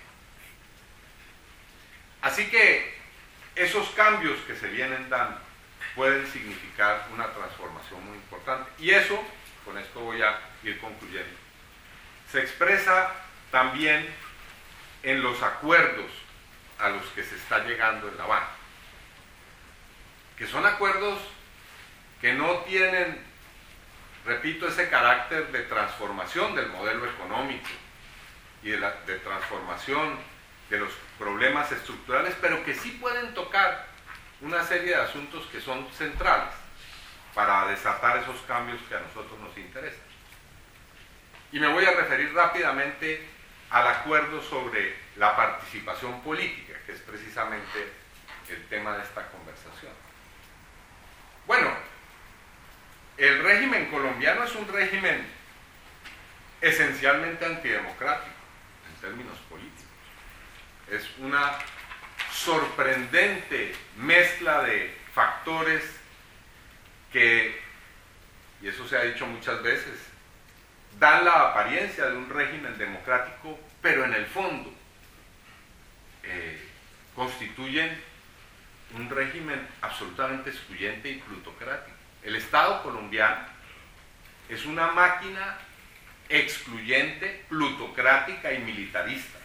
Así que esos cambios que se vienen dando pueden significar una transformación muy importante. Y eso, con esto voy a ir concluyendo, se expresa también en los acuerdos a los que se está llegando en La Habana, que son acuerdos que no tienen, repito, ese carácter de transformación del modelo económico y de, la, de transformación de los problemas estructurales, pero que sí pueden tocar una serie de asuntos que son centrales para desatar esos cambios que a nosotros nos interesan. Y me voy a referir rápidamente al acuerdo sobre la participación política, que es precisamente el tema de esta conversación. Bueno, el régimen colombiano es un régimen esencialmente antidemocrático en términos políticos. Es una sorprendente mezcla de factores que, y eso se ha dicho muchas veces, dan la apariencia de un régimen democrático, pero en el fondo eh, constituyen un régimen absolutamente excluyente y plutocrático. El Estado colombiano es una máquina excluyente, plutocrática y militarista.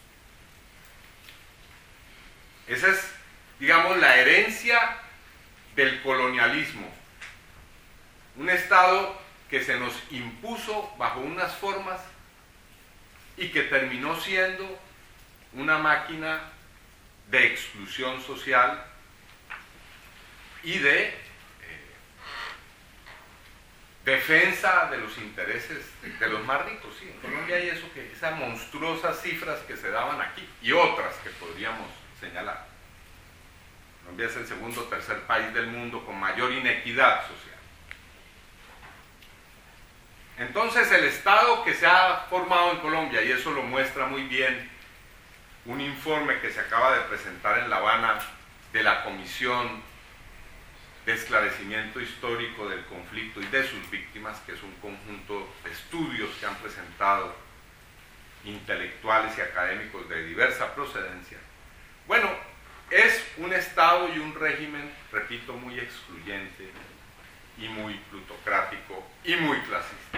Esa es, digamos, la herencia del colonialismo. Un Estado que se nos impuso bajo unas formas y que terminó siendo una máquina de exclusión social y de eh, defensa de los intereses de los más ricos. Sí, en Colombia hay eso, que esas monstruosas cifras que se daban aquí y otras que podríamos señalar. Colombia es el segundo o tercer país del mundo con mayor inequidad social. Entonces el Estado que se ha formado en Colombia, y eso lo muestra muy bien un informe que se acaba de presentar en La Habana de la Comisión de Esclarecimiento Histórico del Conflicto y de sus Víctimas, que es un conjunto de estudios que han presentado intelectuales y académicos de diversa procedencia. Bueno, es un Estado y un régimen, repito, muy excluyente y muy plutocrático y muy clasista.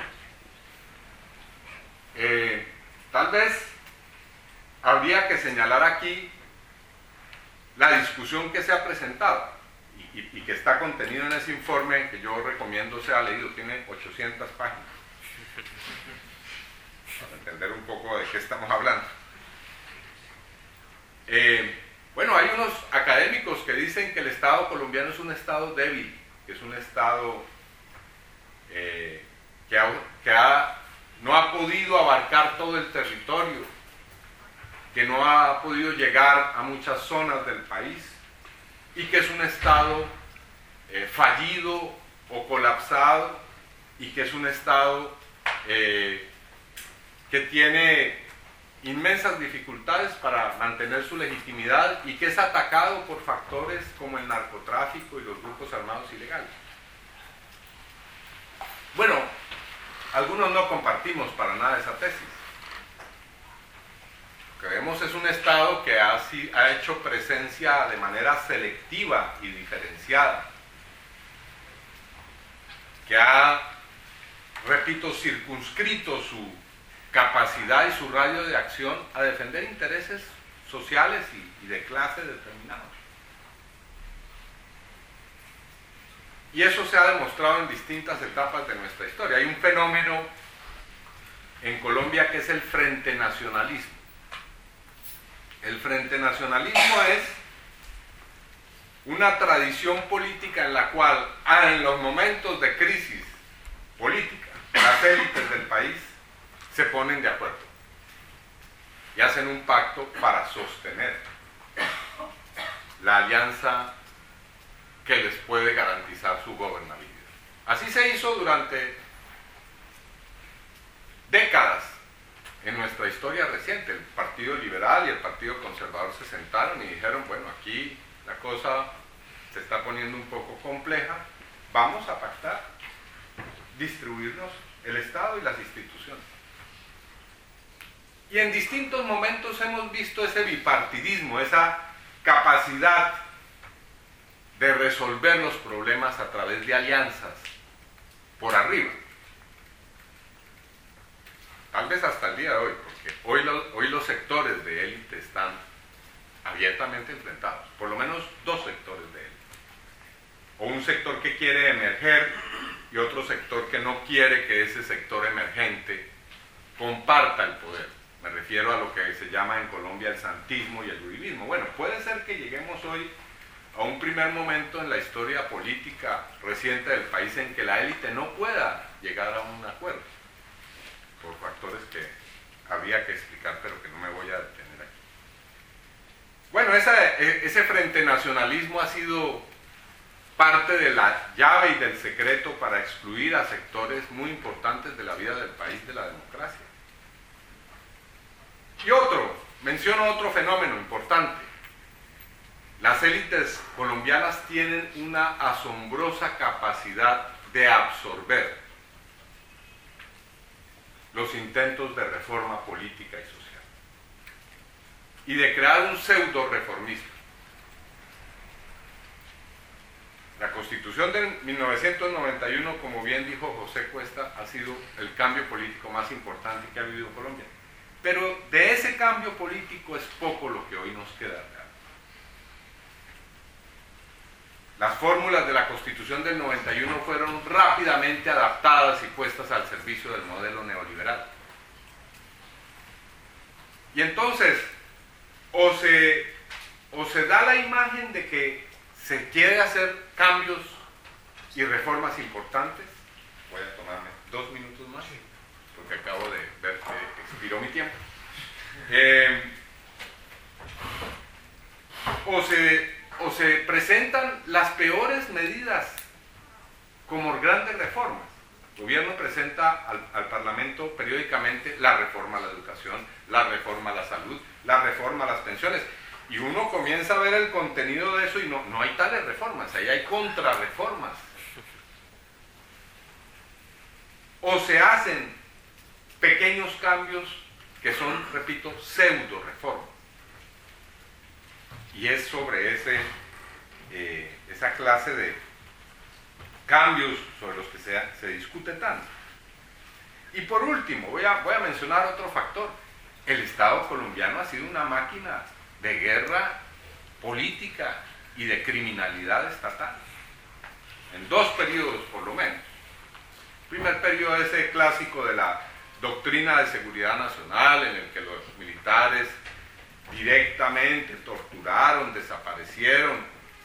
Eh, tal vez habría que señalar aquí la discusión que se ha presentado y, y, y que está contenido en ese informe que yo recomiendo sea leído. Tiene ochocientas páginas para entender un poco de qué estamos hablando. Eh, bueno, hay unos académicos que dicen que el Estado colombiano es un Estado débil, que es un Estado eh, que, ha, que ha, no ha podido abarcar todo el territorio, que no ha podido llegar a muchas zonas del país y que es un Estado eh, fallido o colapsado y que es un Estado eh, que tiene inmensas dificultades para mantener su legitimidad y que es atacado por factores como el narcotráfico y los grupos armados ilegales. Bueno, algunos no compartimos para nada esa tesis. Lo que vemos es un Estado que ha, ha hecho presencia de manera selectiva y diferenciada, que ha, repito, circunscrito su capacidad y su radio de acción a defender intereses sociales y, y de clase determinados. Y eso se ha demostrado en distintas etapas de nuestra historia. Hay un fenómeno en Colombia que es el frente nacionalismo. El frente nacionalismo es una tradición política en la cual, en los momentos de crisis política, las élites del país se ponen de acuerdo y hacen un pacto para sostener la alianza que les puede garantizar su gobernabilidad. Así se hizo durante décadas en nuestra historia reciente. El Partido Liberal y el Partido Conservador se sentaron y dijeron, bueno, aquí la cosa se está poniendo un poco compleja, vamos a pactar, distribuirnos el Estado y las instituciones. Y en distintos momentos hemos visto ese bipartidismo, esa capacidad de resolver los problemas a través de alianzas por arriba. Tal vez hasta el día de hoy, porque hoy, lo, hoy los sectores de élite están abiertamente enfrentados, por lo menos dos sectores de élite. O un sector que quiere emerger y otro sector que no quiere que ese sector emergente comparta el poder. Me refiero a lo que se llama en Colombia el santismo y el uribismo. Bueno, puede ser que lleguemos hoy a un primer momento en la historia política reciente del país en que la élite no pueda llegar a un acuerdo, por factores que había que explicar, pero que no me voy a detener aquí. Bueno, esa, ese frente nacionalismo ha sido parte de la llave y del secreto para excluir a sectores muy importantes de la vida del país, de la democracia. Y otro, menciono otro fenómeno importante. Las élites colombianas tienen una asombrosa capacidad de absorber los intentos de reforma política y social y de crear un pseudo reformismo. La Constitución de mil novecientos noventa y uno, como bien dijo José Cuesta, ha sido el cambio político más importante que ha vivido Colombia. Pero de ese cambio político es poco lo que hoy nos queda real. Las fórmulas de la Constitución del noventa y uno fueron rápidamente adaptadas y puestas al servicio del modelo neoliberal. Y entonces, o se, o se da la imagen de que se quiere hacer cambios y reformas importantes, voy a tomarme dos minutos más, porque acabo de ver que expiró mi tiempo. Eh, o, se, o se presentan las peores medidas como grandes reformas. El gobierno presenta al, al Parlamento periódicamente la reforma a la educación, la reforma a la salud, la reforma a las pensiones. Y uno comienza a ver el contenido de eso y no, no hay tales reformas, ahí hay contrarreformas. O se hacen pequeños cambios que son, repito, pseudo reformas. Y es sobre ese, eh, esa clase de cambios sobre los que se, se discute tanto. Y por último, voy a, voy a mencionar otro factor. El Estado colombiano ha sido una máquina de guerra política y de criminalidad estatal. En dos periodos, por lo menos. El primer periodo es ese clásico de la doctrina de seguridad nacional, en el que los militares directamente torturaron, desaparecieron.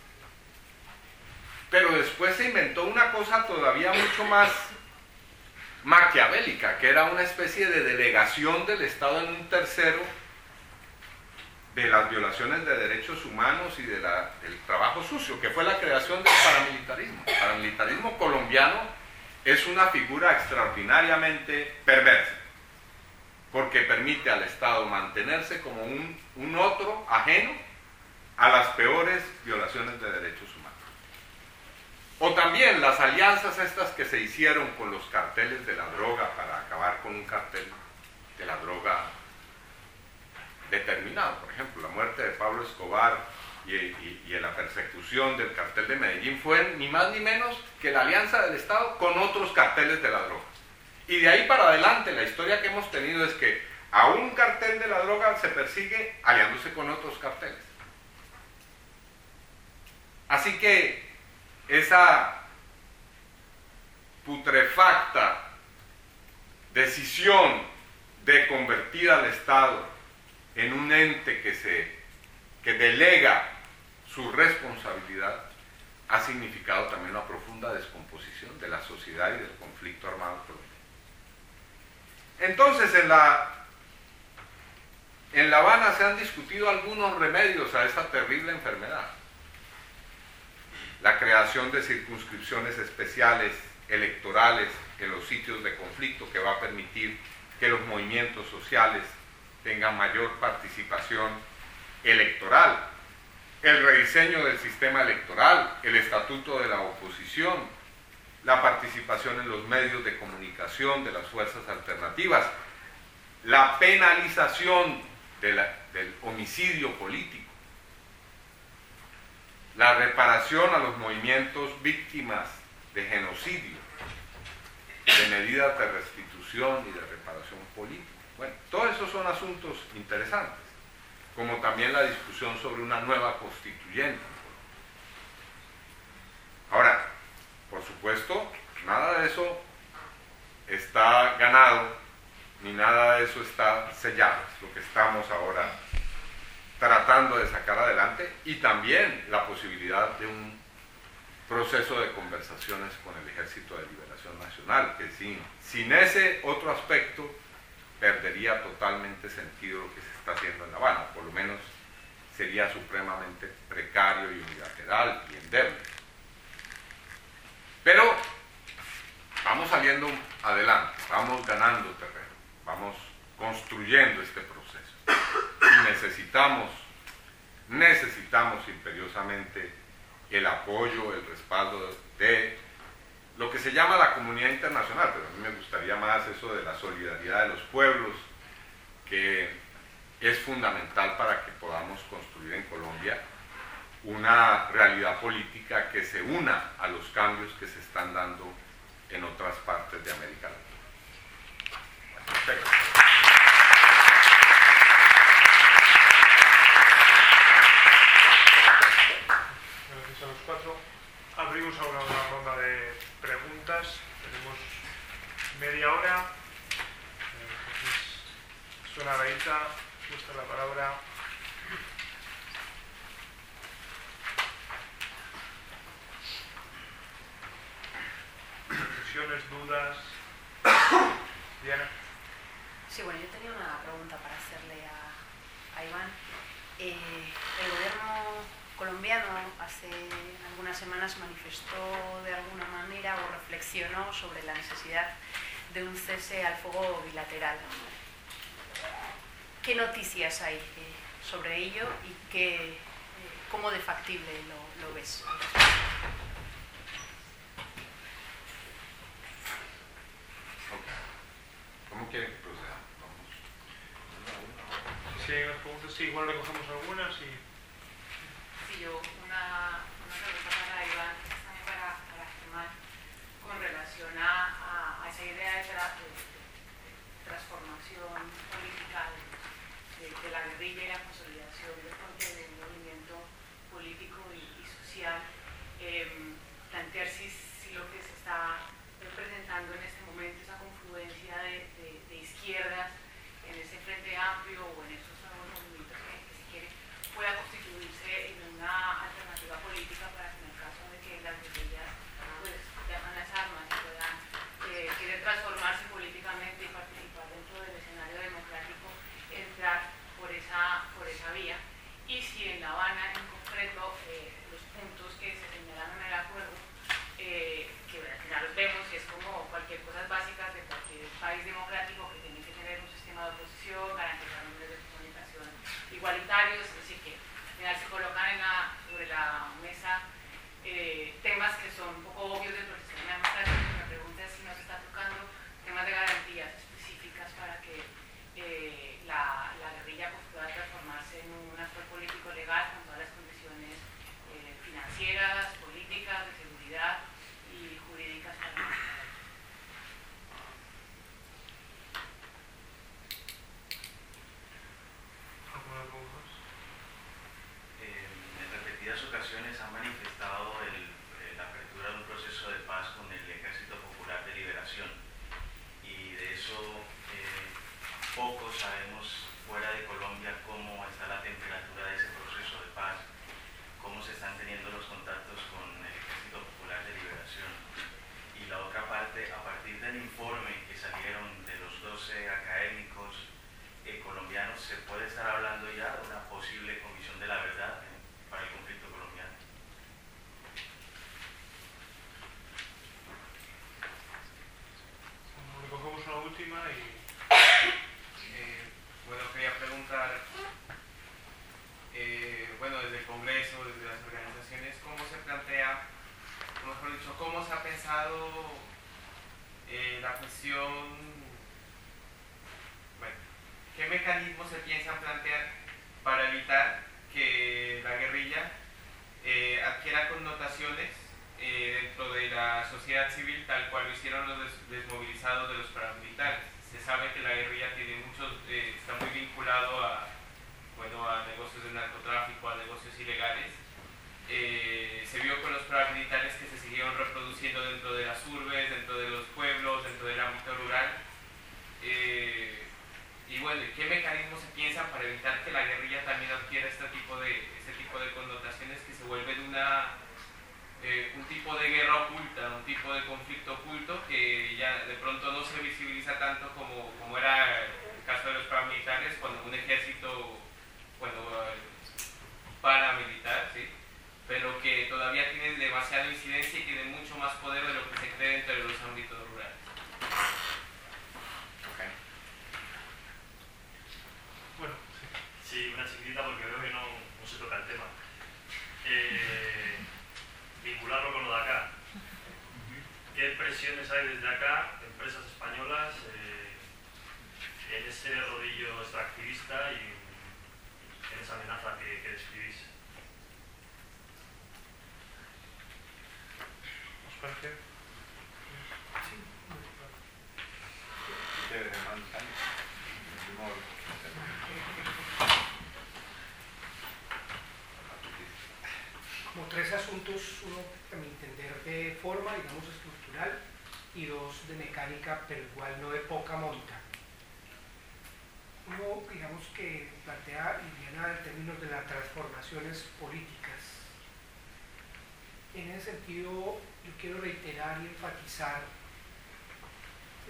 Pero después se inventó una cosa todavía mucho más maquiavélica, que era una especie de delegación del Estado en un tercero de las violaciones de derechos humanos y de la, del trabajo sucio, que fue la creación del paramilitarismo. El paramilitarismo colombiano es una figura extraordinariamente perversa, porque permite al Estado mantenerse como un, un otro ajeno a las peores violaciones de derechos humanos. O también las alianzas estas que se hicieron con los carteles de la droga para acabar con un cartel de la droga determinado. Por ejemplo, la muerte de Pablo Escobar y, y, y la persecución del cartel de Medellín fue ni más ni menos que la alianza del Estado con otros carteles de la droga. Y de ahí para adelante la historia que hemos tenido es que a un cartel de la droga se persigue aliándose con otros carteles. Así que esa putrefacta decisión de convertir al Estado en un ente que, se, que delega su responsabilidad ha significado también una profunda descomposición de la sociedad y del conflicto armado colombiano. Entonces, en la, en La Habana se han discutido algunos remedios a esta terrible enfermedad. La creación de circunscripciones especiales electorales en los sitios de conflicto, que va a permitir que los movimientos sociales tengan mayor participación electoral. El rediseño del sistema electoral, el estatuto de la oposición, la participación en los medios de comunicación de las fuerzas alternativas, la penalización de la, del homicidio político, la reparación a los movimientos víctimas de genocidio, de medidas de restitución y de reparación política. Bueno, todos esos son asuntos interesantes, como también la discusión sobre una nueva constituyente. Ahora, por supuesto, nada de eso está ganado, ni nada de eso está sellado, es lo que estamos ahora tratando de sacar adelante, y también la posibilidad de un proceso de conversaciones con el Ejército de Liberación Nacional, que sin, sin ese otro aspecto perdería totalmente sentido lo que se está haciendo en La Habana, por lo menos sería supremamente precario y unilateral y endeble. Pero vamos saliendo adelante, vamos ganando terreno, vamos construyendo este proceso. Y necesitamos, necesitamos imperiosamente el apoyo, el respaldo de lo que se llama la comunidad internacional, pero a mí me gustaría más eso de la solidaridad de los pueblos, que es fundamental para que podamos construir en Colombia una realidad política que se una a los cambios que se están dando en otras partes de América Latina. Perfecto. Gracias a los cuatro. Abrimos ahora una ronda de preguntas. Tenemos media hora. Entonces, suena la guita, gusta la palabra. Reflexiones. reflexiones, dudas. Diana. Sí, bueno, yo tenía una pregunta para hacerle a, a Iván. Eh, el gobierno colombiano hace algunas semanas manifestó de alguna manera o reflexionó sobre la necesidad de un cese al fuego bilateral. ¿Qué noticias hay eh, sobre ello y qué, eh, cómo de factible lo, lo ves? ¿Cómo quieren que procedamos? Vamos. Si hay unas preguntas, sí, igual recogemos algunas y... Sí, yo una, una pregunta para Iván, también para, para Germán, con relación a, a, a esa idea de, tra, de, de transformación política de, de, de la guerrilla y la consolidación de, de un movimiento político y, y social. Eh, plantear si, si lo que se está presentando en este momento, esa confluencia de, de, de izquierdas en ese frente amplio o en esos nuevos movimientos que, que si quiere pueda constituirse en una alternativa política para que en el caso de que las guerrillas pues llaman las armas y puedan eh, querer transformarse políticamente y participar dentro del escenario democrático, entrar por esa, por esa vía. Y si en La Habana en concreto eh, los puntos que se señalan en el acuerdo, eh, que al final los vemos y es como cualquier cosas básicas de cualquier país democrático que tiene que tener un sistema de oposición, garantizar un medio de comunicación igualitarios, es decir, que al final se colocan en la, sobre la mesa eh, temas que son un poco obvios del sistema democrático. Me pregunta es si nos está tocando temas de garantías específicas para que eh, la, la guerrilla pues, pueda transformarse en un actor político legal con todas las condiciones eh, financieras, políticas, de seguridad y jurídicas para nosotros. Eh, en repetidas ocasiones han manifestado el, eh, la apertura de un proceso de paz con el Ejército Popular de Liberación, y de eso eh, poco sabemos fuera de Colombia cómo está la temperatura de ese proceso de paz, cómo se están teniendo los contactos con el Ejército Popular de Liberación. Y la otra parte, a partir del informe que salieron de los doce académicos eh, colombianos, ¿se puede estar hablando ya de una posible comisión de la verdad eh, para el conflicto colombiano? Recogemos una última y... Eh, bueno, quería preguntar, eh, bueno, desde el Congreso, desde las organizaciones, ¿cómo se plantea, o mejor dicho, cómo se ha pensado eh, la cuestión, bueno, qué mecanismos se piensan plantear para evitar que la guerrilla eh, adquiera connotaciones eh, dentro de la sociedad civil tal cual lo hicieron los des desmovilizados de los paramilitares? Se sabe que la guerrilla tiene muchos, eh, está muy vinculado a, bueno, a negocios de narcotráfico, a negocios ilegales. Eh, se vio con los paramilitares que se siguieron reproduciendo dentro de las urbes, dentro de los pueblos, dentro del ámbito rural. Eh, y bueno, ¿qué mecanismos se piensan para evitar que la guerrilla también adquiera este tipo de, este tipo de connotaciones que se vuelven una, eh, un tipo de guerra oculta, un tipo de conflicto oculto que ya de pronto no se visibiliza tanto como, como era el caso de los paramilitares, cuando un ejército, bueno, paramilitar, ¿sí?, pero que todavía tienen demasiada incidencia y tienen mucho más poder de lo que se cree dentro de los ámbitos rurales. Okay. Bueno, sí. Sí, una chiquitita porque veo que no, no se toca el tema. Eh, vincularlo con lo de acá. ¿Qué presiones hay desde acá, empresas españolas, eh, en ese rodillo extractivista y en esa amenaza que, que describís? ¿Os parece? Como tres asuntos, uno a mi entender de forma, digamos, estructural, y dos de mecánica, pero igual no de poca monta. Uno, digamos, que plantea Liliana en términos de las transformaciones políticas. En ese sentido, yo quiero reiterar y enfatizar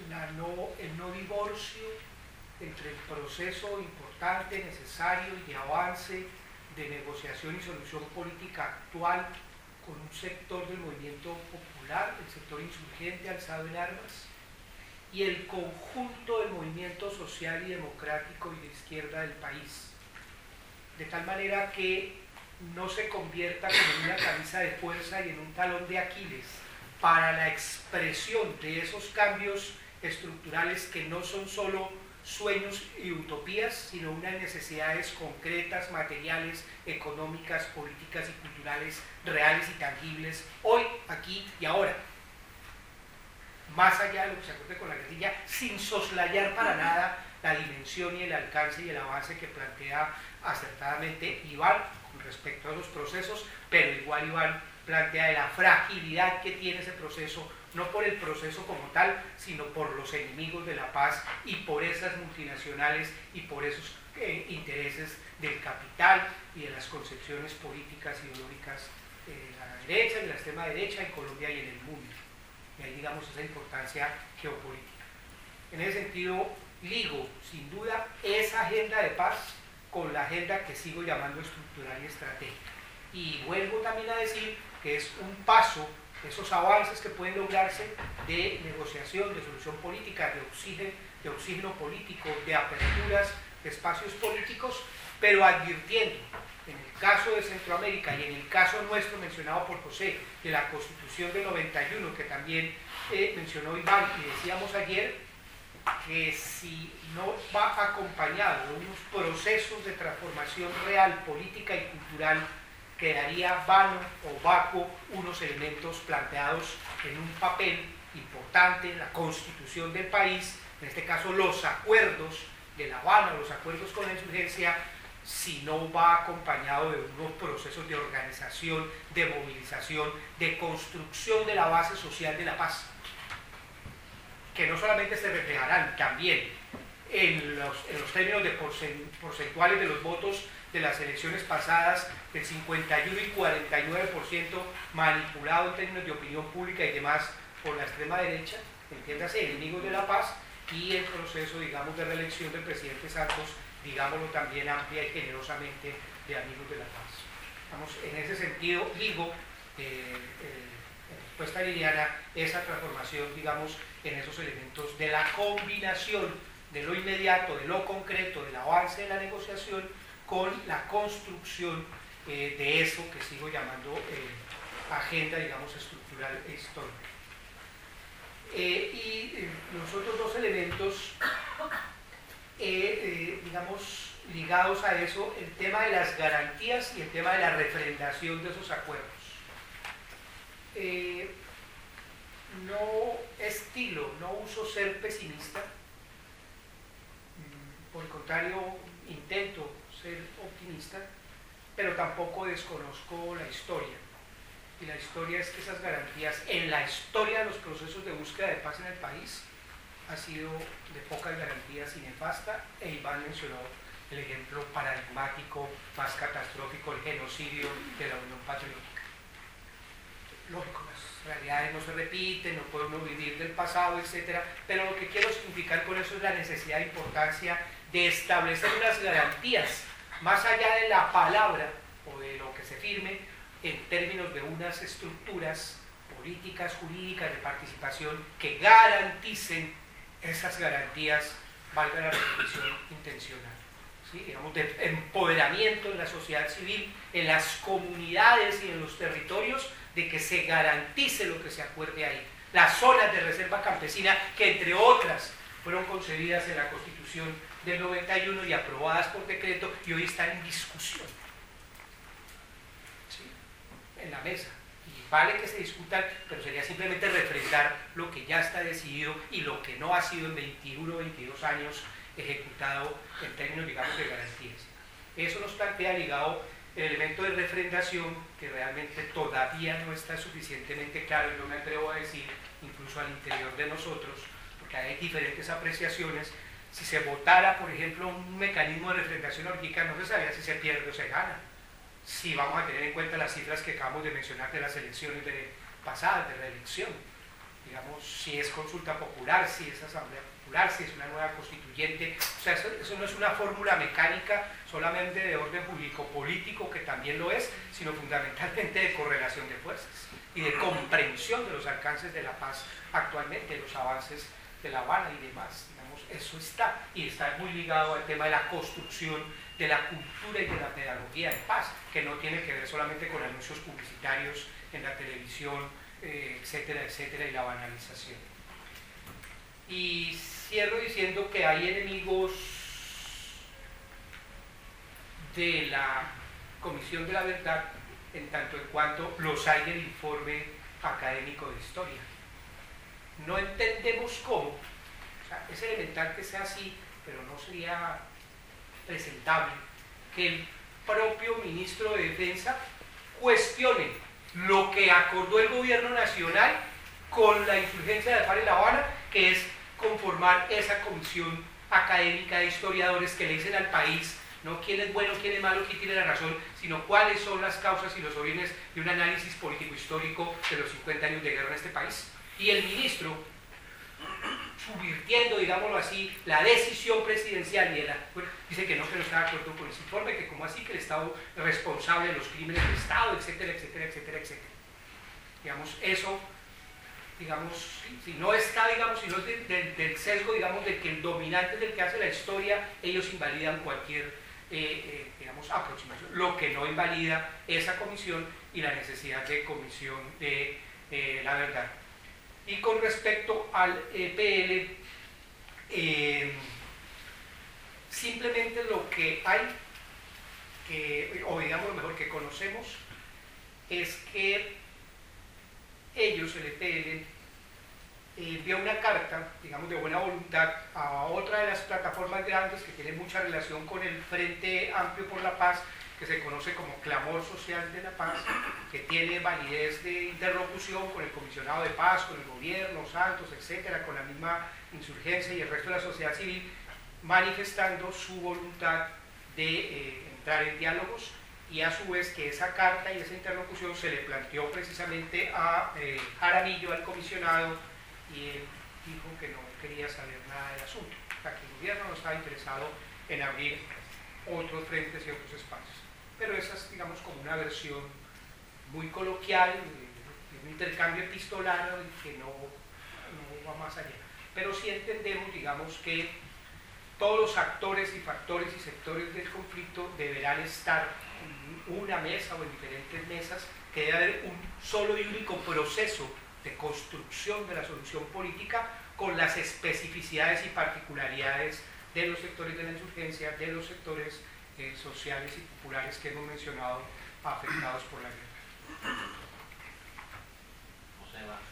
la no, el no divorcio entre el proceso importante, necesario y de avance de negociación y solución política actual con un sector del movimiento popular, el sector insurgente alzado en armas, y el conjunto del movimiento social y democrático y de izquierda del país, de tal manera que no se convierta como en una camisa de fuerza y en un talón de Aquiles para la expresión de esos cambios estructurales que no son solo sueños y utopías, sino unas necesidades concretas, materiales, económicas, políticas y culturales reales y tangibles, hoy, aquí y ahora. Más allá de lo que se acuerde con la guerrilla, sin soslayar para nada la dimensión y el alcance y el avance que plantea acertadamente Iván con respecto a esos procesos, pero igual Iván plantea de la fragilidad que tiene ese proceso, no por el proceso como tal, sino por los enemigos de la paz y por esas multinacionales y por esos eh, intereses del capital y de las concepciones políticas ideológicas de la derecha y de la extrema derecha en Colombia y en el mundo. Y ahí digamos esa importancia geopolítica. En ese sentido, ligo sin duda esa agenda de paz con la agenda que sigo llamando estructural y estratégica. Y vuelvo también a decir que es un paso, esos avances que pueden lograrse de negociación, de solución política, de oxígeno, de oxígeno político, de aperturas de espacios políticos, pero advirtiendo, en el caso de Centroamérica y en el caso nuestro mencionado por José, de la Constitución del noventa y uno, que también eh, mencionó Iván y decíamos ayer, que si no va acompañado de unos procesos de transformación real, política y cultural, quedaría vano o vacuo unos elementos planteados en un papel importante en la constitución del país, en este caso los acuerdos de La Habana, los acuerdos con la insurgencia, si no va acompañado de unos procesos de organización, de movilización, de construcción de la base social de la paz, que no solamente se reflejarán también en los, en los términos de porcentuales de los votos de las elecciones pasadas, el cincuenta y uno y cuarenta y nueve por ciento manipulado en términos de opinión pública y demás por la extrema derecha, entiéndase, enemigos de la paz, y el proceso, digamos, de reelección del presidente Santos, digámoslo también amplia y generosamente, de amigos de la paz. Vamos, en ese sentido, digo, eh, eh, en respuesta Liliana, esa transformación, digamos, en esos elementos de la combinación de lo inmediato, de lo concreto, del avance de la negociación, con la construcción eh, de eso que sigo llamando eh, agenda, digamos, estructural e histórica. Eh, y eh, los otros dos elementos, eh, eh, digamos, ligados a eso, el tema de las garantías y el tema de la refrendación de esos acuerdos. Eh, no estilo, no uso ser pesimista, por el contrario, intento ser optimista, pero tampoco desconozco la historia. Y la historia es que esas garantías, en la historia de los procesos de búsqueda de paz en el país, ha sido de pocas garantías y nefasta, e Iván mencionó el ejemplo paradigmático, más catastrófico, el genocidio de la Unión Patriótica. Lógico, las realidades no se repiten, no podemos vivir del pasado, etcétera, pero lo que quiero significar con eso es la necesidad e importancia de establecer unas garantías, más allá de la palabra o de lo que se firme, en términos de unas estructuras políticas, jurídicas de participación que garanticen esas garantías, valga la repetición, intencional. ¿Sí? Digamos, de empoderamiento en la sociedad civil, en las comunidades y en los territorios, de que se garantice lo que se acuerde ahí. Las zonas de reserva campesina, que entre otras fueron concebidas en la Constitución del noventa y uno y aprobadas por decreto, y hoy están en discusión, ¿sí? En la mesa. Y vale que se discutan, pero sería simplemente refrendar lo que ya está decidido y lo que no ha sido en veintiuno o veintidós años ejecutado en términos, digamos, de garantías. Eso nos plantea ligado el elemento de refrendación, que realmente todavía no está suficientemente claro, y no me atrevo a decir, incluso al interior de nosotros, porque hay diferentes apreciaciones. Si se votara, por ejemplo, un mecanismo de refrendación orgánica, no se sabía si se pierde o se gana. Si vamos a tener en cuenta las cifras que acabamos de mencionar de las elecciones de, pasadas, de reelección. digamos, si es consulta popular, si es asamblea popular, si es una nueva constituyente. O sea, eso, eso no es una fórmula mecánica solamente de orden jurídico-político, que también lo es, sino fundamentalmente de correlación de fuerzas y de comprensión de los alcances de la paz actualmente, de los avances de La Habana y demás. Digamos, eso está, y está muy ligado al tema de la construcción de la cultura y de la pedagogía de paz, que no tiene que ver solamente con anuncios publicitarios en la televisión, eh, etcétera, etcétera, y la banalización. Y cierro diciendo que hay enemigos de la Comisión de la Verdad en tanto en cuanto los hay del informe académico de historia. No entendemos cómo, o sea, es elemental que sea así, pero no sería presentable que el propio ministro de Defensa cuestione lo que acordó el gobierno nacional con la insurgencia de FARC en La Habana, que es conformar esa comisión académica de historiadores que le dicen al país no quién es bueno, quién es malo, quién tiene la razón, sino cuáles son las causas y los orígenes de un análisis político-histórico de los cincuenta años de guerra en este país. Y el ministro, subvirtiendo, digámoslo así, la decisión presidencial, y él, bueno, dice que no, que no está de acuerdo con ese informe, que como así que el Estado es responsable de los crímenes del Estado, etcétera, etcétera, etcétera, etcétera. Digamos, eso, digamos, si, si no está, digamos, si no es de, de, del sesgo, digamos, de que el dominante es el que hace la historia, ellos invalidan cualquier, eh, eh, digamos, aproximación. Lo que no invalida esa comisión y la necesidad de comisión de eh, la verdad. Y con respecto al E P L, eh, simplemente lo que hay, que, o digamos mejor que conocemos, es que ellos, el E P L, envió una carta, digamos, de buena voluntad a otra de las plataformas grandes que tiene mucha relación con el Frente Amplio por la Paz, que se conoce como Clamor Social de la Paz, que tiene validez de interlocución con el comisionado de paz, con el gobierno, Santos, etcétera, con la misma insurgencia y el resto de la sociedad civil, manifestando su voluntad de eh, entrar en diálogos, y a su vez que esa carta y esa interlocución se le planteó precisamente a eh, Jaramillo, al comisionado, y él dijo que no quería saber nada del asunto, o sea, que el gobierno no estaba interesado en abrir otros frentes y otros espacios. Pero esa es, digamos, como una versión muy coloquial, de un intercambio epistolario que no, no va más allá. Pero sí entendemos, digamos, que todos los actores y factores y sectores del conflicto deberán estar en una mesa o en diferentes mesas, que debe haber un solo y único proceso de construcción de la solución política con las especificidades y particularidades de los sectores de la insurgencia, de los sectores eh, sociales y populares que hemos mencionado afectados por la guerra. José va.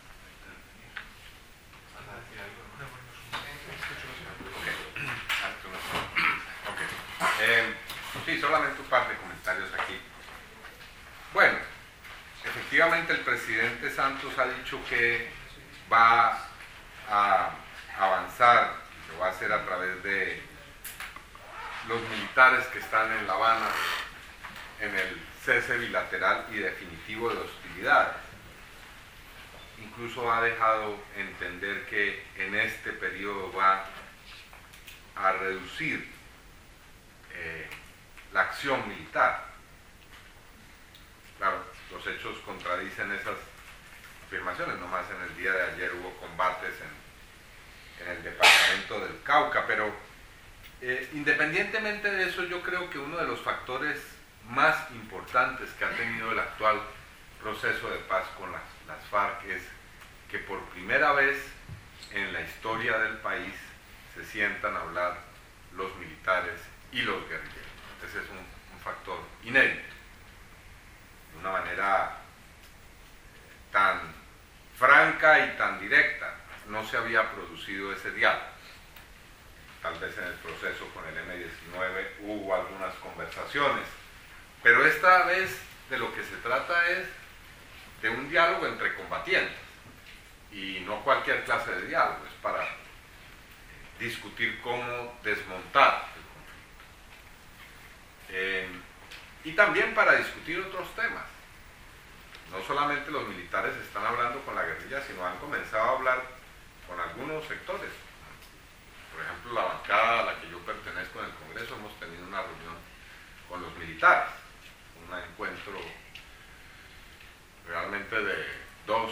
Okay. Eh, sí, solamente un par de comentarios aquí. Bueno, efectivamente el presidente Santos ha dicho que va a avanzar, lo va a hacer a través de los militares que están en La Habana en el cese bilateral y definitivo de hostilidades. Incluso ha dejado entender que en este periodo va a reducir eh, la acción militar. Claro, los hechos contradicen esas afirmaciones. Nomás en el día de ayer hubo combates en, en el departamento del Cauca, pero eh, independientemente de eso, yo creo que uno de los factores más importantes que ha tenido el actual proceso de paz con las, las FARC es que por primera vez en la historia del país se sientan a hablar los militares y los guerrilleros. Ese es un, un factor inédito. De una manera tan franca y tan directa no se había producido ese diálogo. Tal vez en el proceso con el eme diecinueve hubo algunas conversaciones, pero esta vez de lo que se trata es de un diálogo entre combatientes, y no cualquier clase de diálogo, es para discutir cómo desmontar el conflicto. Eh, y también para discutir otros temas. no solamente los militares están hablando con la guerrilla, sino han comenzado a hablar con algunos sectores. Por ejemplo, la bancada a la que yo pertenezco en el Congreso, hemos tenido una reunión con los militares, un encuentro realmente de dos,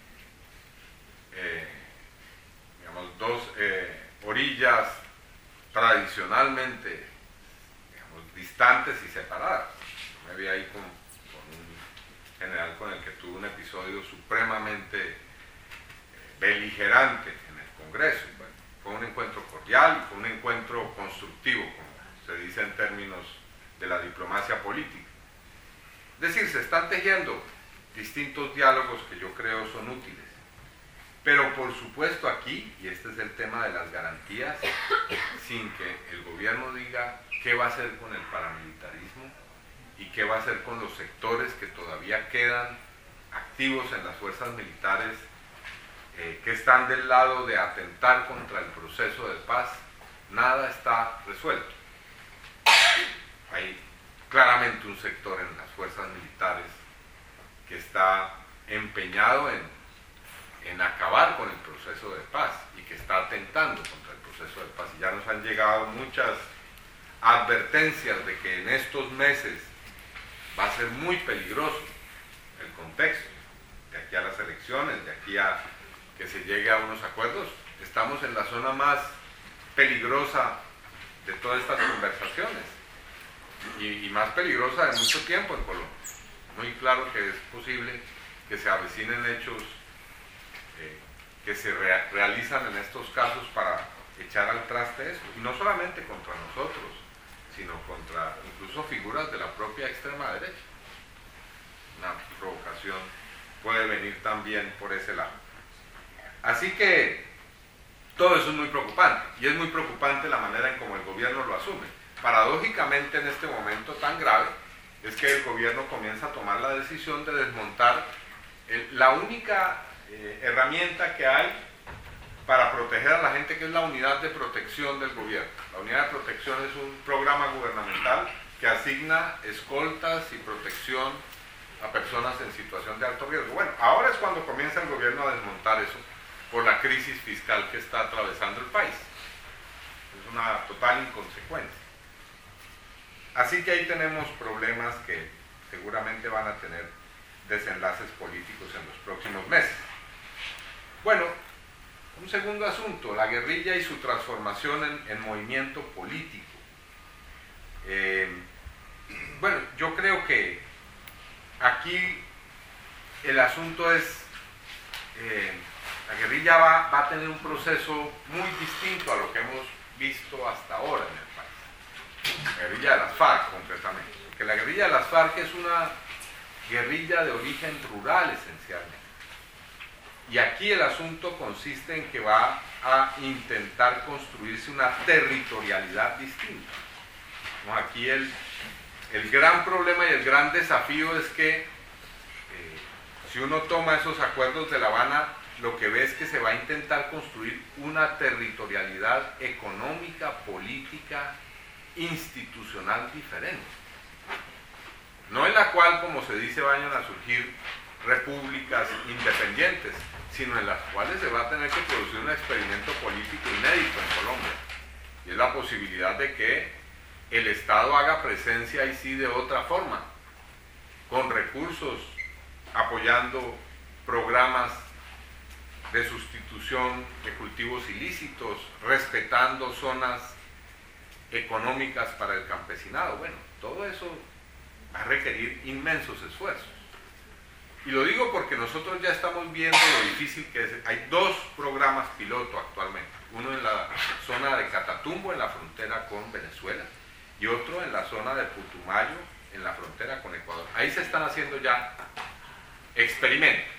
eh, digamos, dos eh, orillas tradicionalmente, digamos, distantes y separadas. Yo me vi ahí con, con un general con el que tuve un episodio supremamente eh, beligerante en el Congreso. Bueno, fue un encuentro cordial, fue un encuentro constructivo, como se dice en términos de la diplomacia política. Es decir, se están tejiendo distintos diálogos que yo creo son útiles. Pero por supuesto aquí, y este es el tema de las garantías, sin que el gobierno diga qué va a hacer con el paramilitarismo y qué va a hacer con los sectores que todavía quedan activos en las fuerzas militares, eh, que están del lado de atentar contra el proceso de paz, nada está resuelto. Hay claramente un sector en las fuerzas militares que está empeñado en, en acabar con el proceso de paz y que está atentando contra el proceso de paz. Y ya nos han llegado muchas advertencias de que en estos meses va a ser muy peligroso el contexto, de aquí a las elecciones, de aquí a que se llegue a unos acuerdos. Estamos en la zona más peligrosa de todas estas conversaciones y, y más peligrosa de mucho tiempo en Colombia. Muy claro que es posible que se avecinen hechos eh, que se re realizan en estos casos para echar al traste eso, y no solamente contra nosotros, sino contra incluso figuras de la propia extrema derecha. Una provocación puede venir también por ese lado. Así que todo eso es muy preocupante, y es muy preocupante la manera en cómo el gobierno lo asume. Paradójicamente, en este momento tan grave, es que el gobierno comienza a tomar la decisión de desmontar el, la única eh, herramienta que hay para proteger a la gente, que es la unidad de protección del gobierno. La unidad de protección es un programa gubernamental que asigna escoltas y protección a personas en situación de alto riesgo. Bueno, ahora es cuando comienza el gobierno a desmontar eso por la crisis fiscal que está atravesando el país. Es una total inconsecuencia. Así que ahí tenemos problemas que seguramente van a tener desenlaces políticos en los próximos meses. Bueno, un segundo asunto, la guerrilla y su transformación en, en movimiento político. Eh, bueno, yo creo que aquí el asunto es, eh, la guerrilla va, va a tener un proceso muy distinto a lo que hemos visto hasta ahora en el país. La guerrilla de las FARC, concretamente. Porque la guerrilla de las FARC es una guerrilla de origen rural, esencialmente. Y aquí el asunto consiste en que va a intentar construirse una territorialidad distinta. ¿No? Aquí el, el gran problema y el gran desafío es que eh, si uno toma esos acuerdos de La Habana, lo que ve es que se va a intentar construir una territorialidad económica, política, institucional diferente. No en la cual, como se dice, vayan a surgir repúblicas independientes, sino en las cuales se va a tener que producir un experimento político inédito en Colombia. Y es la posibilidad de que el Estado haga presencia ahí sí de otra forma, con recursos, apoyando programas de sustitución de cultivos ilícitos, respetando zonas económicas para el campesinado. Bueno, todo eso va a requerir inmensos esfuerzos. Y lo digo porque nosotros ya estamos viendo lo difícil que es. Hay dos programas piloto actualmente, uno en la zona de Catatumbo, en la frontera con Venezuela, y otro en la zona de Putumayo, en la frontera con Ecuador. Ahí se están haciendo ya experimentos.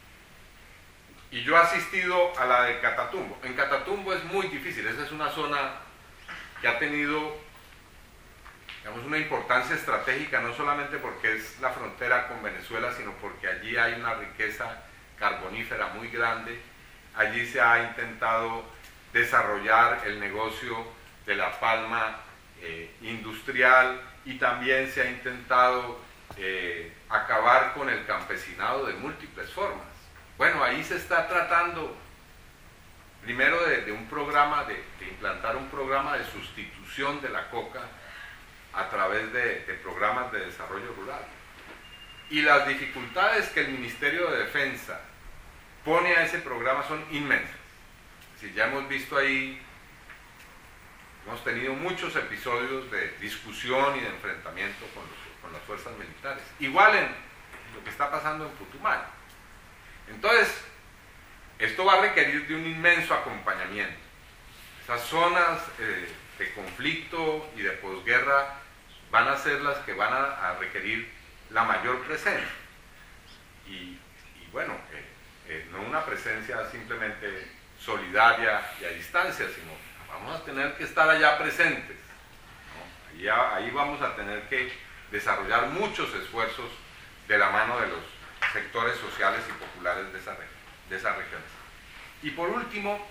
Y yo he asistido a la de Catatumbo. En Catatumbo es muy difícil, esa es una zona que ha tenido, digamos, una importancia estratégica, no solamente porque es la frontera con Venezuela, sino porque allí hay una riqueza carbonífera muy grande. Allí se ha intentado desarrollar el negocio de la palma eh, industrial, y también se ha intentado eh, acabar con el campesinado de múltiples formas. Bueno, ahí se está tratando primero de, de un programa, de, de implantar un programa de sustitución de la coca a través de, de programas de desarrollo rural. Y las dificultades que el Ministerio de Defensa pone a ese programa son inmensas. Si ya hemos visto ahí, hemos tenido muchos episodios de discusión y de enfrentamiento con, los, con las fuerzas militares. Igual en lo que está pasando en Putumayo. Entonces, esto va a requerir de un inmenso acompañamiento. Esas zonas eh, de conflicto y de posguerra van a ser las que van a, a requerir la mayor presencia. Y, y bueno, eh, eh, no una presencia simplemente solidaria y a distancia, sino vamos a tener que estar allá presentes, ¿no? Ahí, ahí vamos a tener que desarrollar muchos esfuerzos de la mano de los sectores sociales y populares de, esa, de esas regiones. Y por último,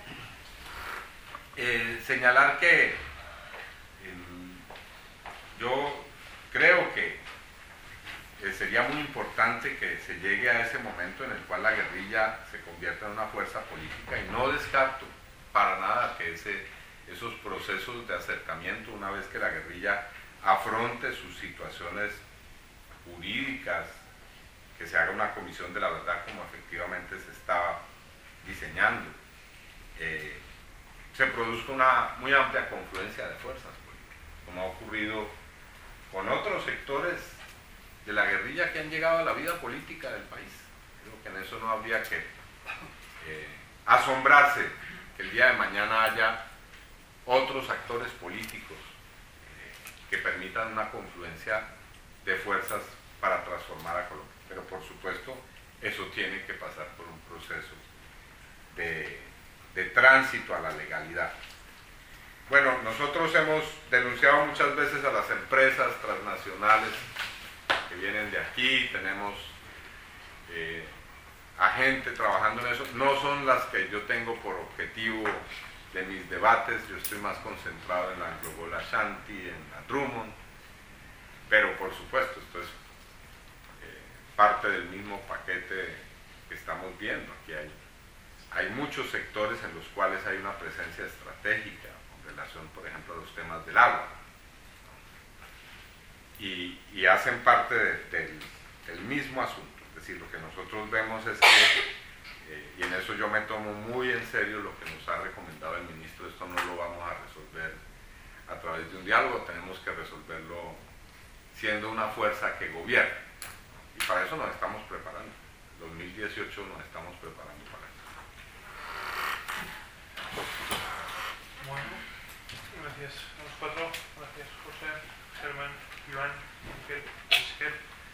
eh, señalar que eh, yo creo que eh, sería muy importante que se llegue a ese momento en el cual la guerrilla se convierta en una fuerza política, y no descarto para nada que ese, esos procesos de acercamiento, una vez que la guerrilla afronte sus situaciones jurídicas, que se haga una comisión de la verdad como efectivamente se estaba diseñando, eh, se produzca una muy amplia confluencia de fuerzas políticas, como ha ocurrido con otros sectores de la guerrilla que han llegado a la vida política del país. Creo que en eso no habría que eh, asombrarse que el día de mañana haya otros actores políticos eh, que permitan una confluencia de fuerzas para transformar a Colombia. Pero por supuesto, eso tiene que pasar por un proceso de, de tránsito a la legalidad. Bueno, nosotros hemos denunciado muchas veces a las empresas transnacionales que vienen de aquí, tenemos eh, a gente trabajando en eso, no son las que yo tengo por objetivo de mis debates, yo estoy más concentrado en la Global Ashanti, en la Drummond, pero por supuesto esto es eh, parte del mismo paquete que estamos viendo. Aquí hay, hay muchos sectores en los cuales hay una presencia estratégica en relación, por ejemplo, a los temas del agua, y, y hacen parte de, del, del mismo asunto. Es decir, lo que nosotros vemos es que, eh, y en eso yo me tomo muy en serio lo que nos ha recomendado el ministro, esto no lo vamos a resolver a través de un diálogo, tenemos que resolverlo siendo una fuerza que gobierna, y para eso nos estamos preparando. En dos mil dieciocho nos estamos preparando para